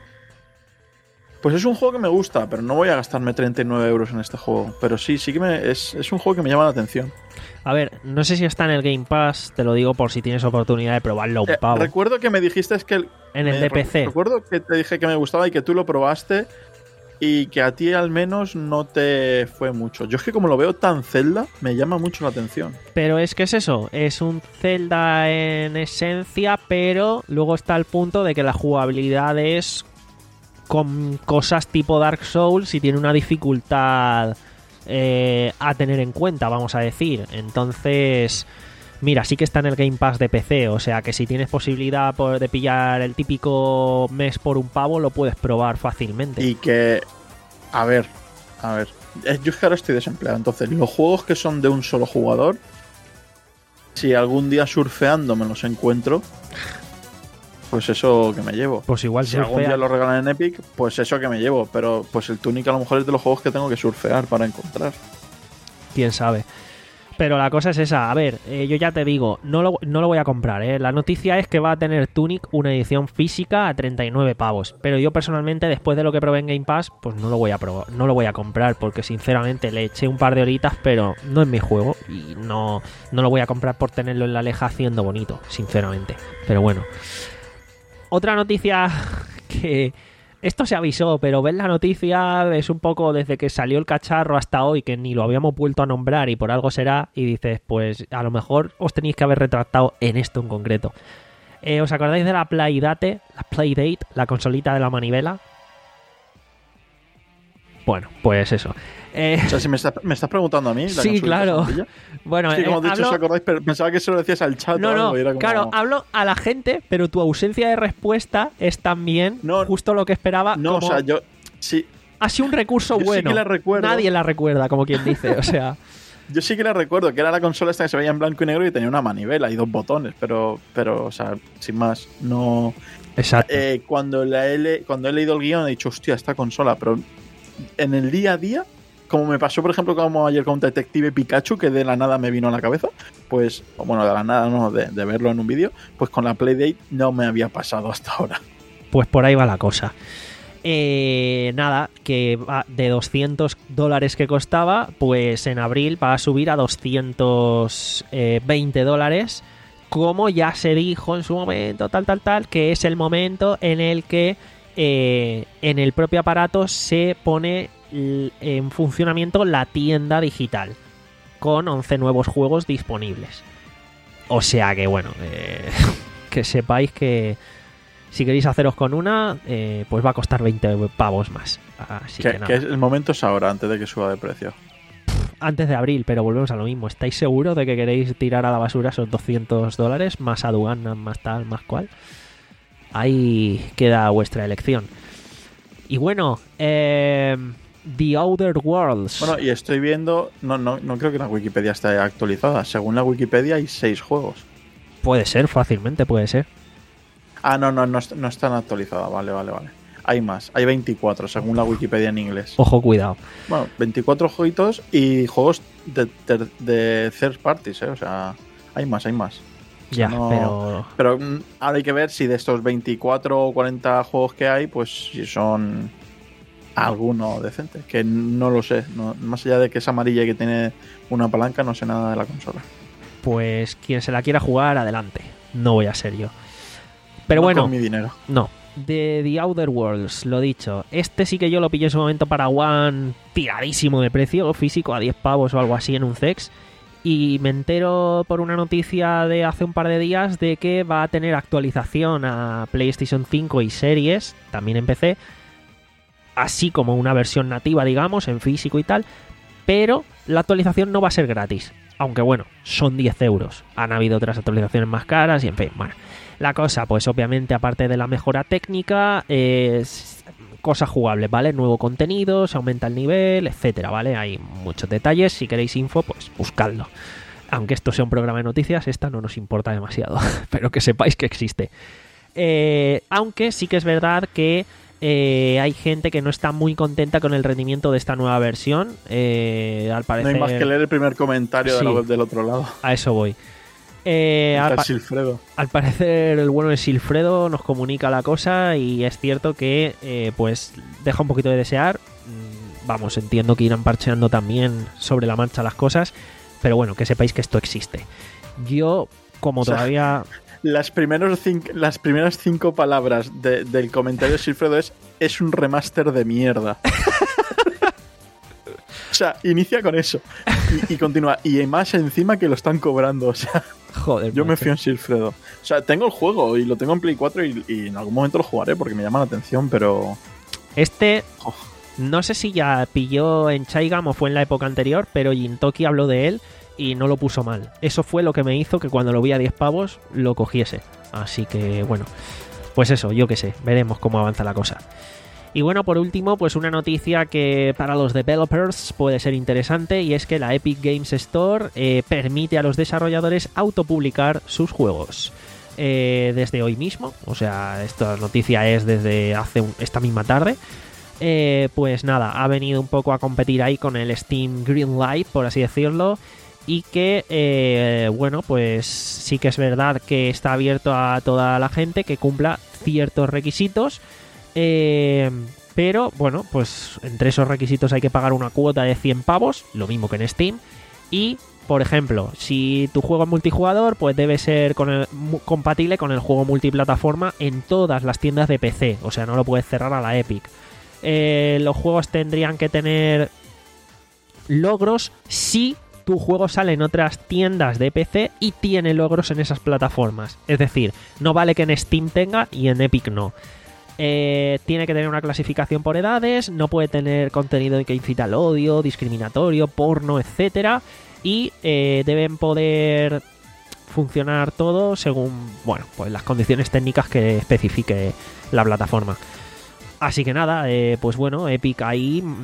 Pues es un juego que me gusta, pero no voy a gastarme treinta y nueve euros en este juego. Pero sí, sí que me, es, es un juego que me llama la atención. A ver, no sé si está en el Game Pass, te lo digo por si tienes oportunidad de probarlo un eh, pavo. Recuerdo que me dijiste es que... El, en el de P C. Recuerdo que te dije que me gustaba y que tú lo probaste y que a ti al menos no te fue mucho. Yo es que como lo veo tan Zelda, me llama mucho la atención. Pero es que es eso, es un Zelda en esencia, pero luego está el punto de que la jugabilidad es con cosas tipo Dark Souls y tiene una dificultad eh, a tener en cuenta, vamos a decir. Entonces, mira, sí que está en el Game Pass de P C, o sea que si tienes posibilidad de pillar el típico mes por un pavo, lo puedes probar fácilmente. Y que, a ver, a ver, yo es que ahora estoy desempleado, entonces los juegos que son de un solo jugador, si algún día surfeando me los encuentro, pues eso que me llevo. Pues igual si surfea. algún día lo regalan en Epic, pues eso que me llevo. Pero pues el Tunic a lo mejor es de los juegos que tengo que surfear para encontrar. Quién sabe. Pero la cosa es esa. A ver, eh, yo ya te digo, no lo, no lo voy a comprar, ¿eh? La noticia es que va a tener Tunic una edición física a treinta y nueve pavos. Pero yo personalmente, después de lo que probé en Game Pass, pues no lo voy a probar, no lo voy a comprar, porque sinceramente le eché un par de horitas, pero no es mi juego. Y no, no lo voy a comprar por tenerlo en la leja haciendo bonito, sinceramente. Pero bueno. Otra noticia que... Esto se avisó, pero ver la noticia es un poco desde que salió el cacharro hasta hoy, que ni lo habíamos vuelto a nombrar y por algo será, y dices, pues a lo mejor os tenéis que haber retractado en esto en concreto. Eh, ¿Os acordáis de la Playdate, la Playdate, la consolita de la manivela? Bueno, pues eso. Eh... O sea, si me estás, me estás preguntando a mí. La sí, claro. Bueno, es que como eh, dicho, hablo... ¿os acordáis? Pensaba que se lo decías al chat. No, no, y era como... claro, hablo a la gente, pero tu ausencia de respuesta es también no, justo lo que esperaba. No, como... o sea, yo sí. Ha sido un recurso yo bueno. Sí que la recuerdo. Nadie la recuerda, como quien dice, o sea... Yo sí que la recuerdo, que era la consola esta que se veía en blanco y negro y tenía una manivela y dos botones, pero, pero o sea, sin más, no... Exacto. Eh, cuando, la he le... cuando he leído el guión he dicho, hostia, esta consola, pero en el día a día... Como me pasó, por ejemplo, como ayer con Detective Pikachu, que de la nada me vino a la cabeza, pues, bueno, de la nada, no, de, de verlo en un vídeo, pues con la Playdate no me había pasado hasta ahora. Pues por ahí va la cosa. Eh, nada, que va de doscientos dólares que costaba, pues en abril va a subir a doscientos veinte dólares, como ya se dijo en su momento, tal, tal, tal, que es el momento en el que eh, en el propio aparato se pone en funcionamiento la tienda digital, con once nuevos juegos disponibles. O sea que, bueno, eh, que sepáis que si queréis haceros con una, eh, pues va a costar veinte pavos más. Así que, que, nada. que es, el momento es ahora, antes de que suba de precio. Antes de abril, pero volvemos a lo mismo. ¿Estáis seguros de que queréis tirar a la basura esos doscientos dólares? Más aduana, más tal, más cual. Ahí queda vuestra elección. Y bueno, eh, The Outer Worlds. Bueno, y estoy viendo... No, no, no creo que la Wikipedia esté actualizada. Según la Wikipedia hay seis juegos. Puede ser, fácilmente puede ser. Ah, no, no, no, no están actualizadas. Vale, vale, vale. Hay más. Hay veinticuatro, según la Wikipedia en inglés. Ojo, cuidado. Bueno, veinticuatro jueguitos y juegos de, de, de third parties, ¿eh? O sea, hay más, hay más. Ya, no, pero... Pero mm, ahora hay que ver si de estos veinticuatro o cuarenta juegos que hay, pues si son alguno decente. Que no lo sé. No, más allá de que es amarilla y que tiene una palanca, no sé nada de la consola. Pues quien se la quiera jugar, adelante. No voy a ser yo. Pero no bueno, con mi dinero. No. De The Outer Worlds, lo dicho. Este sí que yo lo pillé en su momento para One tiradísimo de precio, físico, a diez pavos o algo así en un Cex. Y me entero por una noticia de hace un par de días de que va a tener actualización a PlayStation cinco y series, también en P C, así como una versión nativa, digamos, en físico y tal. Pero la actualización no va a ser gratis. Aunque bueno, son diez euros. Han habido otras actualizaciones más caras y en fin, bueno. La cosa, pues obviamente, aparte de la mejora técnica, es cosas jugables, ¿vale? Nuevo contenido, se aumenta el nivel, etcétera, ¿vale? Hay muchos detalles. Si queréis info, pues buscadlo. Aunque esto sea un programa de noticias, esta no nos importa demasiado. Pero que sepáis que existe. Eh, aunque sí que es verdad que eh, hay gente que no está muy contenta con el rendimiento de esta nueva versión. Eh, al parecer... No hay más que leer el primer comentario sí, de la web del otro lado. A eso voy. Eh, al, pa- al parecer el bueno de Silfredo nos comunica la cosa y es cierto que eh, pues deja un poquito de desear. Vamos, entiendo que irán parcheando también sobre la marcha las cosas, pero bueno, que sepáis que esto existe. Yo, como o sea, todavía... Las, primeros cinco, las primeras cinco palabras de, del comentario de Silfredo es es un remaster de mierda. O sea, inicia con eso y, y continúa. Y más encima que lo están cobrando, o sea... Joder, yo macho. me fío en Silfredo. O sea, tengo el juego y lo tengo en Play cuatro y, y en algún momento lo jugaré porque me llama la atención, pero... Este... Oh. No sé si ya pilló en Chaigam o fue en la época anterior, pero Jintoki habló de él y no lo puso mal. Eso fue lo que me hizo que cuando lo vi a diez pavos lo cogiese. Así que, bueno, pues eso, yo qué sé. Veremos cómo avanza la cosa. Y bueno, por último, pues una noticia que para los developers puede ser interesante, y es que la Epic Games Store eh, permite a los desarrolladores autopublicar sus juegos. Eh, desde hoy mismo, o sea, esta noticia es desde hace un, esta misma tarde. Eh, pues nada, ha venido un poco a competir ahí con el Steam Greenlight, por así decirlo, y que, eh, bueno, pues sí que es verdad que está abierto a toda la gente que cumpla ciertos requisitos. Eh, pero bueno, pues entre esos requisitos hay que pagar una cuota de cien pavos, lo mismo que en Steam. Y, por ejemplo, si tu juego es multijugador, pues debe ser con el, compatible con el juego multiplataforma en todas las tiendas de P C. O sea, no lo puedes cerrar a la Epic. Eh, los juegos tendrían que tener logros si tu juego sale en otras tiendas de P C y tiene logros en esas plataformas. Es decir, no vale que en Steam tenga y en Epic no. Eh, tiene que tener una clasificación por edades, no puede tener contenido que incita al odio, discriminatorio, porno, etcétera. Y eh, deben poder funcionar todo según, bueno, pues las condiciones técnicas que especifique la plataforma. Así que nada, eh, pues bueno, Epic ahí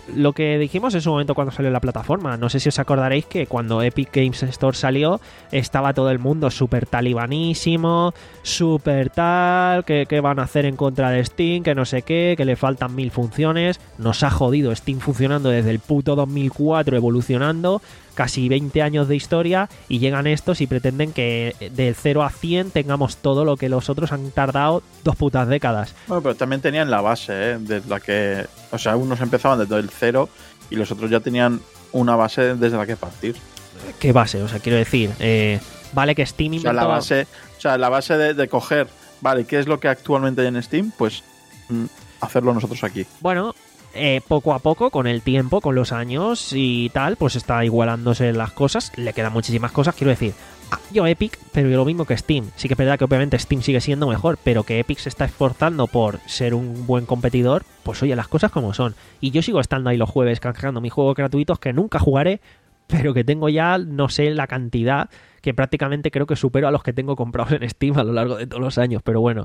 lo que dijimos en su momento cuando salió la plataforma. No sé si os acordaréis que cuando Epic Games Store salió estaba todo el mundo súper talibanísimo, súper tal, que, que van a hacer en contra de Steam, que no sé qué, que le faltan mil funciones. Nos ha jodido Steam funcionando desde el puto dos mil cuatro, evolucionando, casi veinte años de historia, y llegan estos y pretenden que del cero a cien tengamos todo lo que los otros han tardado dos putas décadas. Bueno, pero también tenían la base, ¿eh? De la que, o sea, unos empezaban desde el cero y los otros ya tenían una base desde la que partir. ¿Qué base? O sea, quiero decir, eh, vale que Steam inventó... O sea, la base, o sea, la base de, de coger, vale, ¿qué es lo que actualmente hay en Steam? Pues mm, hacerlo nosotros aquí. Bueno... Eh, poco a poco, con el tiempo, con los años y tal, pues está igualándose las cosas. Le quedan muchísimas cosas, quiero decir. Yo Epic, pero lo mismo que Steam. Sí que es verdad que obviamente Steam sigue siendo mejor, pero que Epic se está esforzando por ser un buen competidor, pues oye, las cosas como son. Y yo sigo estando ahí los jueves canjeando mis juegos gratuitos que nunca jugaré, pero que tengo ya, no sé la cantidad, que prácticamente creo que supero a los que tengo comprados en Steam a lo largo de todos los años, pero bueno.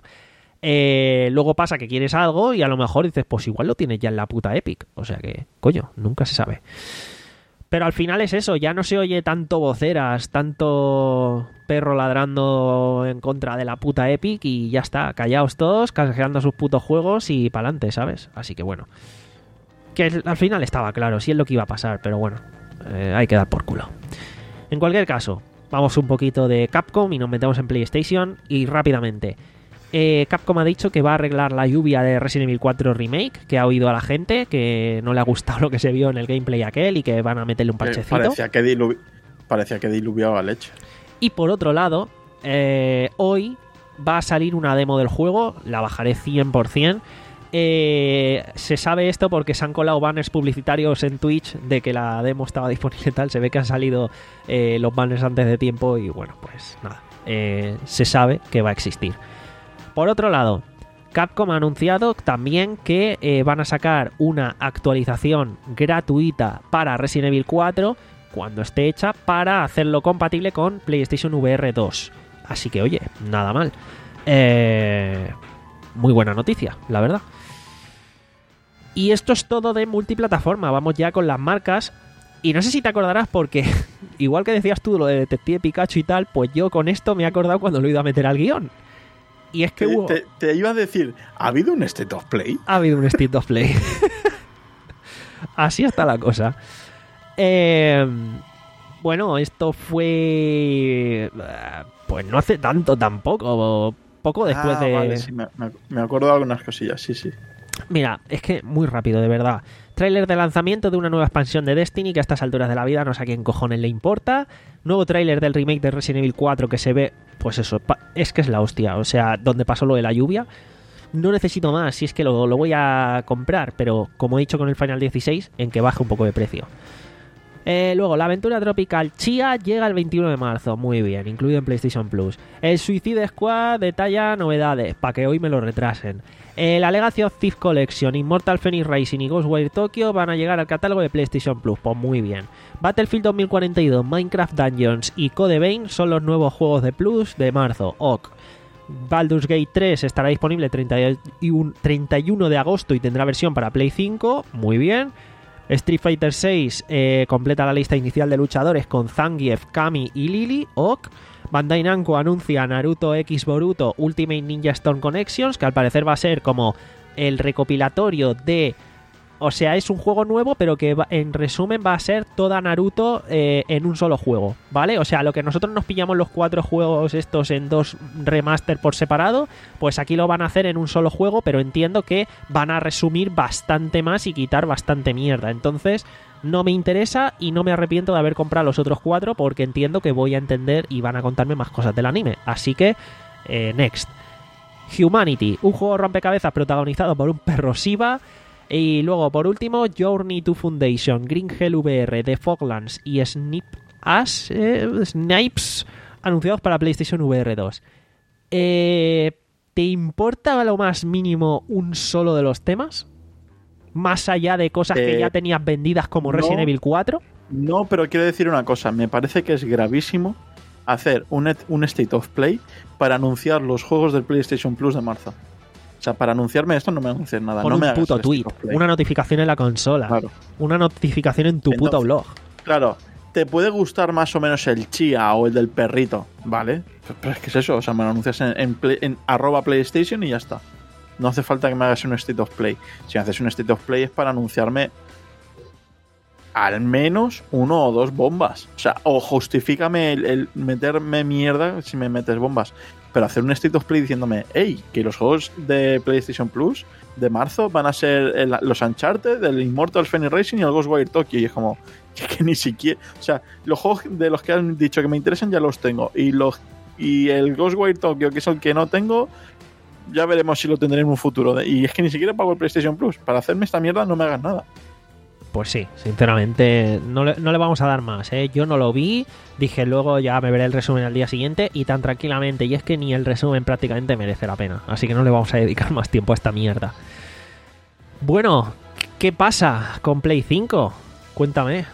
Eh, luego pasa que quieres algo y a lo mejor dices, pues igual lo tienes ya en la puta Epic. O sea que, coño, nunca se sabe. Pero al final es eso, ya no se oye tanto voceras, tanto perro ladrando en contra de la puta Epic y ya está, callaos todos, canjeando sus putos juegos y pa'lante, ¿sabes? Así que bueno, que al final estaba claro, sí es lo que iba a pasar, pero bueno, eh, hay que dar por culo. En cualquier caso, vamos un poquito de Capcom y nos metemos en PlayStation y rápidamente... Eh, Capcom ha dicho que va a arreglar la lluvia de Resident Evil cuatro Remake, que ha oído a la gente, que no le ha gustado lo que se vio en el gameplay aquel y que van a meterle un parchecito. Eh, parecía, que diluvi- parecía que diluviaba leche. Y por otro lado, eh, hoy va a salir una demo del juego, la bajaré cien por ciento. Eh, se sabe esto porque se han colado banners publicitarios en Twitch de que la demo estaba disponible y tal. Se ve que han salido eh, los banners antes de tiempo y bueno, pues nada, eh, se sabe que va a existir. Por otro lado, Capcom ha anunciado también que eh, van a sacar una actualización gratuita para Resident Evil cuatro cuando esté hecha para hacerlo compatible con PlayStation V R dos. Así que, oye, nada mal. Eh, muy buena noticia, la verdad. Y esto es todo de multiplataforma. Vamos ya con las marcas. Y no sé si te acordarás porque, igual que decías tú lo de Detective Pikachu y tal, pues yo con esto me he acordado cuando lo he ido a meter al guión. Y es que te, hubo... te, te iba a decir, ¿ha habido un State of Play? Ha habido un State of Play. Así está la cosa. Eh, bueno, esto fue... Pues no hace tanto tampoco. Poco después ah, de... Vale, sí, me, me acuerdo de algunas cosillas, sí, sí. Mira, es que muy rápido, de verdad. Tráiler de lanzamiento de una nueva expansión de Destiny que a estas alturas de la vida no sé a quién cojones le importa. Nuevo tráiler del remake de Resident Evil cuatro que se ve, pues eso, es que es la hostia. O sea, donde pasó lo de la lluvia. No necesito más, si es que lo, lo voy a comprar, pero como he dicho con el Final dieciséis, en que baje un poco de precio. Eh, luego, la aventura Tropical Chia llega el veintiuno de marzo, muy bien, incluido en PlayStation Plus. El Suicide Squad detalla novedades, para que hoy me lo retrasen. Eh, la Legacy of Thief Collection, Immortal Phoenix Rising y Ghostwire Tokyo van a llegar al catálogo de PlayStation Plus, pues muy bien. Battlefield dos mil cuarenta y dos, Minecraft Dungeons y Code Vein son los nuevos juegos de Plus de marzo, ok. Baldur's Gate tres estará disponible treinta y uno de agosto y tendrá versión para Play cinco, muy bien. Street Fighter seis eh, completa la lista inicial de luchadores con Zangief, Kami y Lily, ok. Bandai Namco anuncia Naruto X Boruto Ultimate Ninja Storm Connections, que al parecer va a ser como el recopilatorio de... O sea, es un juego nuevo, pero que va, en resumen va a ser toda Naruto eh, en un solo juego, ¿vale? O sea, lo que nosotros nos pillamos los cuatro juegos estos en dos remaster por separado, pues aquí lo van a hacer en un solo juego, pero entiendo que van a resumir bastante más y quitar bastante mierda. Entonces, no me interesa y no me arrepiento de haber comprado los otros cuatro porque entiendo que voy a entender y van a contarme más cosas del anime. Así que, eh, next. Humanity, un juego rompecabezas protagonizado por un perro Shiba. Y luego, por último, Journey to Foundation, Green Hell V R, The Foglands y Snip As, eh, Snipes, anunciados para PlayStation V R dos. Eh, ¿Te importa a lo más mínimo un solo de los temas? Más allá de cosas eh, que ya tenías vendidas como no, Resident Evil cuatro. No, pero quiero decir una cosa. Me parece que es gravísimo hacer un, un State of Play para anunciar los juegos del PlayStation Plus de marzo. O sea, para anunciarme esto no me anuncias nada. Pon no me un hagas puto el tweet, State of Play. una notificación en la consola, Claro. una notificación en tu Entonces, puto blog. Claro, te puede gustar más o menos el chía o el del perrito, ¿vale? Pero es que es eso, o sea, me lo anuncias en, en, play, en arroba PlayStation y ya está. No hace falta que me hagas un State of Play. Si me haces un State of Play es para anunciarme al menos uno o dos bombas. O sea, o justifícame el, el meterme mierda si me metes bombas. Pero hacer un State of Play diciéndome, hey, que los juegos de PlayStation Plus de marzo van a ser el, los Uncharted, el Immortals Phoenix Racing y el Ghostwire Tokyo. Y es como, que, que ni siquiera... O sea, los juegos de los que han dicho que me interesan ya los tengo. Y los y el Ghostwire Tokyo, que es el que no tengo, ya veremos si lo tendré en un futuro. Y es que ni siquiera pago el PlayStation Plus. Para hacerme esta mierda no me hagas nada. Pues sí, sinceramente, no le, no le vamos a dar más, ¿eh? Yo no lo vi, dije luego ya me veré el resumen al día siguiente y tan tranquilamente, y es que ni el resumen prácticamente merece la pena, así que no le vamos a dedicar más tiempo a esta mierda. Bueno, ¿qué pasa con Play cinco? Cuéntame.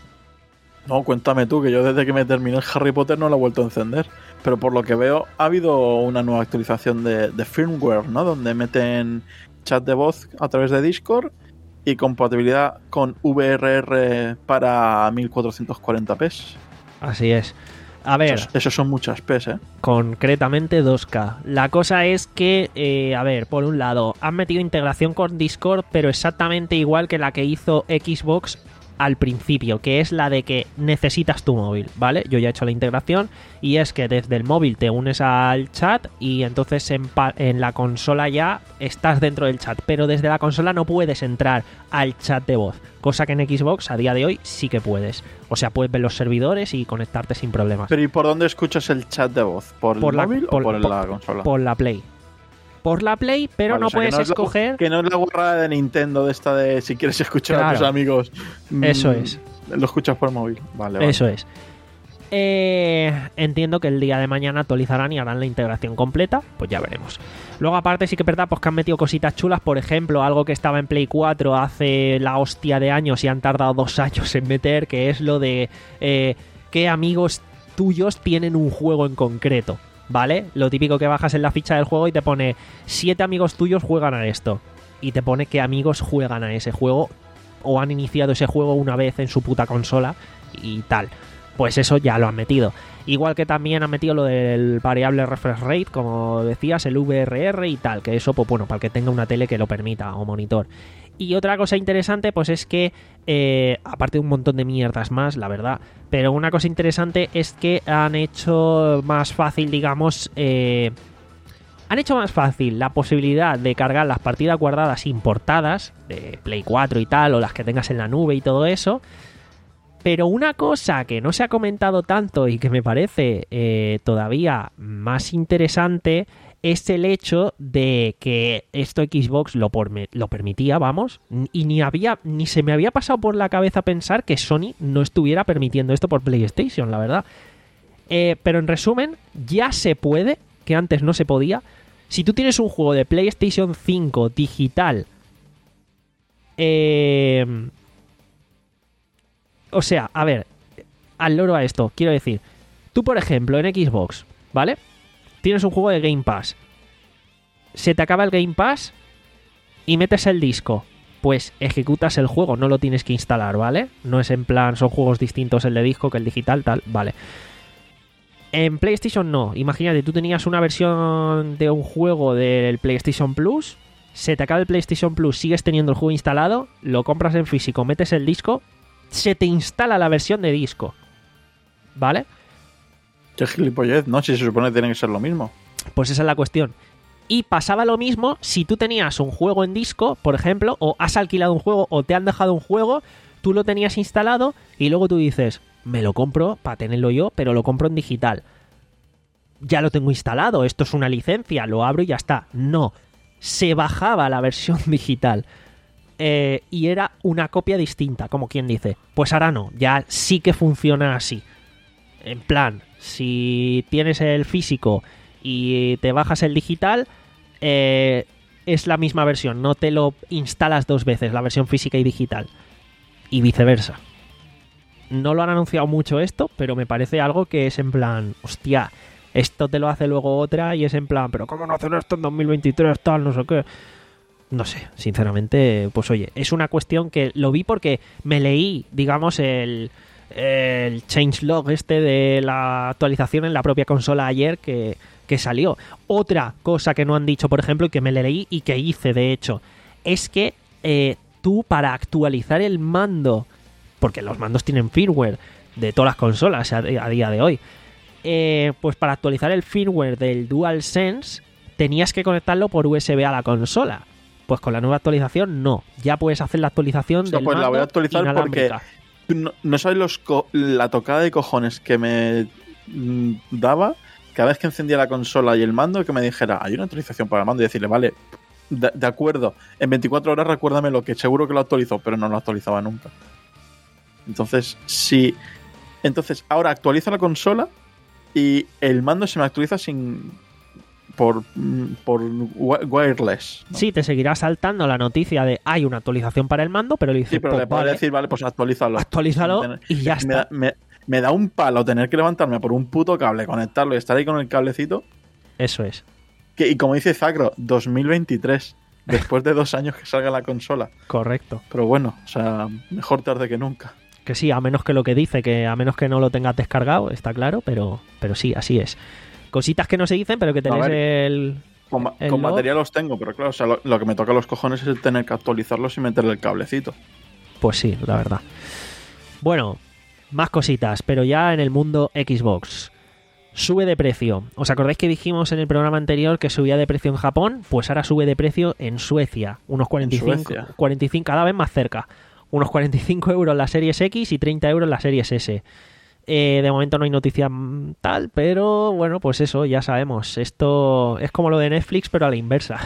No, cuéntame tú, que yo desde que me terminé el Harry Potter no lo he vuelto a encender. Pero por lo que veo, ha habido una nueva actualización de, de firmware, ¿no? Donde meten chat de voz a través de Discord y compatibilidad con V R R para mil cuatrocientos cuarenta p. Así es. A ver, Esos, esos son muchas P, ¿eh? concretamente dos K. La cosa es que, eh, a ver, por un lado, han metido integración con Discord, pero exactamente igual que la que hizo Xbox al principio, que es la de que necesitas tu móvil, ¿vale? Yo ya he hecho la integración y es que desde el móvil te unes al chat y entonces en, pa- en la consola ya estás dentro del chat, pero desde la consola no puedes entrar al chat de voz, cosa que en Xbox a día de hoy sí que puedes. O sea, puedes ver los servidores y conectarte sin problemas. Pero ¿y por dónde escuchas el chat de voz? ¿Por, Por el la- móvil por- o por, por- la consola? Por la Play. Por la Play, pero Vale, no o sea, que puedes es la- escoger... que no es la borrada de Nintendo de esta de si quieres escuchar Claro. a tus amigos. mm, Eso es. Lo escuchas por móvil. Vale, vale. Eso es. Eh, entiendo que el día de mañana actualizarán y harán la integración completa, pues ya veremos. Luego aparte sí que es verdad pues que han metido cositas chulas, por ejemplo, algo que estaba en Play cuatro hace la hostia de años y han tardado dos años en meter, que es lo de eh, qué amigos tuyos tienen un juego en concreto, ¿vale? Lo típico que bajas en la ficha del juego y te pone siete amigos tuyos juegan a esto y te pone qué amigos juegan a ese juego o han iniciado ese juego una vez en su puta consola y tal. Pues eso ya lo han metido. Igual que también han metido lo del variable refresh rate, como decías, el V R R y tal, que eso, pues bueno, para el que tenga una tele que lo permita o monitor. Y otra cosa interesante, pues es que, eh, aparte de un montón de mierdas más, la verdad, pero una cosa interesante es que han hecho más fácil, digamos, eh, han hecho más fácil la posibilidad de cargar las partidas guardadas importadas de Play cuatro y tal, o las que tengas en la nube y todo eso. Pero una cosa que no se ha comentado tanto y que me parece eh, todavía más interesante es el hecho de que esto Xbox lo, por, lo permitía, vamos, y ni había ni se me había pasado por la cabeza pensar que Sony no estuviera permitiendo esto por PlayStation, la verdad. Eh, pero en resumen, ya se puede, que antes no se podía. Si tú tienes un juego de PlayStation cinco digital, eh, o sea, a ver, al loro a esto, quiero decir, tú por ejemplo en Xbox, ¿vale? Tienes un juego de Game Pass, se te acaba el Game Pass y metes el disco, pues ejecutas el juego, no lo tienes que instalar, ¿vale? No es en plan, son juegos distintos el de disco que el digital, tal, vale. En PlayStation no, imagínate, tú tenías una versión de un juego del PlayStation Plus, se te acaba el PlayStation Plus, sigues teniendo el juego instalado, lo compras en físico, metes el disco, se te instala la versión de disco, ¿vale? Qué gilipollez, ¿no? Si se supone que tiene que ser lo mismo. Pues esa es la cuestión. Y pasaba lo mismo si tú tenías un juego en disco, por ejemplo, o has alquilado un juego o te han dejado un juego, tú lo tenías instalado y luego tú dices, me lo compro para tenerlo yo, pero lo compro en digital. Ya lo tengo instalado, esto es una licencia, lo abro y ya está. No, se bajaba la versión digital. Eh, y era una copia distinta, como quien dice. Pues ahora no, ya sí que funciona así. En plan, si tienes el físico y te bajas el digital, eh, es la misma versión, no te lo instalas dos veces, la versión física y digital. Y viceversa. No lo han anunciado mucho esto, pero me parece algo que es en plan, hostia, Esto te lo hace luego otra y es en plan, pero ¿cómo no hacen esto en dos mil veintitrés, tal, no sé qué? No sé, sinceramente, pues oye, es una cuestión que lo vi porque me leí, digamos, el, el changelog este de la actualización en la propia consola ayer que, que salió. Otra cosa que no han dicho, por ejemplo, y que me leí y que hice, de hecho, es que eh, tú para actualizar el mando, porque los mandos tienen firmware de todas las consolas a, a día de hoy, eh, pues para actualizar el firmware del DualSense tenías que conectarlo por U S B a la consola. Pues con la nueva actualización no, ya puedes hacer la actualización o sea, del pues mando la voy a actualizar porque inalámbrica. no, no sabes los co- la tocada de cojones que me mm, daba cada vez que encendía la consola y el mando, que me dijera, hay una actualización para el mando, y decirle, vale, de, de acuerdo, en veinticuatro horas recuérdame lo que seguro que lo actualizó, pero no lo actualizaba nunca. Entonces, sí. Entonces, ahora actualizo la consola y el mando se me actualiza sin... por, por wireless, ¿no? Sí, te seguirá saltando la noticia de hay una actualización para el mando, pero le dices, Sí, pero pues, le podría vale, decir, vale, pues actualízalo. actualízalo Tener- y ya me, está. da, me, me da un palo tener que levantarme por un puto cable, conectarlo y estar ahí con el cablecito. Eso es. Que, y como dice Zacro, dos mil veintitrés, después de dos años que salga la consola. Correcto. Pero bueno, o sea, mejor tarde que nunca. Que sí, a menos que lo que dice, que a menos que no lo tengas descargado, está claro, pero, pero sí, así es. Cositas que no se dicen, pero que tenés A ver, el... Con, ma- el con log. batería los tengo, pero claro, o sea, lo, lo que me toca a los cojones es el tener que actualizarlos y meterle el cablecito. Pues sí, la verdad. Bueno, más cositas, pero ya en el mundo Xbox. Sube de precio. ¿Os acordáis que dijimos en el programa anterior que subía de precio en Japón? Pues ahora sube de precio en Suecia. Unos cuarenta y cinco, Suecia. cuarenta y cinco, cada vez más cerca. Unos cuarenta y cinco euros la Series X y treinta euros la Series S. Eh, de momento no hay noticia mm, tal, pero bueno, pues eso, ya sabemos. Esto es como lo de Netflix, pero a la inversa.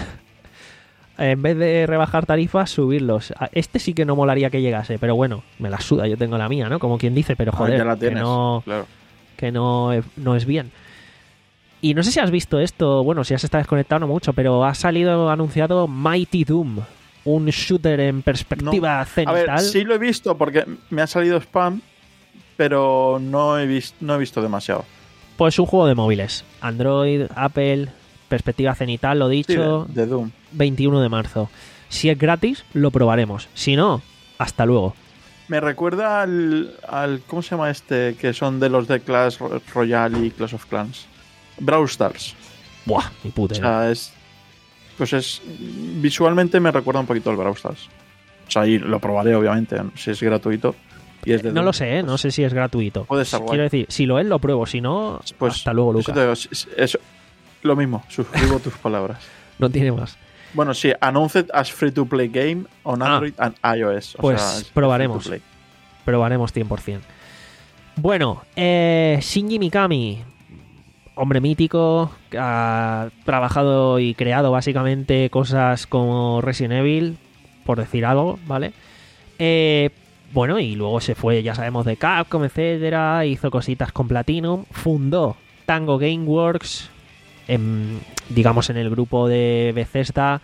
En vez de rebajar tarifas, subirlos. A- Este sí que no molaría que llegase, pero bueno, me la suda, yo tengo la mía, ¿no? Como quien dice, pero Ah, joder, ya la que tienes, no, claro. que no, es- no es bien. Y no sé si has visto esto, bueno, si has estado desconectado no mucho, pero ha salido anunciado Mighty Doom, un shooter en perspectiva A cenital. ver, sí lo he visto porque me ha salido spam, pero no he, vis- no he visto demasiado. Pues un juego de móviles, Android, Apple, perspectiva cenital, lo Sí, dicho, de, de Doom. veintiuno de marzo. Si es gratis, lo probaremos. Si no, hasta luego. Me recuerda al, al... ¿Cómo se llama este? Que son de los de Clash Royale y Clash of Clans. Brawl Stars. Buah, mi puta. O sea, es... Pues es... Visualmente me recuerda un poquito al Brawl Stars. O sea, y lo probaré, obviamente, si es gratuito. Y es de No Doom, lo sé, ¿eh? No pues, sé si es gratuito. puede estar guay. Quiero decir, si lo es, lo pruebo. Si no, pues, hasta luego, eso Lucas. te digo, es- es- lo mismo, suscribo tus palabras. No tiene más. Bueno, sí, announced as free-to-play game on Ah. Android and iOS. O Pues sea, es probaremos. free to play. Probaremos cien por ciento. Bueno, eh, Shinji Mikami, hombre mítico, que ha trabajado y creado básicamente cosas como Resident Evil, por decir algo, ¿vale? Eh, bueno, y luego se fue, ya sabemos, de Capcom, etcétera, hizo cositas con Platinum, fundó Tango Gameworks, en, digamos en el grupo de Bethesda,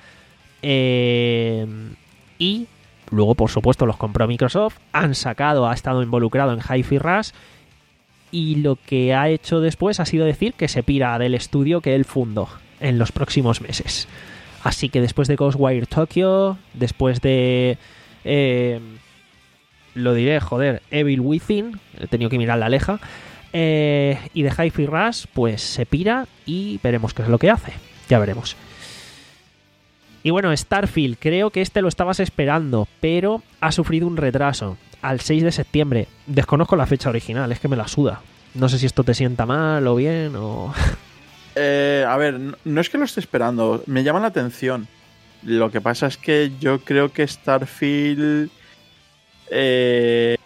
eh, y luego, por supuesto, los compró Microsoft, han sacado, ha estado involucrado en Hi-Fi Rush, y lo que ha hecho después ha sido decir que se pira del estudio que él fundó en los próximos meses. Así que después de Ghostwire Tokyo, después de... Eh, lo diré, joder, Evil Within, he tenido que mirar la leja, eh, y de Hi-Fi Rush, pues se pira y veremos qué es lo que hace. Ya veremos. Y bueno, Starfield, creo que este lo estabas esperando, pero ha sufrido un retraso al seis de septiembre. Desconozco la fecha original, es que me la suda. No sé si esto te sienta mal o bien o... Eh, a ver, no, no es que lo esté esperando, me llama la atención. Lo que pasa es que yo creo que Starfield eh,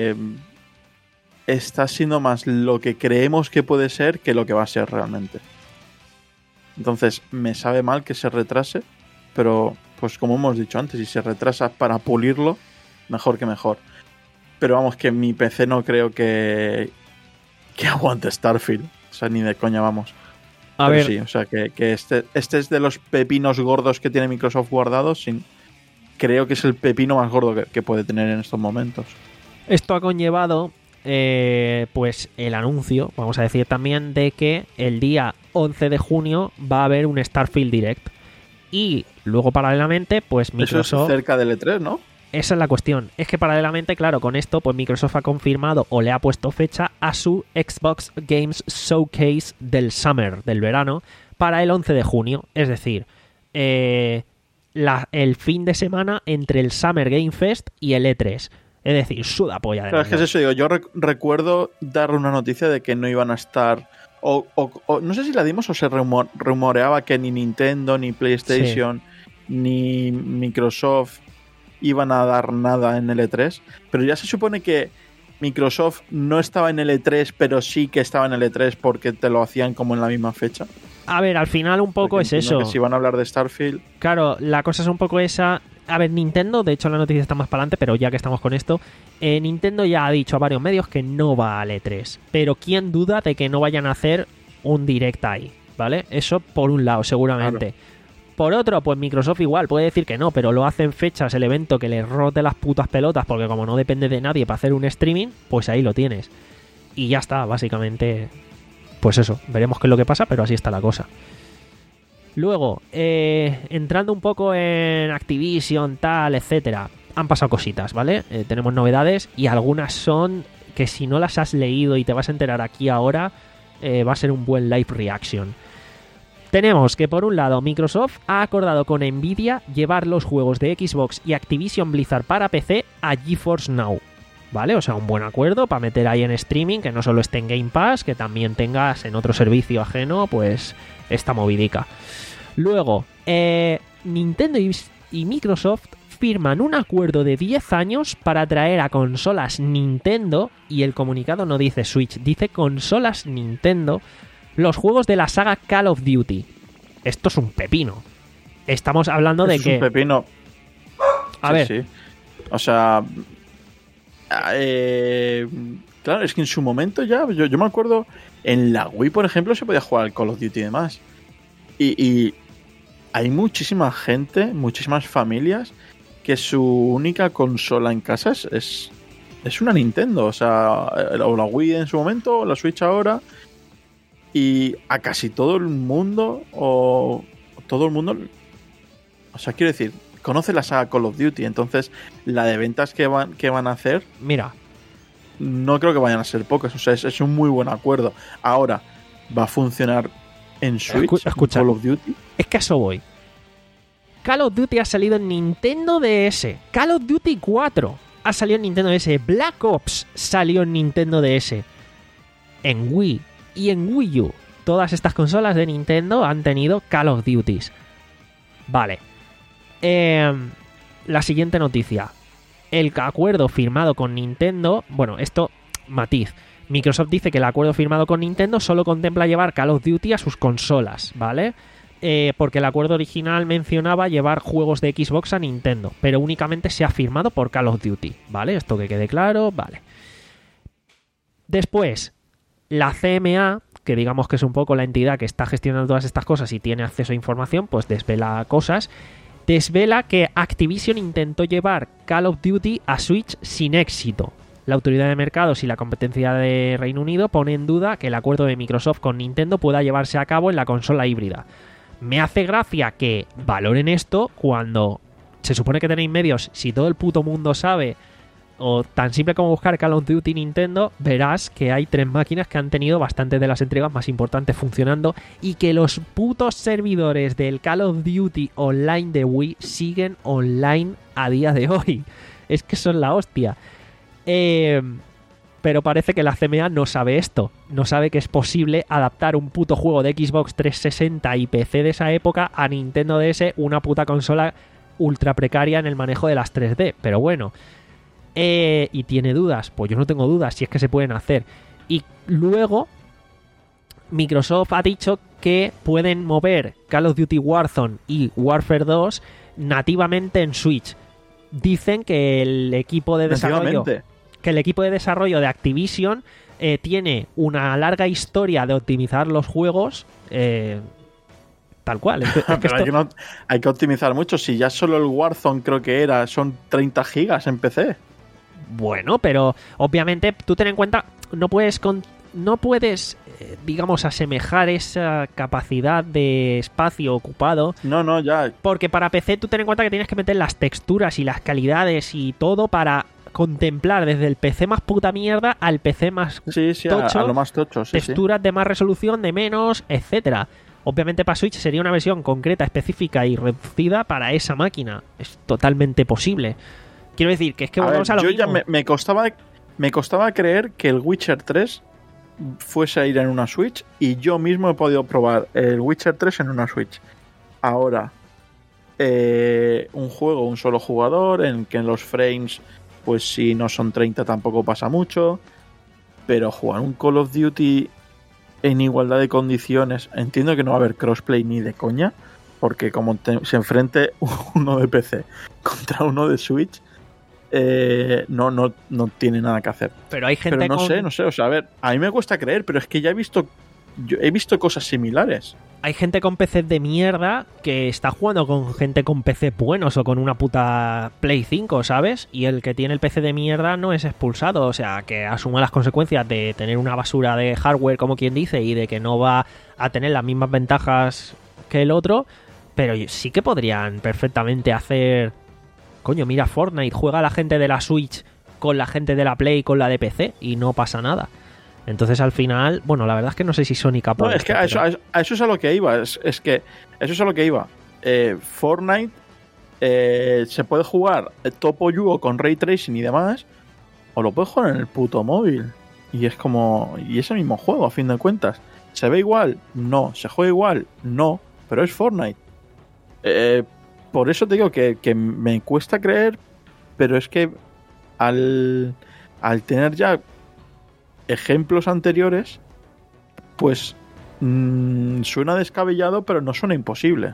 está siendo más lo que creemos que puede ser que lo que va a ser realmente. Entonces, me sabe mal que se retrase, pero pues como hemos dicho antes, si se retrasa para pulirlo, mejor que mejor. Pero vamos, que mi P C no creo que, que aguante Starfield. O sea, ni de coña vamos. A Pero ver, sí, o sea, que, que este, este es de los pepinos gordos que tiene Microsoft guardados. Sin, creo que es el pepino más gordo que, que puede tener en estos momentos. esto ha conllevado eh, pues el anuncio, vamos a decir también, de que el día once de junio va a haber un Starfield Direct. Y luego, paralelamente, pues Microsoft... Eso es cerca del E tres, ¿no? Esa es la cuestión. Es que paralelamente, claro, con esto, pues Microsoft ha confirmado o le ha puesto fecha a su Xbox Games Showcase del Summer, del verano, para el once de junio. Es decir, eh, la, el fin de semana entre el Summer Game Fest y el E tres. Es decir, suda polla de Claro, es que es manga. eso, digo, yo rec- recuerdo dar una noticia de que no iban a estar... O, o, o no sé si la dimos o se rumor, rumoreaba que ni Nintendo, ni PlayStation, ni Microsoft iban a dar nada en el E tres, pero ya se supone que Microsoft no estaba en el E tres, pero sí que estaba en el E tres porque te lo hacían como en la misma fecha. A ver, al final un poco Porque es entiendo eso. Que si van a hablar de Starfield... Claro, la cosa es un poco esa. A ver, Nintendo, de hecho la noticia está más para adelante, pero ya que estamos con esto, eh, Nintendo ya ha dicho a varios medios que no va al E tres. Pero ¿quién duda de que no vayan a hacer un direct ahí? ¿Vale? Eso por un lado, seguramente. Claro. Por otro, pues Microsoft igual puede decir que no, pero lo hace en fechas, el evento que le rote las putas pelotas, porque como no depende de nadie para hacer un streaming, pues ahí lo tienes. Y ya está, básicamente. Pues eso, veremos qué es lo que pasa, pero así está la cosa. Luego, eh, entrando un poco en Activision, tal, etcétera, han pasado cositas, ¿vale? Eh, tenemos novedades y algunas son que si no las has leído y te vas a enterar aquí ahora, eh, va a ser un buen live reaction. Tenemos que, por un lado, Microsoft ha acordado con Nvidia llevar los juegos de Xbox y Activision Blizzard para P C a GeForce Now, ¿vale? O sea, un buen acuerdo para meter ahí en streaming, que no solo esté en Game Pass, que también tengas en otro servicio ajeno, pues, esta movidica. Luego, eh, Nintendo y, y Microsoft firman un acuerdo de diez años para traer a consolas Nintendo, y el comunicado no dice Switch, dice consolas Nintendo, los juegos de la saga Call of Duty. Esto es un pepino. Estamos hablando de es que... un pepino. A sí, ver. Sí. O sea... Eh, claro, es que en su momento ya... Yo, yo me acuerdo... En la Wii, por ejemplo, se podía jugar al Call of Duty y demás. Y, y hay muchísima gente, muchísimas familias, que su única consola en casa es, es, es una Nintendo. O sea, o la Wii en su momento, o la Switch ahora... Y a casi todo el mundo, o todo el mundo, o sea, quiero decir, conoce la saga Call of Duty, entonces la de ventas que van, que van a hacer, mira, no creo que vayan a ser pocas, o sea, es, es un muy buen acuerdo. Ahora, ¿va a funcionar en Switch? Escu- escucha, Call of Duty? Es que a eso voy. Call of Duty ha salido en Nintendo D S, Call of Duty cuatro ha salido en Nintendo D S, Black Ops salió en Nintendo D S, en Wii y en Wii U. Todas estas consolas de Nintendo han tenido Call of Duties. Vale. Eh, la siguiente noticia. El acuerdo firmado con Nintendo... Bueno, esto, matiz. Microsoft dice que el acuerdo firmado con Nintendo solo contempla llevar Call of Duty a sus consolas, ¿vale? Eh, porque el acuerdo original mencionaba llevar juegos de Xbox a Nintendo, pero únicamente se ha firmado por Call of Duty, ¿vale? Esto que quede claro, vale. Después... La C M A, que digamos que es un poco la entidad que está gestionando todas estas cosas y tiene acceso a información, pues desvela cosas. Desvela que Activision intentó llevar Call of Duty a Switch sin éxito. La Autoridad de Mercados y la Competencia de Reino Unido pone en duda que el acuerdo de Microsoft con Nintendo pueda llevarse a cabo en la consola híbrida. Me hace gracia que valoren esto cuando se supone que tenéis medios, si todo el puto mundo sabe... O tan simple como buscar Call of Duty Nintendo, verás que hay tres máquinas que han tenido bastantes de las entregas más importantes funcionando y que los putos servidores del Call of Duty online de Wii siguen online a día de hoy. Es que son la hostia. Eh, pero parece que la C M A no sabe esto. No sabe que es posible adaptar un puto juego de Xbox trescientos sesenta y P C de esa época a Nintendo D S, una puta consola ultra precaria en el manejo de las tres D. Pero bueno... Eh, y tiene dudas, pues yo no tengo dudas si es que se pueden hacer. Y luego Microsoft ha dicho que pueden mover Call of Duty Warzone y Warfare dos nativamente en Switch. Dicen que el equipo de desarrollo que el equipo de desarrollo de Activision eh, tiene una larga historia de optimizar los juegos eh, tal cual. Es que, es que Pero esto... hay, que no, hay que optimizar mucho. Si ya solo el Warzone creo que era son treinta gigas en P C. Bueno, pero obviamente tú ten en cuenta, no puedes, con, no puedes eh, digamos, asemejar esa capacidad de espacio ocupado. No, no, ya. Porque para P C tú ten en cuenta que tienes que meter las texturas y las calidades y todo para contemplar desde el P C más puta mierda al P C más sí, sí, tocho, a, a lo más tocho, sí, texturas sí. de más resolución, de menos, etcétera. Obviamente para Switch sería una versión concreta, específica y reducida para esa máquina. Es totalmente posible. Quiero decir que es que a volvemos ver, a lo yo mismo. ya me, me costaba me costaba creer que el Witcher tres fuese a ir en una Switch, y yo mismo he podido probar el Witcher tres en una Switch. Ahora, eh, un juego, un solo jugador, en que en los frames, pues si no son treinta tampoco pasa mucho, pero jugar un Call of Duty en igualdad de condiciones, entiendo que no va a haber crossplay ni de coña, porque como te, se enfrente uno de P C contra uno de Switch, eh, no, no, no tiene nada que hacer. Pero hay gente pero no con... sé, no sé, o sea, a ver, a mí me cuesta creer, pero es que ya he visto yo he visto cosas similares. Hay gente con P C de mierda que está jugando con gente con P C buenos o con una puta Play cinco, ¿sabes? Y el que tiene el P C de mierda no es expulsado, o sea, que asuma las consecuencias de tener una basura de hardware, como quien dice, y de que no va a tener las mismas ventajas que el otro, pero sí que podrían perfectamente hacer... Coño, mira Fortnite, juega la gente de la Switch con la gente de la Play, con la de P C, y no pasa nada. Entonces al final, bueno, la verdad es que no sé si Sony capaz. No, es que a eso, a, eso, a eso es a lo que iba. Es, es que eso es a lo que iba. Eh, Fortnite eh, se puede jugar topo yugo con ray tracing y demás, o lo puedes jugar en el puto móvil. Y es como. Y es el mismo juego, a fin de cuentas. ¿Se ve igual? No. ¿Se juega igual? No. Pero es Fortnite. Eh, por eso te digo que, que me cuesta creer, pero es que al, al tener ya ejemplos anteriores, pues mmm, suena descabellado, pero no suena imposible.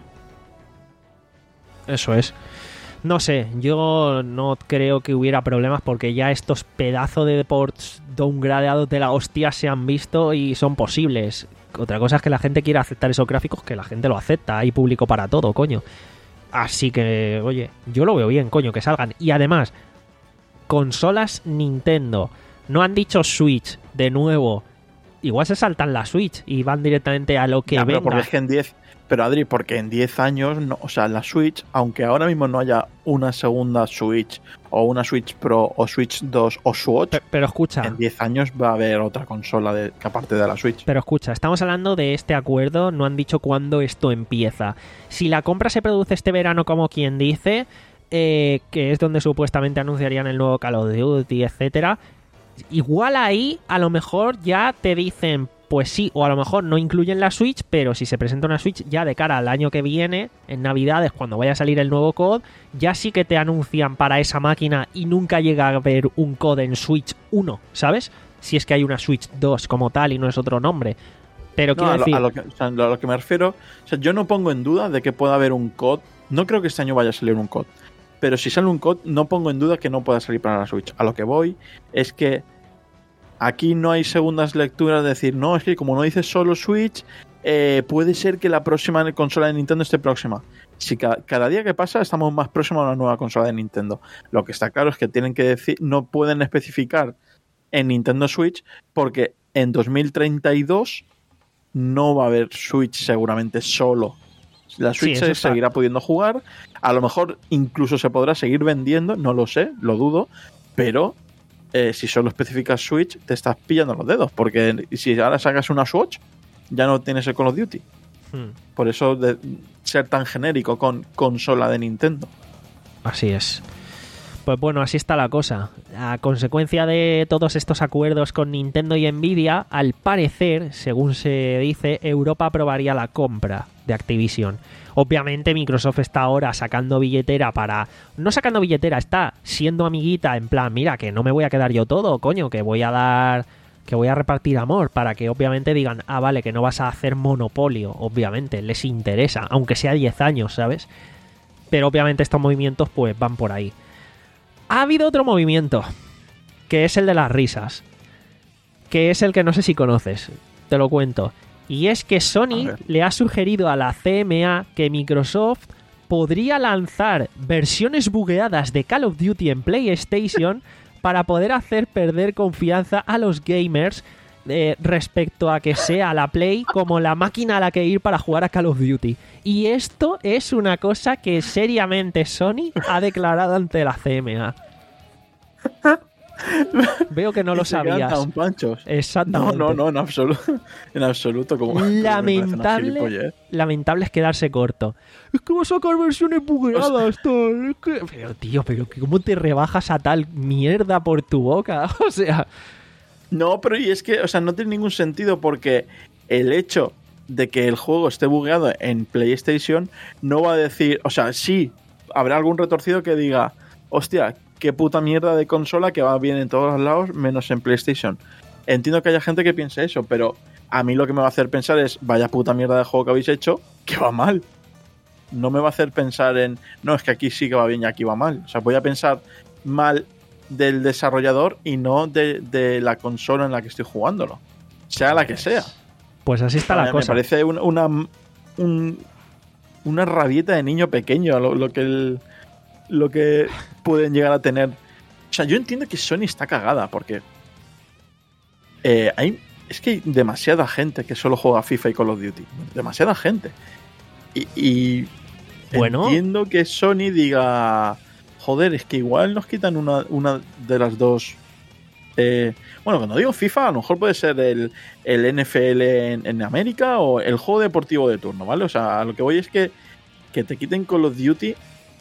Eso es. No sé, yo no creo que hubiera problemas porque ya estos pedazos de ports downgradeados de la hostia se han visto y son posibles. Otra cosa es que la gente quiera aceptar esos gráficos, que la gente lo acepta, hay público para todo, coño. Así que, oye, yo lo veo bien, coño, que salgan. Y además, consolas Nintendo. No han dicho Switch, de nuevo. Igual se saltan la Switch y van directamente a lo que ya, pero venga. Porque es que en diez, pero Adri, porque en diez años, no, o sea, la Switch, aunque ahora mismo no haya una segunda Switch, o una Switch Pro, o Switch dos, o Switch, pero, pero escucha, en diez años va a haber otra consola de, que aparte de la Switch. Pero escucha, estamos hablando de este acuerdo, no han dicho cuándo esto empieza. Si la compra se produce este verano, como quien dice, eh, que es donde supuestamente anunciarían el nuevo Call of Duty, etcétera, igual ahí a lo mejor ya te dicen pues sí, o a lo mejor no incluyen la Switch, pero si se presenta una Switch ya de cara al año que viene, en Navidades, cuando vaya a salir el nuevo C O D, ya sí que te anuncian para esa máquina y nunca llega a haber un C O D en Switch uno, ¿sabes? Si es que hay una Switch dos como tal y no es otro nombre. Pero no, quiero a lo, decir... a, lo que, o sea, a lo que me refiero, o sea, yo no pongo en duda de que pueda haber un C O D, no creo que este año vaya a salir un C O D, pero si sale un C O D, no pongo en duda que no pueda salir para la Switch. A lo que voy es que aquí no hay segundas lecturas de decir, no, es que como no dice solo Switch, eh, puede ser que la próxima consola de Nintendo esté próxima. Si cada, cada día que pasa estamos más próximos a una nueva consola de Nintendo. Lo que está claro es que tienen que decir, no pueden especificar en Nintendo Switch, porque en dos mil treinta y dos no va a haber Switch seguramente solo. La Switch Sí, se está... seguirá pudiendo jugar, a lo mejor incluso se podrá seguir vendiendo, no lo sé, lo dudo, pero eh, si solo especificas Switch te estás pillando los dedos, porque si ahora sacas una Switch ya no tienes el Call of Duty. Hmm. Por eso de ser tan genérico con consola de Nintendo. Así es. Pues bueno, así está la cosa. A consecuencia de todos estos acuerdos con Nintendo y Nvidia, al parecer, según se dice, Europa aprobaría la compra de Activision. Obviamente Microsoft está ahora sacando billetera para... No sacando billetera, está siendo amiguita en plan, mira, que no me voy a quedar yo todo, coño, que voy a dar... que voy a repartir amor, para que obviamente digan, ah, vale, que no vas a hacer monopolio, obviamente, les interesa, aunque sea diez años, ¿sabes? Pero obviamente estos movimientos pues van por ahí. Ha habido otro movimiento, que es el de las risas, que es el que no sé si conoces, te lo cuento. Y es que Sony le ha sugerido a la C M A que Microsoft podría lanzar versiones bugueadas de Call of Duty en PlayStation para poder hacer perder confianza a los gamers eh, respecto a que sea la Play como la máquina a la que ir para jugar a Call of Duty. Y esto es una cosa que seriamente Sony ha declarado ante la C M A. Veo que no lo sabías. Tan panchos. Exactamente. No, no, no, en absoluto. En absoluto. Como, lamentable, lamentable es quedarse corto. Es que va a sacar versiones bugueadas, o sea, tal. Es que... Pero, tío, pero ¿cómo te rebajas a tal mierda por tu boca? O sea... No, pero y es que, o sea, no tiene ningún sentido porque el hecho de que el juego esté bugueado en PlayStation no va a decir... O sea, sí, habrá algún retorcido que diga, hostia, qué puta mierda de consola que va bien en todos los lados menos en PlayStation. Entiendo que haya gente que piense eso, pero a mí lo que me va a hacer pensar es, vaya puta mierda de juego que habéis hecho, que va mal. No me va a hacer pensar en, no, es que aquí sí que va bien y aquí va mal. O sea, voy a pensar mal del desarrollador y no de, de la consola en la que estoy jugándolo, sea la que sea. Pues así está la me cosa. Me parece una, una, un, una rabieta de niño pequeño lo, lo que el, lo que pueden llegar a tener. O sea, yo entiendo que Sony está cagada porque eh, hay, es que hay demasiada gente que solo juega FIFA y Call of Duty. Demasiada gente. Y, y bueno, entiendo que Sony diga, joder, es que igual nos quitan una, una de las dos. Eh, bueno, cuando digo FIFA, a lo mejor puede ser el, el N F L en, en América o el juego deportivo de turno, ¿vale? O sea, a lo que voy es que, que te quiten Call of Duty,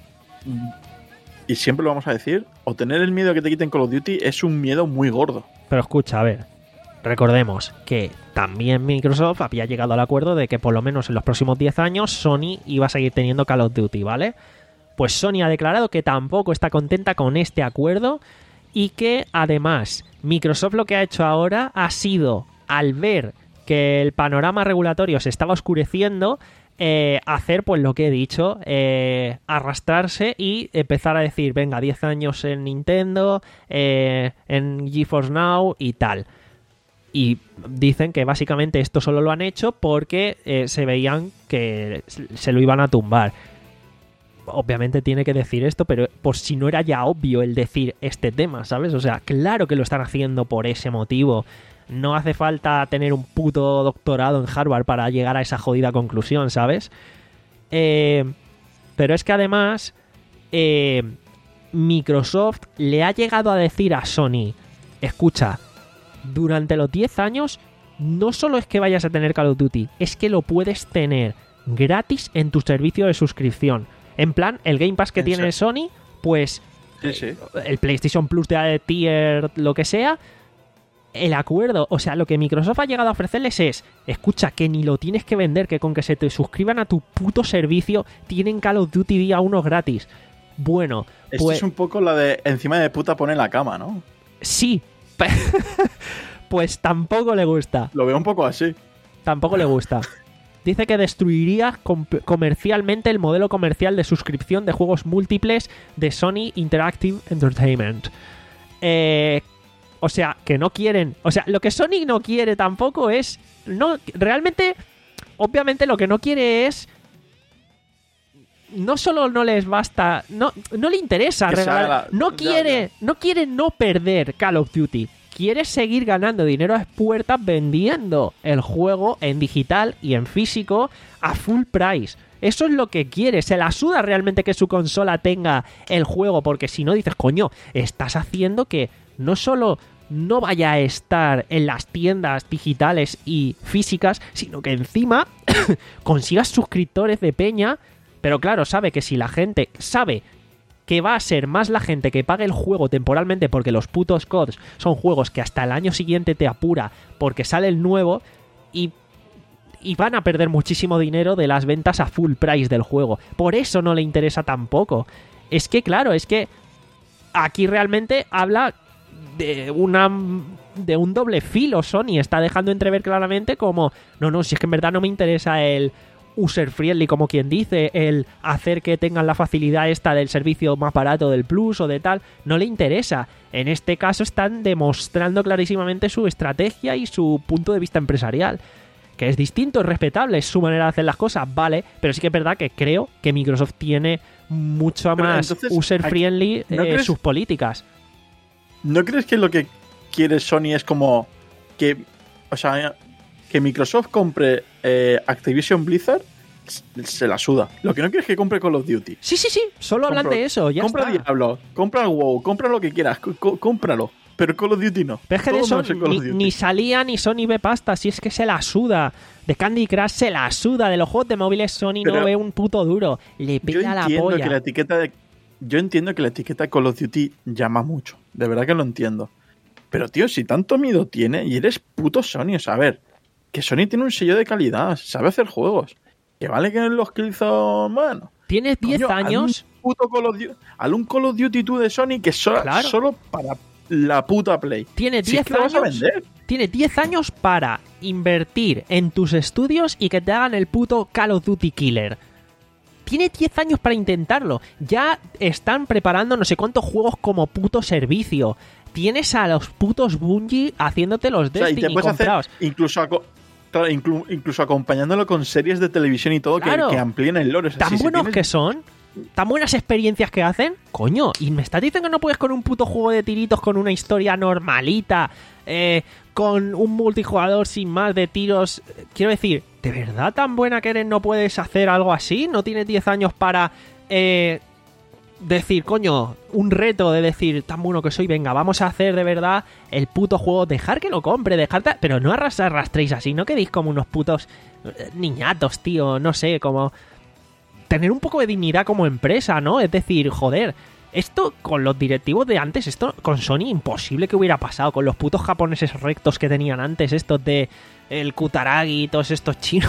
y siempre lo vamos a decir, o tener el miedo de que te quiten Call of Duty es un miedo muy gordo. Pero escucha, a ver, recordemos que también Microsoft había llegado al acuerdo de que por lo menos en los próximos diez años Sony iba a seguir teniendo Call of Duty, ¿vale? Pues Sony ha declarado que tampoco está contenta con este acuerdo y que además Microsoft lo que ha hecho ahora ha sido, al ver que el panorama regulatorio se estaba oscureciendo, eh, hacer pues lo que he dicho, eh, arrastrarse y empezar a decir, venga, diez años en Nintendo, eh, en GeForce Now y tal. Y dicen que básicamente esto solo lo han hecho porque eh, se veían que se lo iban a tumbar. Obviamente tiene que decir esto, pero por si no era ya obvio el decir este tema, ¿sabes? O sea, claro que lo están haciendo por ese motivo. No hace falta tener un puto doctorado en Harvard para llegar a esa jodida conclusión, ¿sabes? Eh, pero es que además eh, Microsoft le ha llegado a decir a Sony, escucha, durante los diez años no solo es que vayas a tener Call of Duty, es que lo puedes tener gratis en tu servicio de suscripción. En plan, el Game Pass que ¿En tiene serio? Sony, pues sí, sí. El PlayStation Plus de tier, lo que sea, el acuerdo, o sea, lo que Microsoft ha llegado a ofrecerles es, escucha, que ni lo tienes que vender, que con que se te suscriban a tu puto servicio tienen Call of Duty día uno gratis. Bueno, esto pues, es un poco la de encima de puta pone la cama, ¿no? Sí, pues tampoco le gusta. Lo veo un poco así. Tampoco le gusta. Dice que destruiría com- comercialmente el modelo comercial de suscripción de juegos múltiples de Sony Interactive Entertainment. Eh, o sea, que no quieren... O sea, lo que Sony no quiere tampoco es... no realmente, obviamente lo que no quiere es... No solo no les basta... No, no le interesa que regalar... La... No ya, quiere, ya. no quiere no perder Call of Duty. Quiere seguir ganando dinero a puertas vendiendo el juego en digital y en físico a full price. Eso es lo que quiere. Se la suda realmente que su consola tenga el juego, porque si no dices, coño, estás haciendo que no solo no vaya a estar en las tiendas digitales y físicas, sino que encima consigas suscriptores de peña. Pero claro, sabe que si la gente sabe que va a ser más la gente que pague el juego temporalmente, porque los putos C O Ds son juegos que hasta el año siguiente te apura porque sale el nuevo, y, y van a perder muchísimo dinero de las ventas a full price del juego. Por eso no le interesa tampoco. Es que claro, es que aquí realmente habla de una de un doble filo. Sony está dejando entrever claramente como, no, no, si es que en verdad no me interesa el user friendly, como quien dice, el hacer que tengan la facilidad esta del servicio más barato del Plus o de tal, no le interesa. En este caso están demostrando clarísimamente su estrategia y su punto de vista empresarial, que es distinto, es respetable, es su manera de hacer las cosas, vale, pero sí que es verdad que creo que Microsoft tiene mucho pero más entonces, user friendly ¿no eh, crees? sus políticas. ¿no crees que lo que quiere Sony es como que, o sea, que Microsoft compre eh, Activision Blizzard? Se la suda. Lo que no quieres es que compre Call of Duty. Sí, sí, sí. Solo hablan Compro- de eso. Ya compra está. Diablo, compra el WoW, compra lo que quieras, c- c- cómpralo. Pero Call of Duty no. Pero es que de Todo eso menos el Call ni, of Duty. ni salía ni Sony ve pasta, si es que se la suda. De Candy Crush se la suda. De los juegos de móviles Sony no Pero ve un puto duro. Le Yo pega la entiendo polla. que la etiqueta de Yo entiendo que la etiqueta Call of Duty llama mucho. De verdad que lo entiendo. Pero, tío, si tanto miedo tiene y eres puto Sony, o sea, a ver, que Sony tiene un sello de calidad, sabe hacer juegos. Que vale que los Killzone, bueno. Tienes diez Coño, haz años. Un puto Call of Duty, haz un Call of Duty tú de Sony que so- Claro. solo para la puta Play. Tiene Si diez es que lo vas a años. vender. Tiene diez años para invertir en tus estudios y que te hagan el puto Call of Duty Killer. Tiene diez años para intentarlo. Ya están preparando no sé cuántos juegos como puto servicio. Tienes a los putos Bungie haciéndote los O sea, y Destiny te puedes hacer comprados. incluso, aco- claro, inclu- incluso acompañándolo con series de televisión y todo que- Claro. que, amplíen el lore. O sea, Tan si- si buenos tienes- que son, tan buenas experiencias que hacen, coño, y me estás diciendo que no puedes con un puto juego de tiritos con una historia normalita, eh, con un multijugador sin más de tiros. Quiero decir, ¿de verdad tan buena que eres no puedes hacer algo así? ¿No tienes diez años para eh, decir, coño, un reto de decir, tan bueno que soy, venga, vamos a hacer de verdad el puto juego, dejar que lo compre, dejar ta- pero no arras- arrastréis así, no quedéis como unos putos eh, niñatos, tío, no sé, como tener un poco de dignidad como empresa, ¿no? Es decir, joder, esto con los directivos de antes, esto con Sony imposible que hubiera pasado, con los putos japoneses rectos que tenían antes, estos de el Kutaragi y todos estos chinos,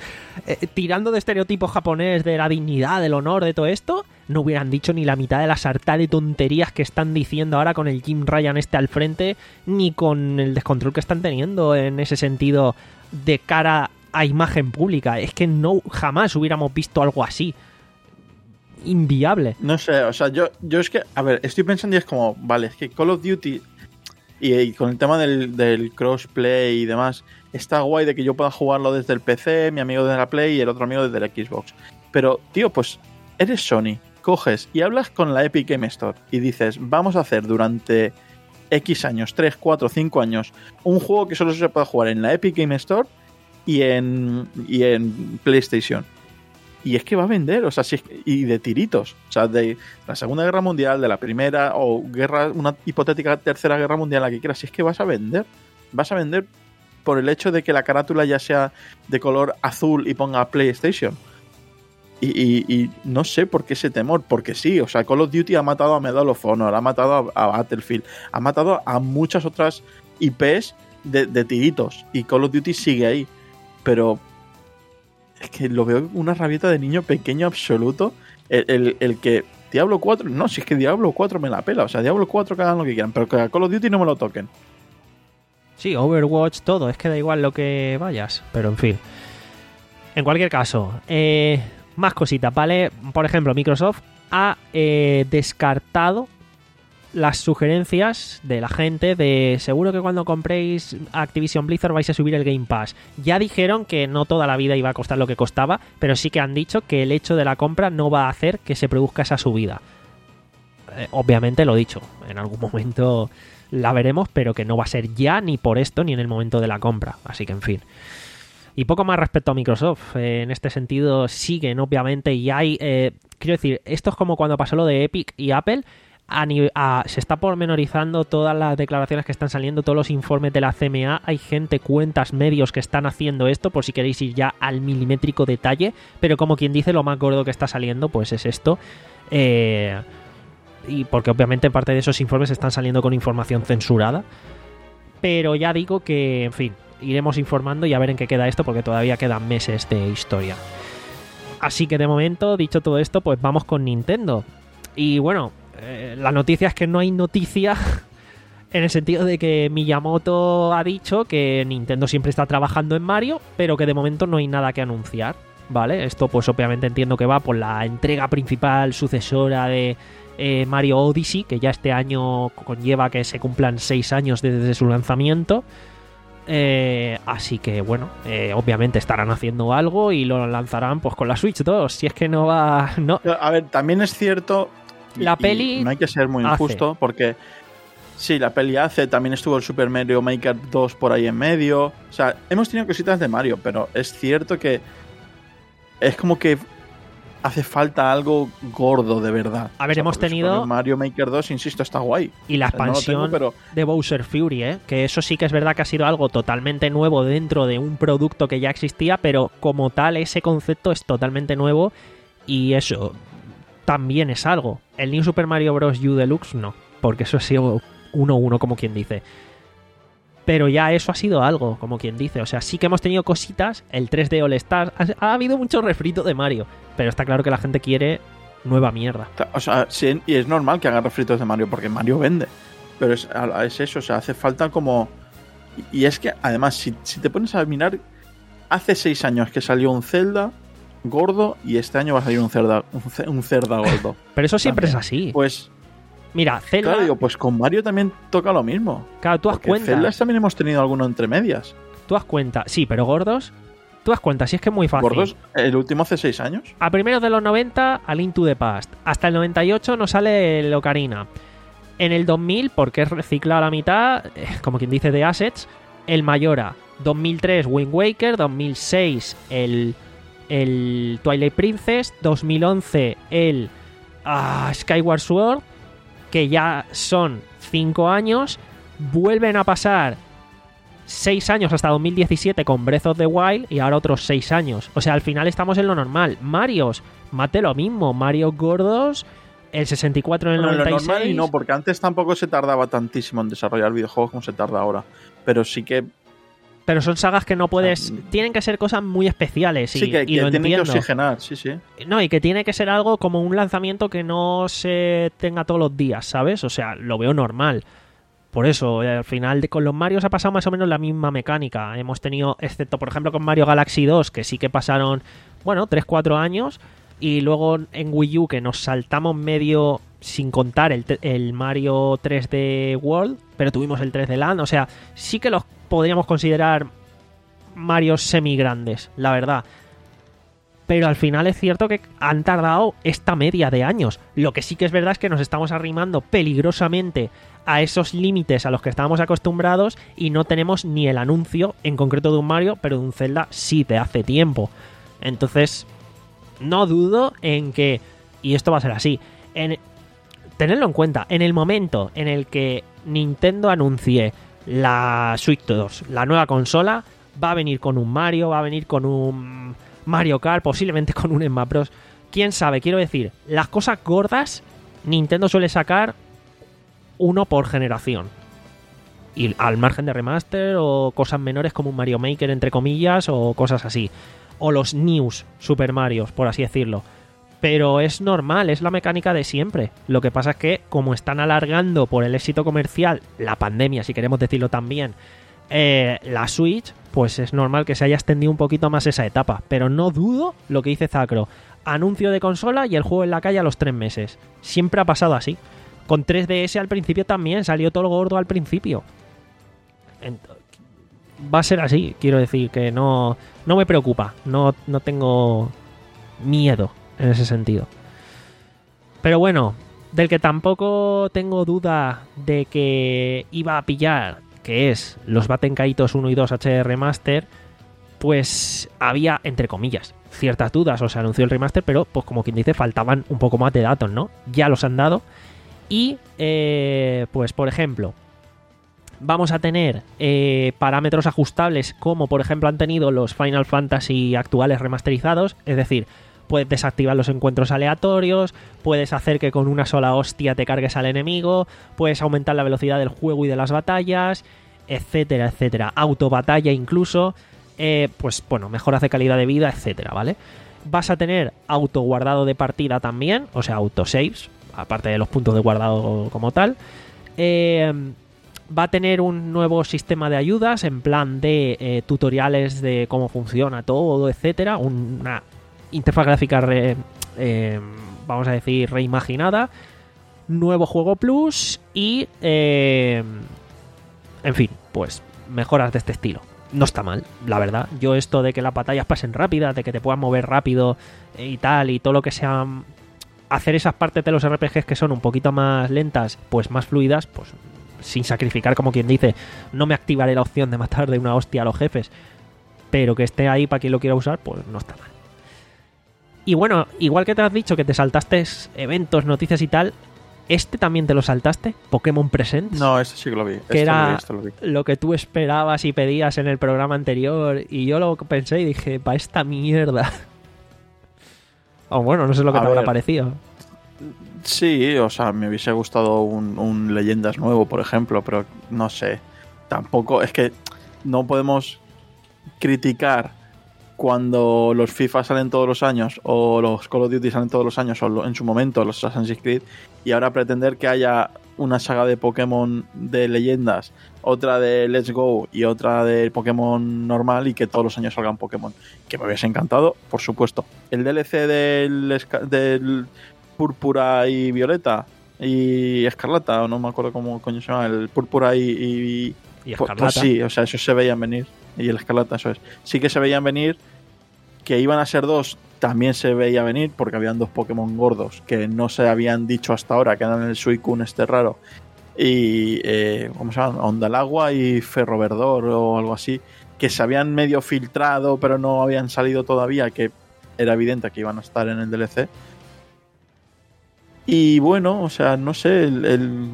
eh, tirando de estereotipos japonés de la dignidad, del honor, de todo esto, no hubieran dicho ni la mitad de la sartá de tonterías que están diciendo ahora con el Jim Ryan este al frente, ni con el descontrol que están teniendo en ese sentido de cara a imagen pública. Es que no jamás hubiéramos visto algo así. Inviable. No sé, o sea, yo, yo es que, a ver, estoy pensando y es como, vale, es que Call of Duty y, y con el tema del, del crossplay y demás, está guay de que yo pueda jugarlo desde el P C, mi amigo desde la Play y el otro amigo desde la Xbox. Pero, tío, pues eres Sony, coges y hablas con la Epic Game Store y dices, vamos a hacer durante X años, tres, cuatro, cinco años, un juego que solo se puede jugar en la Epic Game Store y en, y en PlayStation. Y es que va a vender, o sea, si es que- y de tiritos, o sea, de la Segunda Guerra Mundial, de la Primera, o guerra, una hipotética Tercera Guerra Mundial, la que quieras, si es que vas a vender, vas a vender por el hecho de que la carátula ya sea de color azul y ponga PlayStation. Y, y- y no sé por qué ese temor, porque sí, o sea, Call of Duty ha matado a Medal of Honor, ha matado a, a Battlefield, ha matado a muchas otras I Pes de, de tiritos, y Call of Duty sigue ahí, pero es que lo veo una rabieta de niño pequeño absoluto. El, el, el que Diablo cuatro, no, si es que Diablo cuatro me la pela. O sea, Diablo cuatro que hagan lo que quieran, pero que a Call of Duty no me lo toquen. Sí, Overwatch, todo. Es que da igual lo que vayas. Pero en fin. En cualquier caso, eh, más cositas, ¿vale? Por ejemplo, Microsoft ha eh, descartado las sugerencias de la gente de seguro que cuando compréis Activision Blizzard vais a subir el Game Pass. Ya dijeron que no toda la vida iba a costar lo que costaba, pero sí que han dicho que el hecho de la compra no va a hacer que se produzca esa subida. Eh, obviamente lo dicho, en algún momento la veremos, pero que no va a ser ya ni por esto ni en el momento de la compra. Así que en fin. Y poco más respecto a Microsoft. Eh, en este sentido siguen obviamente y hay... Eh, quiero decir, esto es como cuando pasó lo de Epic y Apple. A nive- a- se está pormenorizando todas las declaraciones que están saliendo, todos los informes de la C M A. Hay gente, cuentas, medios que están haciendo esto, por si queréis ir ya al milimétrico detalle. Pero como quien dice, lo más gordo que está saliendo, pues es esto. Eh, y porque obviamente parte de esos informes están saliendo con información censurada. Pero ya digo que, en fin, iremos informando y a ver en qué queda esto, porque todavía quedan meses de historia. Así que de momento, dicho todo esto, pues vamos con Nintendo. Y bueno, eh, la noticia es que no hay noticia en el sentido de que Miyamoto ha dicho que Nintendo siempre está trabajando en Mario, pero que de momento no hay nada que anunciar, ¿vale? Esto pues obviamente entiendo que va por la entrega principal sucesora de eh, Mario Odyssey, que ya este año conlleva que se cumplan seis años desde su lanzamiento. Eh, así que bueno, eh, obviamente estarán haciendo algo y lo lanzarán pues con la Switch dos, si es que no va... no A ver, también es cierto... y- La y peli no hay que ser muy hace. injusto porque Sí, la peli hace, también estuvo el Super Mario Maker dos por ahí en medio. O sea, hemos tenido cositas de Mario, pero es cierto que es como que hace falta algo gordo de verdad. A ver, o sea, hemos tenido... Super Mario Maker dos, insisto, está guay. Y la O sea, no lo expansión tengo, pero... de Bowser Fury, ¿eh? Que eso sí que es verdad que ha sido algo totalmente nuevo dentro de un producto que ya existía, pero como tal ese concepto es totalmente nuevo y eso también es algo. El New Super Mario Bros. U Deluxe no, porque eso ha sido uno uno como quien dice. Pero ya eso ha sido algo, como quien dice. O sea, sí que hemos tenido cositas. El tres D All Stars. Ha, ha habido mucho refrito de Mario. Pero está claro que la gente quiere nueva mierda. O sea, sí, y es normal que hagan refritos de Mario, porque Mario vende. Pero es, es eso, o sea, hace falta como... Y es que, además, si, si te pones a mirar, hace seis años que salió un Zelda gordo y este año va a salir un Zelda, un, un Zelda gordo. Pero eso siempre también. Es así. Pues... Mira, Zelda... Claro, digo, pues con Mario también toca lo mismo. Claro, tú has cuenta. Zelda también hemos tenido alguno entre medias. Tú has cuenta. Sí, pero gordos... Tú has cuenta, si es que es muy fácil. ¿Gordos? ¿El último hace seis años? A primeros de los noventa, a Link to the Past. Hasta el noventa y ocho nos sale el Ocarina. En el dos mil, porque es reciclado a la mitad, como quien dice de Assets, el Mayora. dos mil tres, Wind Waker. dos mil seis, el, el Twilight Princess. dos mil once, el uh, Skyward Sword. Que ya son cinco años. Vuelven a pasar seis años hasta dos mil diecisiete con Breath of the Wild y ahora otros seis años. O sea, al final estamos en lo normal. Marios, mate lo mismo. Mario gordos, el sesenta y cuatro en el bueno, noventa y seis. Lo normal y no, porque antes tampoco se tardaba tantísimo en desarrollar videojuegos como se tarda ahora. Pero sí que... Pero son sagas que no puedes... Ah, tienen que ser cosas muy especiales y, sí, que, y que lo tienen entiendo. que oxigenar, sí, sí. No, y que tiene que ser algo como un lanzamiento que no se tenga todos los días, ¿sabes? O sea, lo veo normal. Por eso, eh, al final de, con los Marios ha pasado más o menos la misma mecánica. Hemos tenido, excepto por ejemplo con Mario Galaxy dos, que sí que pasaron, bueno, tres cuatro años. Y luego en Wii U, que nos saltamos medio sin contar el, el Mario tres D World, pero tuvimos el tres D Land. O sea, sí que los podríamos considerar Marios semi grandes, la verdad. Pero al final es cierto que han tardado esta media de años. Lo que sí que es verdad es que nos estamos arrimando peligrosamente a esos límites a los que estábamos acostumbrados y no tenemos ni el anuncio en concreto de un Mario, pero de un Zelda sí de hace tiempo. Entonces, no dudo en que, y esto va a ser así, en, tenedlo en cuenta, en el momento en el que Nintendo anuncie la Switch dos, la nueva consola, va a venir con un Mario, va a venir con un Mario Kart, posiblemente con un Smash Bros. Quién sabe, quiero decir, las cosas gordas Nintendo suele sacar uno por generación. Y al margen de remaster o cosas menores como un Mario Maker, entre comillas, o cosas así. O los News Super Marios, por así decirlo. Pero es normal, es la mecánica de siempre. Lo que pasa es que, como están alargando por el éxito comercial, la pandemia, si queremos decirlo también, eh, la Switch, pues es normal que se haya extendido un poquito más esa etapa. Pero no dudo lo que dice Zacro. Anuncio de consola y el juego en la calle a los tres meses. Siempre ha pasado así. Con tres D S al principio también, salió todo lo gordo al principio. Entonces, va a ser así, quiero decir, que no, no me preocupa. No, no tengo miedo en ese sentido. Pero bueno, del que tampoco tengo duda de que iba a pillar, que es los Baten Kaitos uno y dos H D Remaster, pues había, entre comillas, ciertas dudas. O sea, anunció el remaster, pero pues como quien dice, faltaban un poco más de datos, ¿no? Ya los han dado. Y, eh, pues por ejemplo, vamos a tener eh, parámetros ajustables como por ejemplo han tenido los Final Fantasy actuales remasterizados. Es decir, puedes desactivar los encuentros aleatorios, puedes hacer que con una sola hostia te cargues al enemigo, puedes aumentar la velocidad del juego y de las batallas, etcétera, etcétera. Autobatalla incluso, eh, pues bueno, mejoras de calidad de vida, etcétera, ¿vale? Vas a tener autoguardado de partida también, o sea, autosaves, aparte de los puntos de guardado como tal. Eh, va a tener un nuevo sistema de ayudas en plan de eh, tutoriales de cómo funciona todo, etcétera. Una interfaz gráfica, re, eh, vamos a decir, reimaginada. Nuevo juego plus y, eh, en fin, pues mejoras de este estilo. No está mal, la verdad. Yo esto de que las batallas pasen rápidas, de que te puedas mover rápido y tal, y todo lo que sea... hacer esas partes de los R P Gs que son un poquito más lentas, pues más fluidas, pues sin sacrificar, como quien dice, no me activaré la opción de matar de una hostia a los jefes, pero que esté ahí para quien lo quiera usar, pues no está mal. Y bueno, igual que te has dicho que te saltaste eventos, noticias y tal, ¿este también te lo saltaste? ¿Pokémon Presents? No, este sí que lo vi. Que este era lo vi, este lo vi. lo que tú esperabas y pedías en el programa anterior, y yo lo pensé y dije, pa' esta mierda. O bueno, no sé lo que A te habrá ver. parecido. Sí, o sea, me hubiese gustado un, un Leyendas nuevo, por ejemplo, pero no sé. Tampoco, es que no podemos criticar cuando los FIFA salen todos los años o los Call of Duty salen todos los años o lo- en su momento los Assassin's Creed, y ahora pretender que haya una saga de Pokémon de Leyendas, otra de Let's Go y otra de Pokémon normal, y que todos los años salgan Pokémon. Que me hubiese encantado, por supuesto. El D L C del, esca- del Púrpura y Violeta y Escarlata, o no me acuerdo cómo coño se llama, el Púrpura y... y Y pues, Escarlata. pues sí, o sea, eso se veían venir. Y el Escarlata, eso es. Sí que se veían venir. Que iban a ser dos, también se veía venir, porque habían dos Pokémon gordos que no se habían dicho hasta ahora, que eran el Suicune este raro y, eh, ¿cómo se llama? Ondalagua y Ferroverdor o algo así, que se habían medio filtrado, pero no habían salido todavía, que era evidente que iban a estar en el D L C. Y bueno, o sea, no sé, el, el,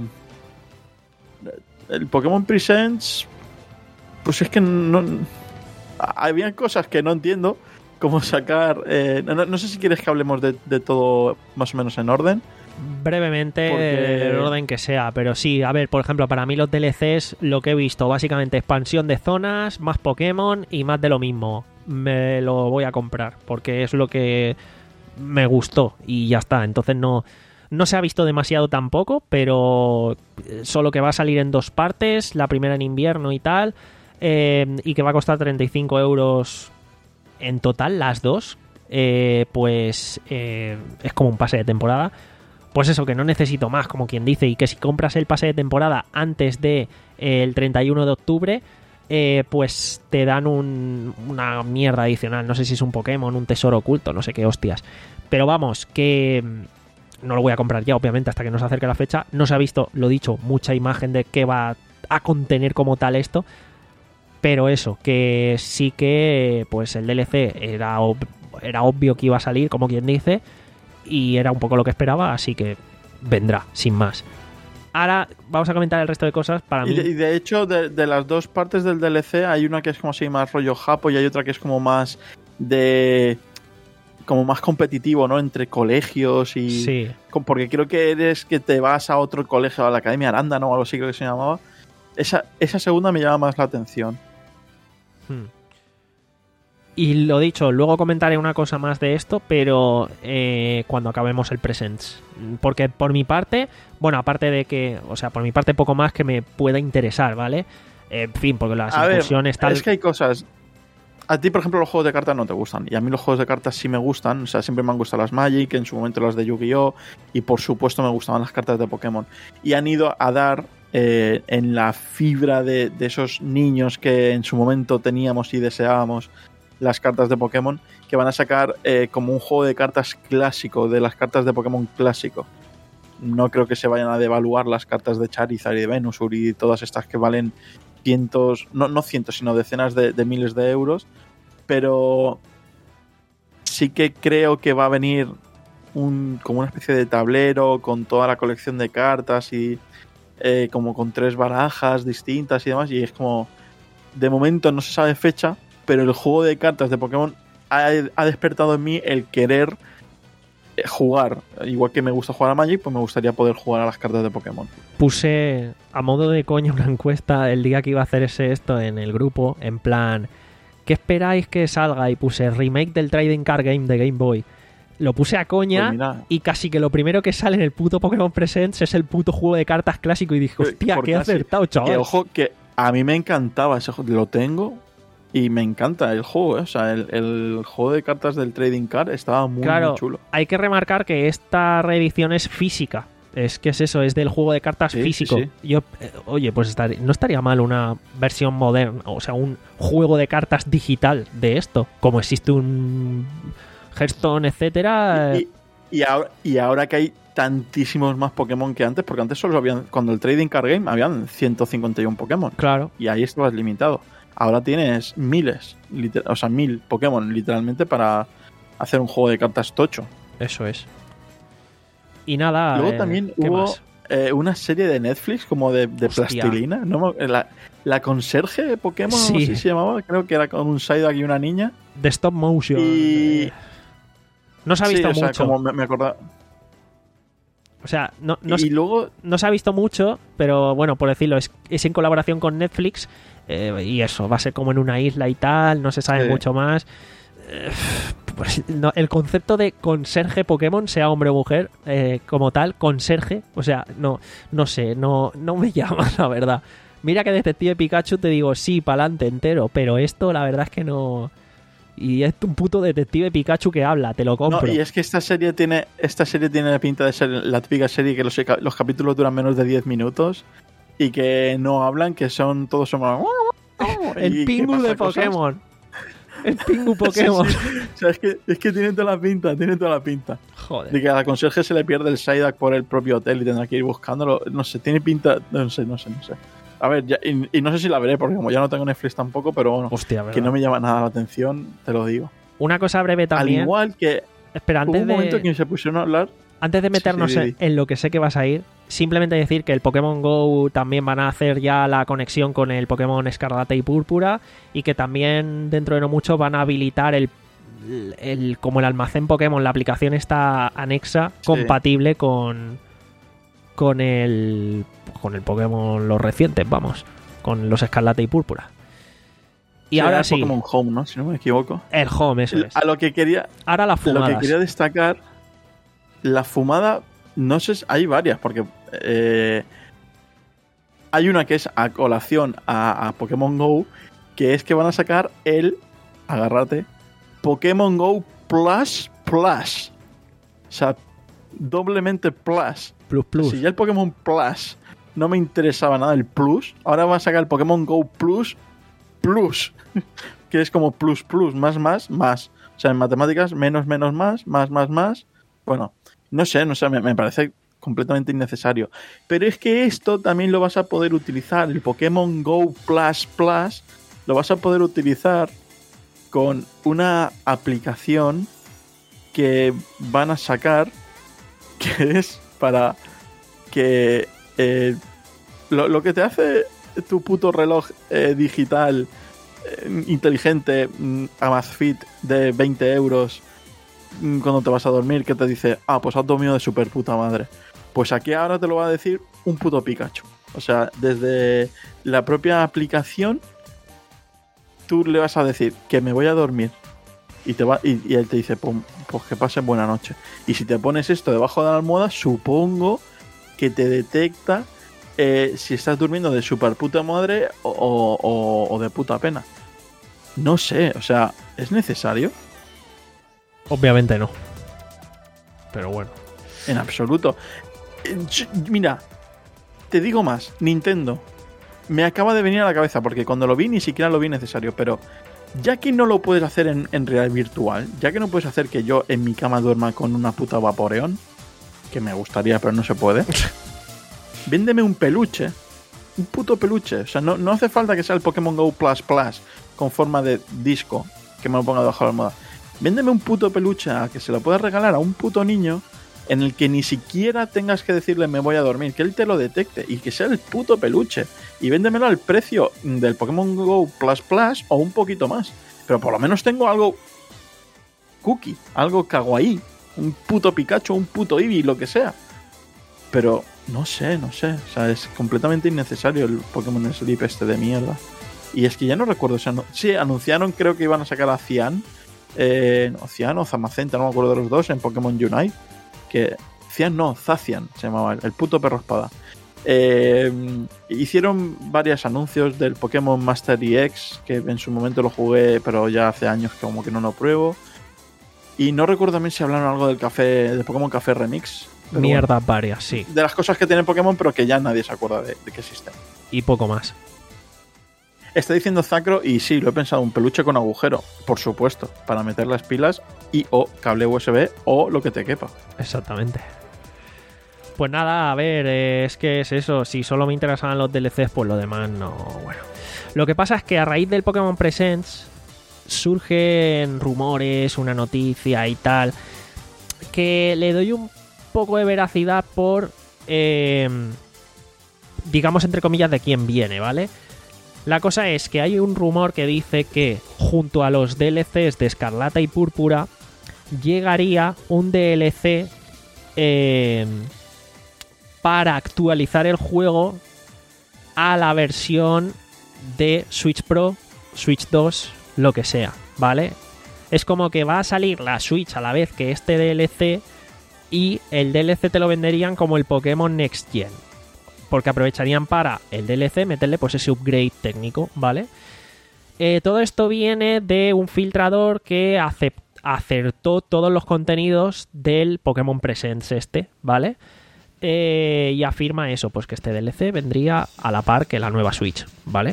el Pokémon Presents, pues es que no... Había cosas que no entiendo, como sacar... Eh, no, no sé si quieres que hablemos de, de todo más o menos en orden. Brevemente, Porque- en el orden que sea, pero sí, a ver, por ejemplo, para mí los D L Cs, lo que he visto, básicamente expansión de zonas, más Pokémon y más de lo mismo. Me lo voy a comprar, porque es lo que me gustó y ya está. Entonces no, no se ha visto demasiado tampoco, pero solo que va a salir en dos partes, la primera en invierno y tal, eh, y que va a costar treinta y cinco euros en total, las dos, eh, pues eh, es como un pase de temporada. Pues eso, que no necesito más, como quien dice, y que si compras el pase de temporada antes de eh, el treinta y uno de octubre, eh, pues te dan un, una mierda adicional. No sé si es un Pokémon, un tesoro oculto, no sé qué hostias. Pero vamos, que mm, no lo voy a comprar ya, obviamente, hasta que nos acerque la fecha. No se ha visto, lo dicho, mucha imagen de qué va a contener como tal esto. Pero eso, que sí que pues el D L C era, ob- era obvio que iba a salir, como quien dice, y era un poco lo que esperaba, así que vendrá, sin más. Ahora vamos a comentar el resto de cosas. Para Y mí, de, y de hecho, de, de las dos partes del D L C, hay una que es como así más rollo japo y hay otra que es como más de... como más competitivo, ¿no? Entre colegios y... sí, con- Porque creo que eres que te vas a otro colegio, a la Academia Aranda, ¿no? O algo así creo que se llamaba. Esa, esa segunda me llama más la atención. Hmm. Y lo dicho, luego comentaré una cosa más de esto, pero eh, cuando acabemos el Presents. Porque por mi parte, bueno, aparte de que, o sea, por mi parte poco más que me pueda interesar, ¿vale? En fin, porque las A ver, incursiones tal... es que hay cosas... A ti, por ejemplo, los juegos de cartas no te gustan. Y a mí los juegos de cartas sí me gustan. O sea, siempre me han gustado las Magic, en su momento las de Yu-Gi-Oh! Y por supuesto me gustaban las cartas de Pokémon. Y han ido a dar eh, en la fibra de, de esos niños que en su momento teníamos y deseábamos las cartas de Pokémon, que van a sacar eh, como un juego de cartas clásico, de las cartas de Pokémon clásico. No creo que se vayan a devaluar las cartas de Charizard y de Venusaur y todas estas que valen cientos, no, no cientos, sino decenas de, de miles de euros, pero sí que creo que va a venir un, como una especie de tablero con toda la colección de cartas y eh, como con tres barajas distintas y demás, y es como, de momento no se sabe fecha, pero el juego de cartas de Pokémon ha, ha despertado en mí el querer jugar, igual que me gusta jugar a Magic, pues me gustaría poder jugar a las cartas de Pokémon. Puse a modo de coña una encuesta el día que iba a hacer ese esto en el grupo, en plan, ¿qué esperáis que salga? Y puse remake del Trading Card Game de Game Boy. Lo puse a coña Pues mira, y casi que lo primero que sale en el puto Pokémon Presents es el puto juego de cartas clásico y dije, hostia, por qué casi. acertado, chaval. que ojo, que a mí me encantaba ese juego, lo tengo y me encanta el juego, ¿eh? O sea, el, el juego de cartas del Trading Card estaba muy, Claro, muy chulo. hay que remarcar que esta reedición es física. Es que es eso, es del juego de cartas Sí, físico. sí, sí. Yo, eh, oye, pues estar- no estaría mal una versión moderna, o sea, un juego de cartas digital de esto. Como existe un Hearthstone, etcétera. Y, y ahora, y ahora que hay tantísimos más Pokémon que antes, porque antes solo habían, cuando el Trading Card Game, habían ciento cincuenta y uno Pokémon. Claro. Y ahí estabas limitado. Ahora tienes miles, liter- o sea, mil Pokémon literalmente para hacer un juego de cartas tocho. Eso es. Y nada. Luego eh, también ¿qué hubo más? eh, una serie de Netflix como de, de Hostia. plastilina. ¿No? me- La, la conserje de Pokémon, Sí. no sé si se llamaba, creo que era con un Psyduck y una niña. De stop motion. Y- eh, No se ha Sí, visto o sea, mucho. como me, me acordaba. O sea, no, no, y luego, no se ha visto mucho, pero bueno, por decirlo, es, es en colaboración con Netflix. eh, y eso, va a ser como en una isla y tal, no se sabe Sí. mucho más. Eh, pues, no, el concepto de conserje Pokémon, sea hombre o mujer, eh, como tal, conserje, o sea, no, no sé, no, no me llama, la verdad. Mira que Detective Pikachu te digo, sí, pa'lante entero, pero esto la verdad es que no... Y es un puto Detective Pikachu que habla, te lo compro. no, y es que esta serie tiene esta serie tiene la pinta de ser la típica serie que los, los capítulos duran menos de diez minutos y que no hablan, que son todos son El y que Pingu pasa de cosas. Pokémon. El Pingu Pokémon. Sí, sí. O sea, es que, es que tiene toda la pinta, tiene toda la pinta. Joder. De que a la conserje se le pierde el Psyduck por el propio hotel y tendrá que ir buscándolo. No sé, tiene pinta. No sé, no sé, no sé. A ver, ya, y, y no sé si la veré, porque como ya no tengo Netflix tampoco, pero bueno, Hostia, ¿verdad? que no me llama nada la atención, te lo digo. Una cosa breve también. Al igual que Espera, hubo antes un momento de, que se pusieron a hablar. antes de meternos Sí, sí, en, sí. en lo que sé que vas a ir, simplemente decir que el Pokémon Go también van a hacer ya la conexión con el Pokémon Escarlata y Púrpura y que también dentro de no mucho van a habilitar el, el como el almacén Pokémon, la aplicación está anexa, Sí. compatible con con el con el Pokémon los recientes, vamos, con los Escarlata y Púrpura. Y Sí, ahora era sí, Pokémon Home, ¿no? Si no me equivoco. el Home, eso es. A lo que quería, Ahora las lo fumadas. que quería destacar, la fumada, no sé, hay varias, porque eh, hay una que es a colación a, a Pokémon Go, que es que van a sacar el, agárrate, Pokémon Go Plus Plus. O sea, doblemente Plus. Plus Plus. Si ya el Pokémon Plus no me interesaba nada el Plus, ahora va a sacar el Pokémon Go Plus Plus, que es como plus plus, más más más. O sea, en matemáticas, menos menos más, más más más. Bueno, no sé, no sé, me, me parece completamente innecesario. Pero es que esto también lo vas a poder utilizar, el Pokémon Go Plus Plus, lo vas a poder utilizar con una aplicación que van a sacar, que es para que eh, lo, lo que te hace tu puto reloj eh, digital eh, inteligente mm, Amazfit de veinte euros mm, cuando te vas a dormir, que te dice, ah, pues has dormido de super puta madre. Pues aquí ahora te lo va a decir un puto Pikachu. O sea, desde la propia aplicación tú le vas a decir que me voy a dormir y te va y, y él te dice, pues, pues que pasen buena noche. Y si te pones esto debajo de la almohada, supongo que te detecta eh, si estás durmiendo de super puta madre o, o, o de puta pena. No sé, o sea, ¿es necesario? Obviamente no. Pero bueno. En absoluto. Eh, yo- Mira, te digo más, Nintendo. Me acaba de venir a la cabeza porque cuando lo vi ni siquiera lo vi necesario, pero ya que no lo puedes hacer en, en realidad virtual, ya que no puedes hacer que yo en mi cama duerma con una puta Vaporeon, que me gustaría pero no se puede, véndeme un peluche, un puto peluche. O sea, no, no hace falta que sea el Pokémon Go Plus Plus con forma de disco, que me lo ponga debajo de la almohada. Véndeme un puto peluche a que se lo puedas regalar a un puto niño en el que ni siquiera tengas que decirle me voy a dormir, que él te lo detecte y que sea el puto peluche. Y véndemelo al precio del Pokémon Go Plus Plus o un poquito más. Pero por lo menos tengo algo cookie, algo kawaii, un puto Pikachu, un puto Eevee, lo que sea. Pero no sé, no sé. O sea, es completamente innecesario el Pokémon Sleep este de mierda. Y es que ya no recuerdo. O sea, no, sí, anunciaron, creo que iban a sacar a Cian. Eh, no, Cian o Zamacenta, no me acuerdo de los dos, en Pokémon Unite. Que Cian no, Zacian se llamaba, el, el puto perro espada. Eh, hicieron varios anuncios del Pokémon Master E X, que en su momento lo jugué, pero ya hace años que como que no lo pruebo. Y no recuerdo también si hablaron algo del café, de Pokémon Café Remix. Pero Mierdas bueno, varias, sí. de las cosas que tiene Pokémon, pero que ya nadie se acuerda de, de que existen. Y poco más. Está diciendo Zacro, y sí, lo he pensado, un peluche con agujero, por supuesto, para meter las pilas y o cable U S B o lo que te quepa. Exactamente. Pues nada, a ver, eh, es que es eso. Si solo me interesaban los D L Cs, pues lo demás no. Bueno. Lo que pasa es que a raíz del Pokémon Presents surgen rumores, una noticia y tal, que le doy un poco de veracidad por, eh, digamos, entre comillas, de quién viene, ¿vale? La cosa es que hay un rumor que dice que junto a los D L Cs de Escarlata y Púrpura llegaría un D L C eh, para actualizar el juego a la versión de Switch Pro, Switch dos, lo que sea, ¿vale? Es como que va a salir la Switch a la vez que este D L C y el D L C te lo venderían como el Pokémon Next Gen, porque aprovecharían para el D L C meterle pues ese upgrade técnico, ¿vale? Eh, todo esto viene de un filtrador que acept- acertó todos los contenidos del Pokémon Presents este, ¿vale? Eh, y afirma eso, pues que este D L C vendría a la par que la nueva Switch, ¿vale?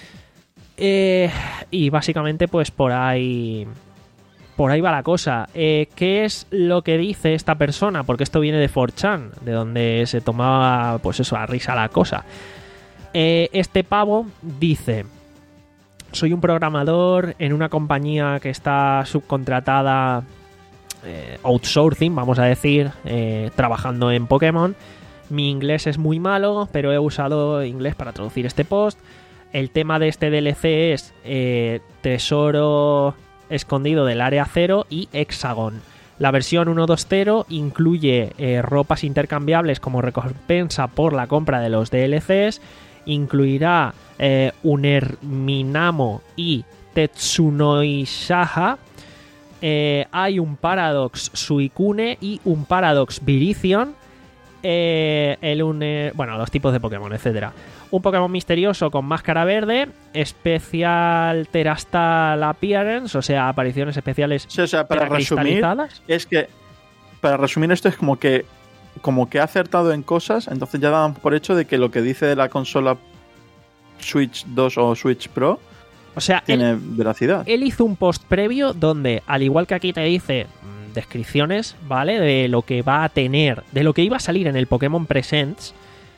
Eh, y básicamente pues por ahí por ahí va la cosa. Eh, ¿qué es lo que dice esta persona? Porque esto viene de cuatro chan, de donde se tomaba pues eso, a risa la cosa. Eh, este pavo dice: soy un programador en una compañía que está subcontratada, eh, outsourcing, vamos a decir, eh, trabajando en Pokémon. Mi inglés es muy malo, pero he usado inglés para traducir este post. El tema de este D L C es eh, Tesoro Escondido del Área Cero y Hexagon. La versión uno punto dos punto cero incluye eh, ropas intercambiables como recompensa por la compra de los D L Cs. Incluirá eh, Unerminamo y Tetsunoishaha. Eh, hay un Paradox Suicune y un Paradox Virizion. Eh, el une, bueno, los tipos de Pokémon, etcétera. Un Pokémon misterioso con máscara verde, especial Terastal Appearance, o sea, apariciones especiales. Sí, o sea, para resumir, es que para resumir esto es como que como que ha acertado en cosas, entonces ya dan por hecho de que lo que dice de la consola Switch dos o Switch Pro, o sea, tiene él, veracidad. Él hizo un post previo donde, al igual que aquí te dice mmm, descripciones, ¿vale? De lo que va a tener, de lo que iba a salir en el Pokémon Presents.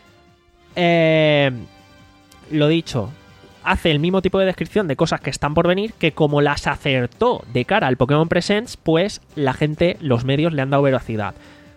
Eh, lo dicho, hace el mismo tipo de descripción de cosas que están por venir, que como las acertó de cara al Pokémon Presents, pues la gente, los medios le han dado veracidad.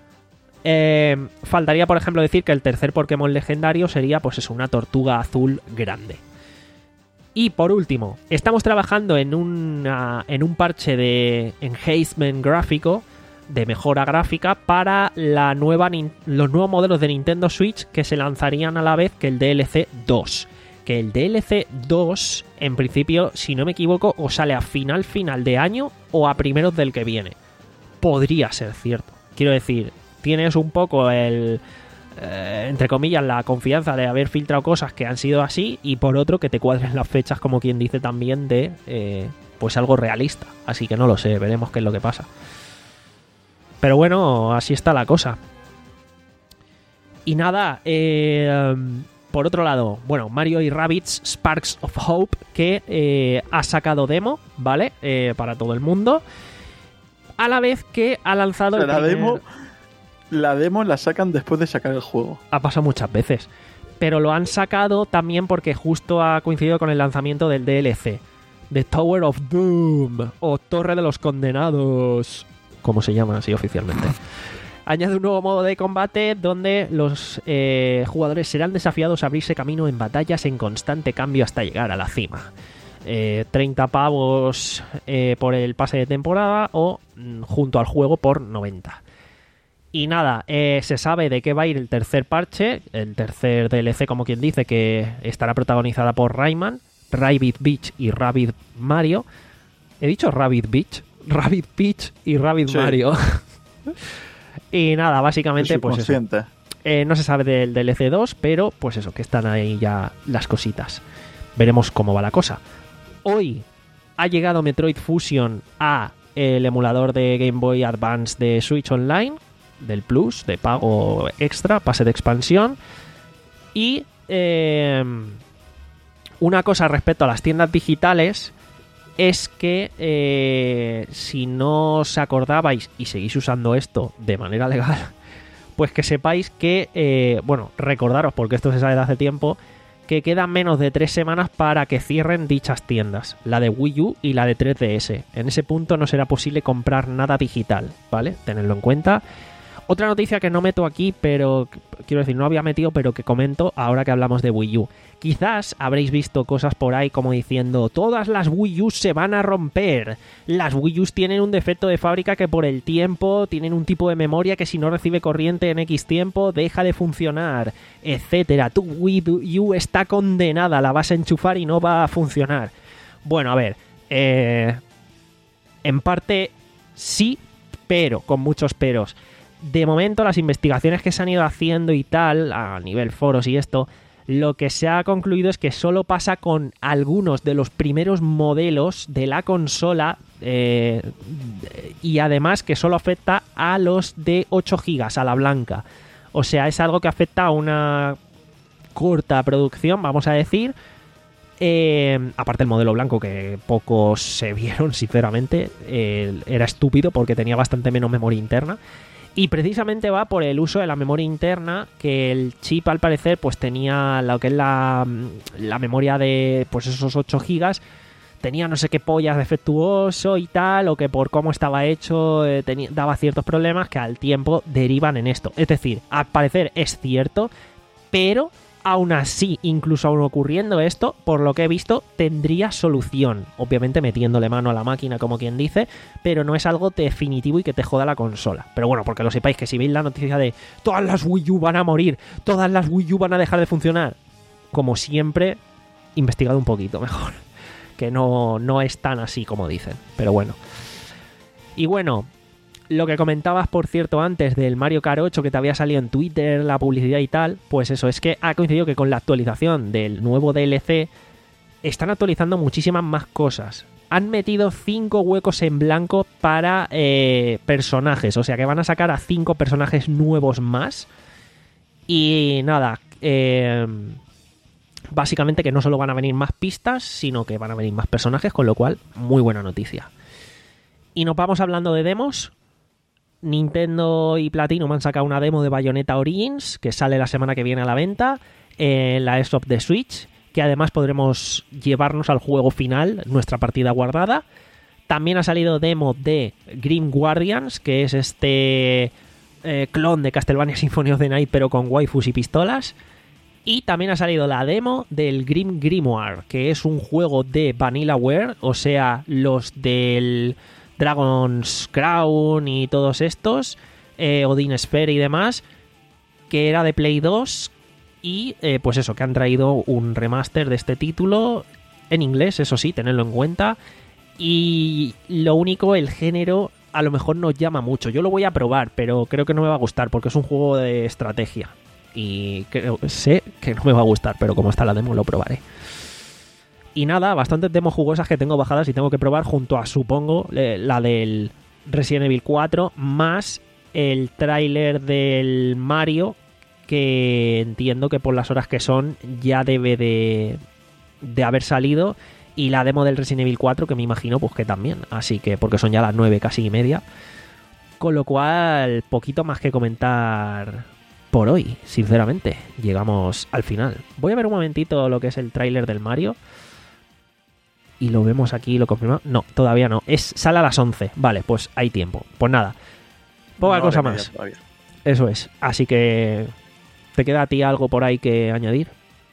Eh, faltaría, por ejemplo, decir que el tercer Pokémon legendario sería, pues eso, una tortuga azul grande. Y por último, estamos trabajando en, una, en un parche de enhancement gráfico, de mejora gráfica, para la nueva, los nuevos modelos de Nintendo Switch que se lanzarían a la vez que el D L C dos. Que el D L C dos, en principio, si no me equivoco, o sale a final final de año o a primeros del que viene. Podría ser cierto. Quiero decir, tienes un poco el... Eh, entre comillas, la confianza de haber filtrado cosas que han sido así, y por otro que te cuadren las fechas, como quien dice, también de eh, pues algo realista. Así que no lo sé, veremos qué es lo que pasa. Pero bueno, así está la cosa. Y nada, eh, por otro lado, bueno, Mario y Rabbids Sparks of Hope, que eh, ha sacado demo, ¿vale? Eh, para todo el mundo, a la vez que ha lanzado el la primer... demo La demo la sacan después de sacar el juego. Ha pasado muchas veces. Pero lo han sacado también porque justo ha coincidido con el lanzamiento del D L C. The Tower of Doom. O Torre de los Condenados. Como se llama así oficialmente. Añade un nuevo modo de combate donde los eh, jugadores serán desafiados a abrirse camino en batallas en constante cambio hasta llegar a la cima. Eh, treinta pavos eh, por el pase de temporada o mm, junto al juego por noventa. Y nada, eh, se sabe de qué va a ir el tercer parche, el tercer D L C, como quien dice, que estará protagonizada por Rayman, Rabbid Beach y Rabbid Mario. ¿He dicho Rabbid Beach? Rabbid Peach y Rabbid sí. Mario. Y nada, básicamente, pues eso. Eh, no se sabe del D L C dos, pero pues eso, que están ahí ya las cositas. Veremos cómo va la cosa. Hoy ha llegado Metroid Fusion a el emulador de Game Boy Advance de Switch Online, del Plus, de pago extra, pase de expansión. Y eh, una cosa respecto a las tiendas digitales es que eh, si no os acordabais y seguís usando esto de manera legal, pues que sepáis que, eh, bueno, recordaros, porque esto se sabe de hace tiempo, que quedan menos de tres semanas para que cierren dichas tiendas, la de Wii U y la de tres D S. En ese punto no será posible comprar nada digital, ¿vale? Tenedlo en cuenta. Otra noticia que no meto aquí, pero quiero decir, no había metido, pero que comento ahora que hablamos de Wii U. Quizás habréis visto cosas por ahí como diciendo, todas las Wii U se van a romper. Las Wii U tienen un defecto de fábrica que por el tiempo tienen un tipo de memoria que si no recibe corriente en X tiempo deja de funcionar, etcétera. Tu Wii U está condenada, la vas a enchufar y no va a funcionar. Bueno, a ver, eh, en parte sí, pero, con muchos peros. De momento, las investigaciones que se han ido haciendo y tal, a nivel foros y esto, lo que se ha concluido es que solo pasa con algunos de los primeros modelos de la consola eh, y además que solo afecta a los de ocho gigas, a la blanca. O sea, es algo que afecta a una corta producción, vamos a decir. Eh, aparte el modelo blanco, que pocos se vieron, sinceramente, eh, era estúpido porque tenía bastante menos memoria interna. Y precisamente va por el uso de la memoria interna, que el chip al parecer pues tenía lo que es la, la memoria de pues esos ocho gigas, tenía no sé qué pollas defectuoso y tal, o que por cómo estaba hecho eh, tenía, daba ciertos problemas que al tiempo derivan en esto. Es decir, al parecer es cierto, pero aún así, incluso aún ocurriendo esto, por lo que he visto, tendría solución. Obviamente metiéndole mano a la máquina, como quien dice, pero no es algo definitivo y que te joda la consola. Pero bueno, porque lo sepáis, que si veis la noticia de todas las Wii U van a morir, todas las Wii U van a dejar de funcionar, como siempre, investigad un poquito mejor. Que no, no es tan así como dicen. Pero bueno. Y bueno, lo que comentabas, por cierto, antes del Mario Kart ocho, que te había salido en Twitter, la publicidad y tal, pues eso, es que ha coincidido que con la actualización del nuevo D L C están actualizando muchísimas más cosas. Han metido cinco huecos en blanco para eh, personajes, o sea que van a sacar a cinco personajes nuevos más. Y nada, eh, básicamente que no solo van a venir más pistas, sino que van a venir más personajes, con lo cual, muy buena noticia. Y nos vamos hablando de demos. Nintendo y Platinum han sacado una demo de Bayonetta Origins, que sale la semana que viene a la venta en la eShop de Switch, que además podremos llevarnos al juego final, nuestra partida guardada. También ha salido demo de Grim Guardians, que es este eh, clon de Castlevania Symphony of the Night, pero con waifus y pistolas. Y también ha salido la demo del Grim Grimoire, que es un juego de Vanillaware, o sea, los del Dragon's Crown y todos estos, eh, Odin Sphere y demás, que era de Play dos. Y eh, pues eso, que han traído un remaster de este título en inglés, eso sí, tenedlo en cuenta. Y lo único, el género a lo mejor nos llama mucho. Yo lo voy a probar, pero creo que no me va a gustar porque es un juego de estrategia. Y creo, sé que no me va a gustar, pero como está la demo lo probaré. Y nada, bastantes demos jugosas que tengo bajadas y tengo que probar junto a, supongo, la del Resident Evil cuatro, más el tráiler del Mario, que entiendo que por las horas que son ya debe de, de haber salido, y la demo del Resident Evil cuatro, que me imagino pues que también, así que porque son ya las nueve casi y media, con lo cual poquito más que comentar por hoy, sinceramente. Llegamos al final. Voy a ver un momentito lo que es el tráiler del Mario y lo vemos aquí, lo confirmamos. No, todavía no, es sale a las once, vale, pues hay tiempo. Pues nada, poca cosa más. Eso es, así que ¿te queda a ti algo por ahí que añadir?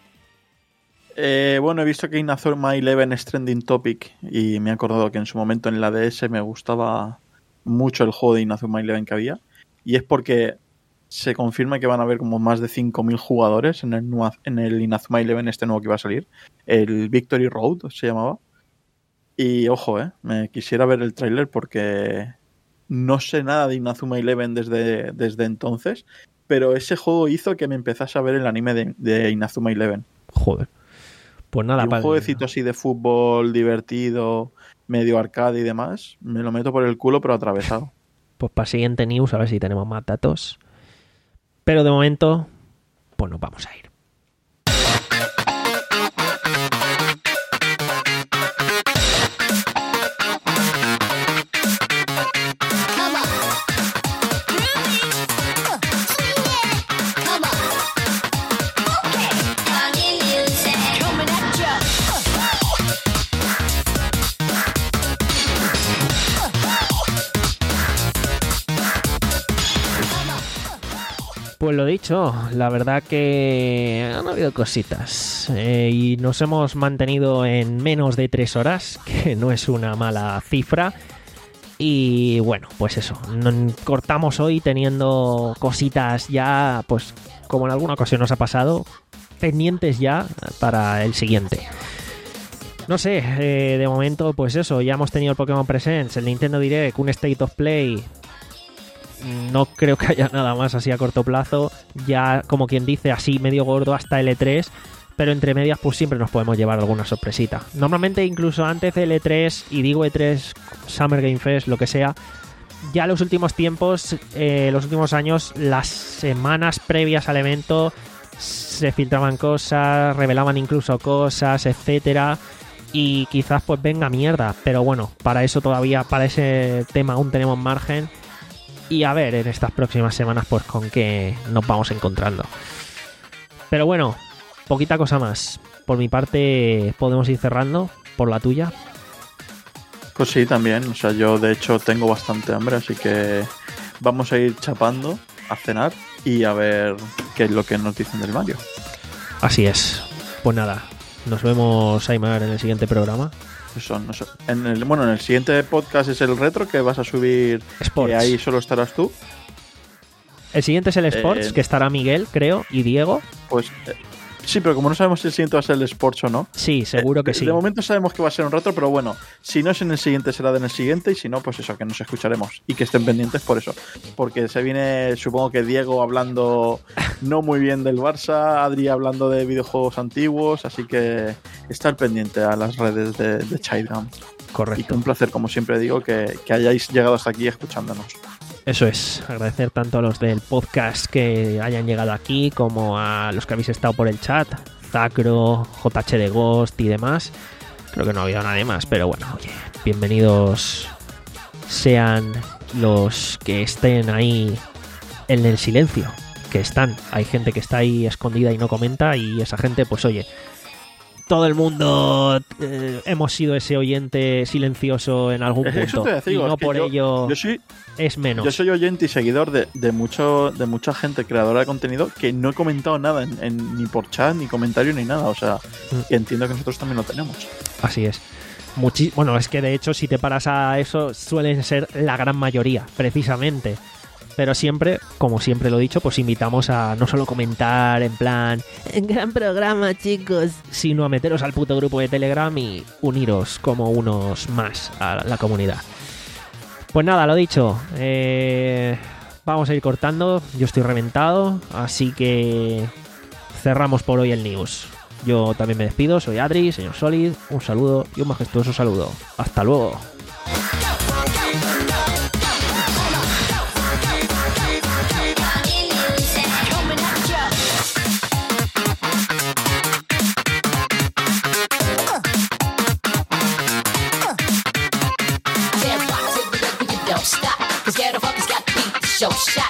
Eh, bueno, he visto que Inazuma Eleven es trending topic y me he acordado que en su momento en la D S me gustaba mucho el juego de Inazuma Eleven que había, y es porque se confirma que van a haber como más de cinco mil jugadores en el, en el Inazuma Eleven este nuevo que va a salir, el Victory Road se llamaba. Y ojo, eh, me quisiera ver el tráiler porque no sé nada de Inazuma Eleven desde, desde entonces, pero ese juego hizo que me empezase a ver el anime de, de Inazuma Eleven. Joder. Pues nada, y un jueguecito así de fútbol divertido, medio arcade y demás, me lo meto por el culo pero atravesado. Pues para siguiente news a ver si tenemos más datos. Pero de momento, pues nos vamos a ir. Pues lo dicho, la verdad que han habido cositas eh, y nos hemos mantenido en menos de tres horas, que no es una mala cifra. Y bueno, pues eso, no, cortamos hoy teniendo cositas ya, pues como en alguna ocasión nos ha pasado, pendientes ya para el siguiente. No sé, eh, de momento pues eso, ya hemos tenido el Pokémon Presents, el Nintendo Direct, un State of Play. No creo que haya nada más así a corto plazo, ya como quien dice así medio gordo hasta el E tres, pero entre medias pues siempre nos podemos llevar alguna sorpresita. Normalmente incluso antes del E tres, y digo E tres, Summer Game Fest, lo que sea, ya los últimos tiempos, eh, los últimos años, las semanas previas al evento se filtraban cosas, revelaban incluso cosas, etcétera, y quizás pues venga mierda, pero bueno, para eso todavía, para ese tema aún tenemos margen. Y a ver en estas próximas semanas pues con qué nos vamos encontrando. Pero bueno, poquita cosa más. Por mi parte podemos ir cerrando. Por la tuya. Pues sí, también. O sea, yo de hecho tengo bastante hambre, así que vamos a ir chapando a cenar y a ver qué es lo que nos dicen del Mario. Así es. Pues nada, nos vemos, Aymar, en el siguiente programa. Eso, no sé. En el, bueno, en el siguiente podcast es el retro que vas a subir. Sports. Que ahí solo estarás tú. El siguiente es el Sports, eh, que estará Miguel, creo, y Diego. Pues eh, sí, pero como no sabemos si el siguiente va a ser el Sports o no. Sí, seguro que eh, sí. De momento sabemos que va a ser un retro, pero bueno, si no es en el siguiente será en el siguiente, y si no, pues eso, que nos escucharemos y que estén pendientes por eso. Porque se viene, supongo que Diego hablando no muy bien del Barça, Adri hablando de videojuegos antiguos, así que estar pendiente a las redes de, de Childgam. Correcto. Y que un placer, como siempre digo, que, que hayáis llegado hasta aquí escuchándonos. Eso es, agradecer tanto a los del podcast que hayan llegado aquí como a los que habéis estado por el chat, Zacro, J H de Ghost y demás. Creo que no había nadie más, pero bueno, oye, bienvenidos sean los que estén ahí en el silencio, que están. Hay gente que está ahí escondida y no comenta, y esa gente, pues oye, todo el mundo eh, hemos sido ese oyente silencioso en algún punto. Eso te decía, y no es que por yo, ello yo soy, es menos. Yo soy oyente y seguidor de, de, mucho, de mucha gente creadora de contenido que no he comentado nada, en, en, ni por chat, ni comentario, ni nada. O sea, mm. que entiendo que nosotros también lo tenemos. Así es. Muchi- bueno, es que de hecho, si te paras a eso, suelen ser la gran mayoría, precisamente. Pero siempre, como siempre lo he dicho, pues invitamos a no solo comentar en plan gran programa, chicos, sino a meteros al puto grupo de Telegram y uniros como unos más a la comunidad. Pues nada, lo dicho, eh, vamos a ir cortando. Yo estoy reventado, así que cerramos por hoy el news. Yo también me despido, soy Adri, señor Solid, un saludo y un majestuoso saludo. Hasta luego. Show shot.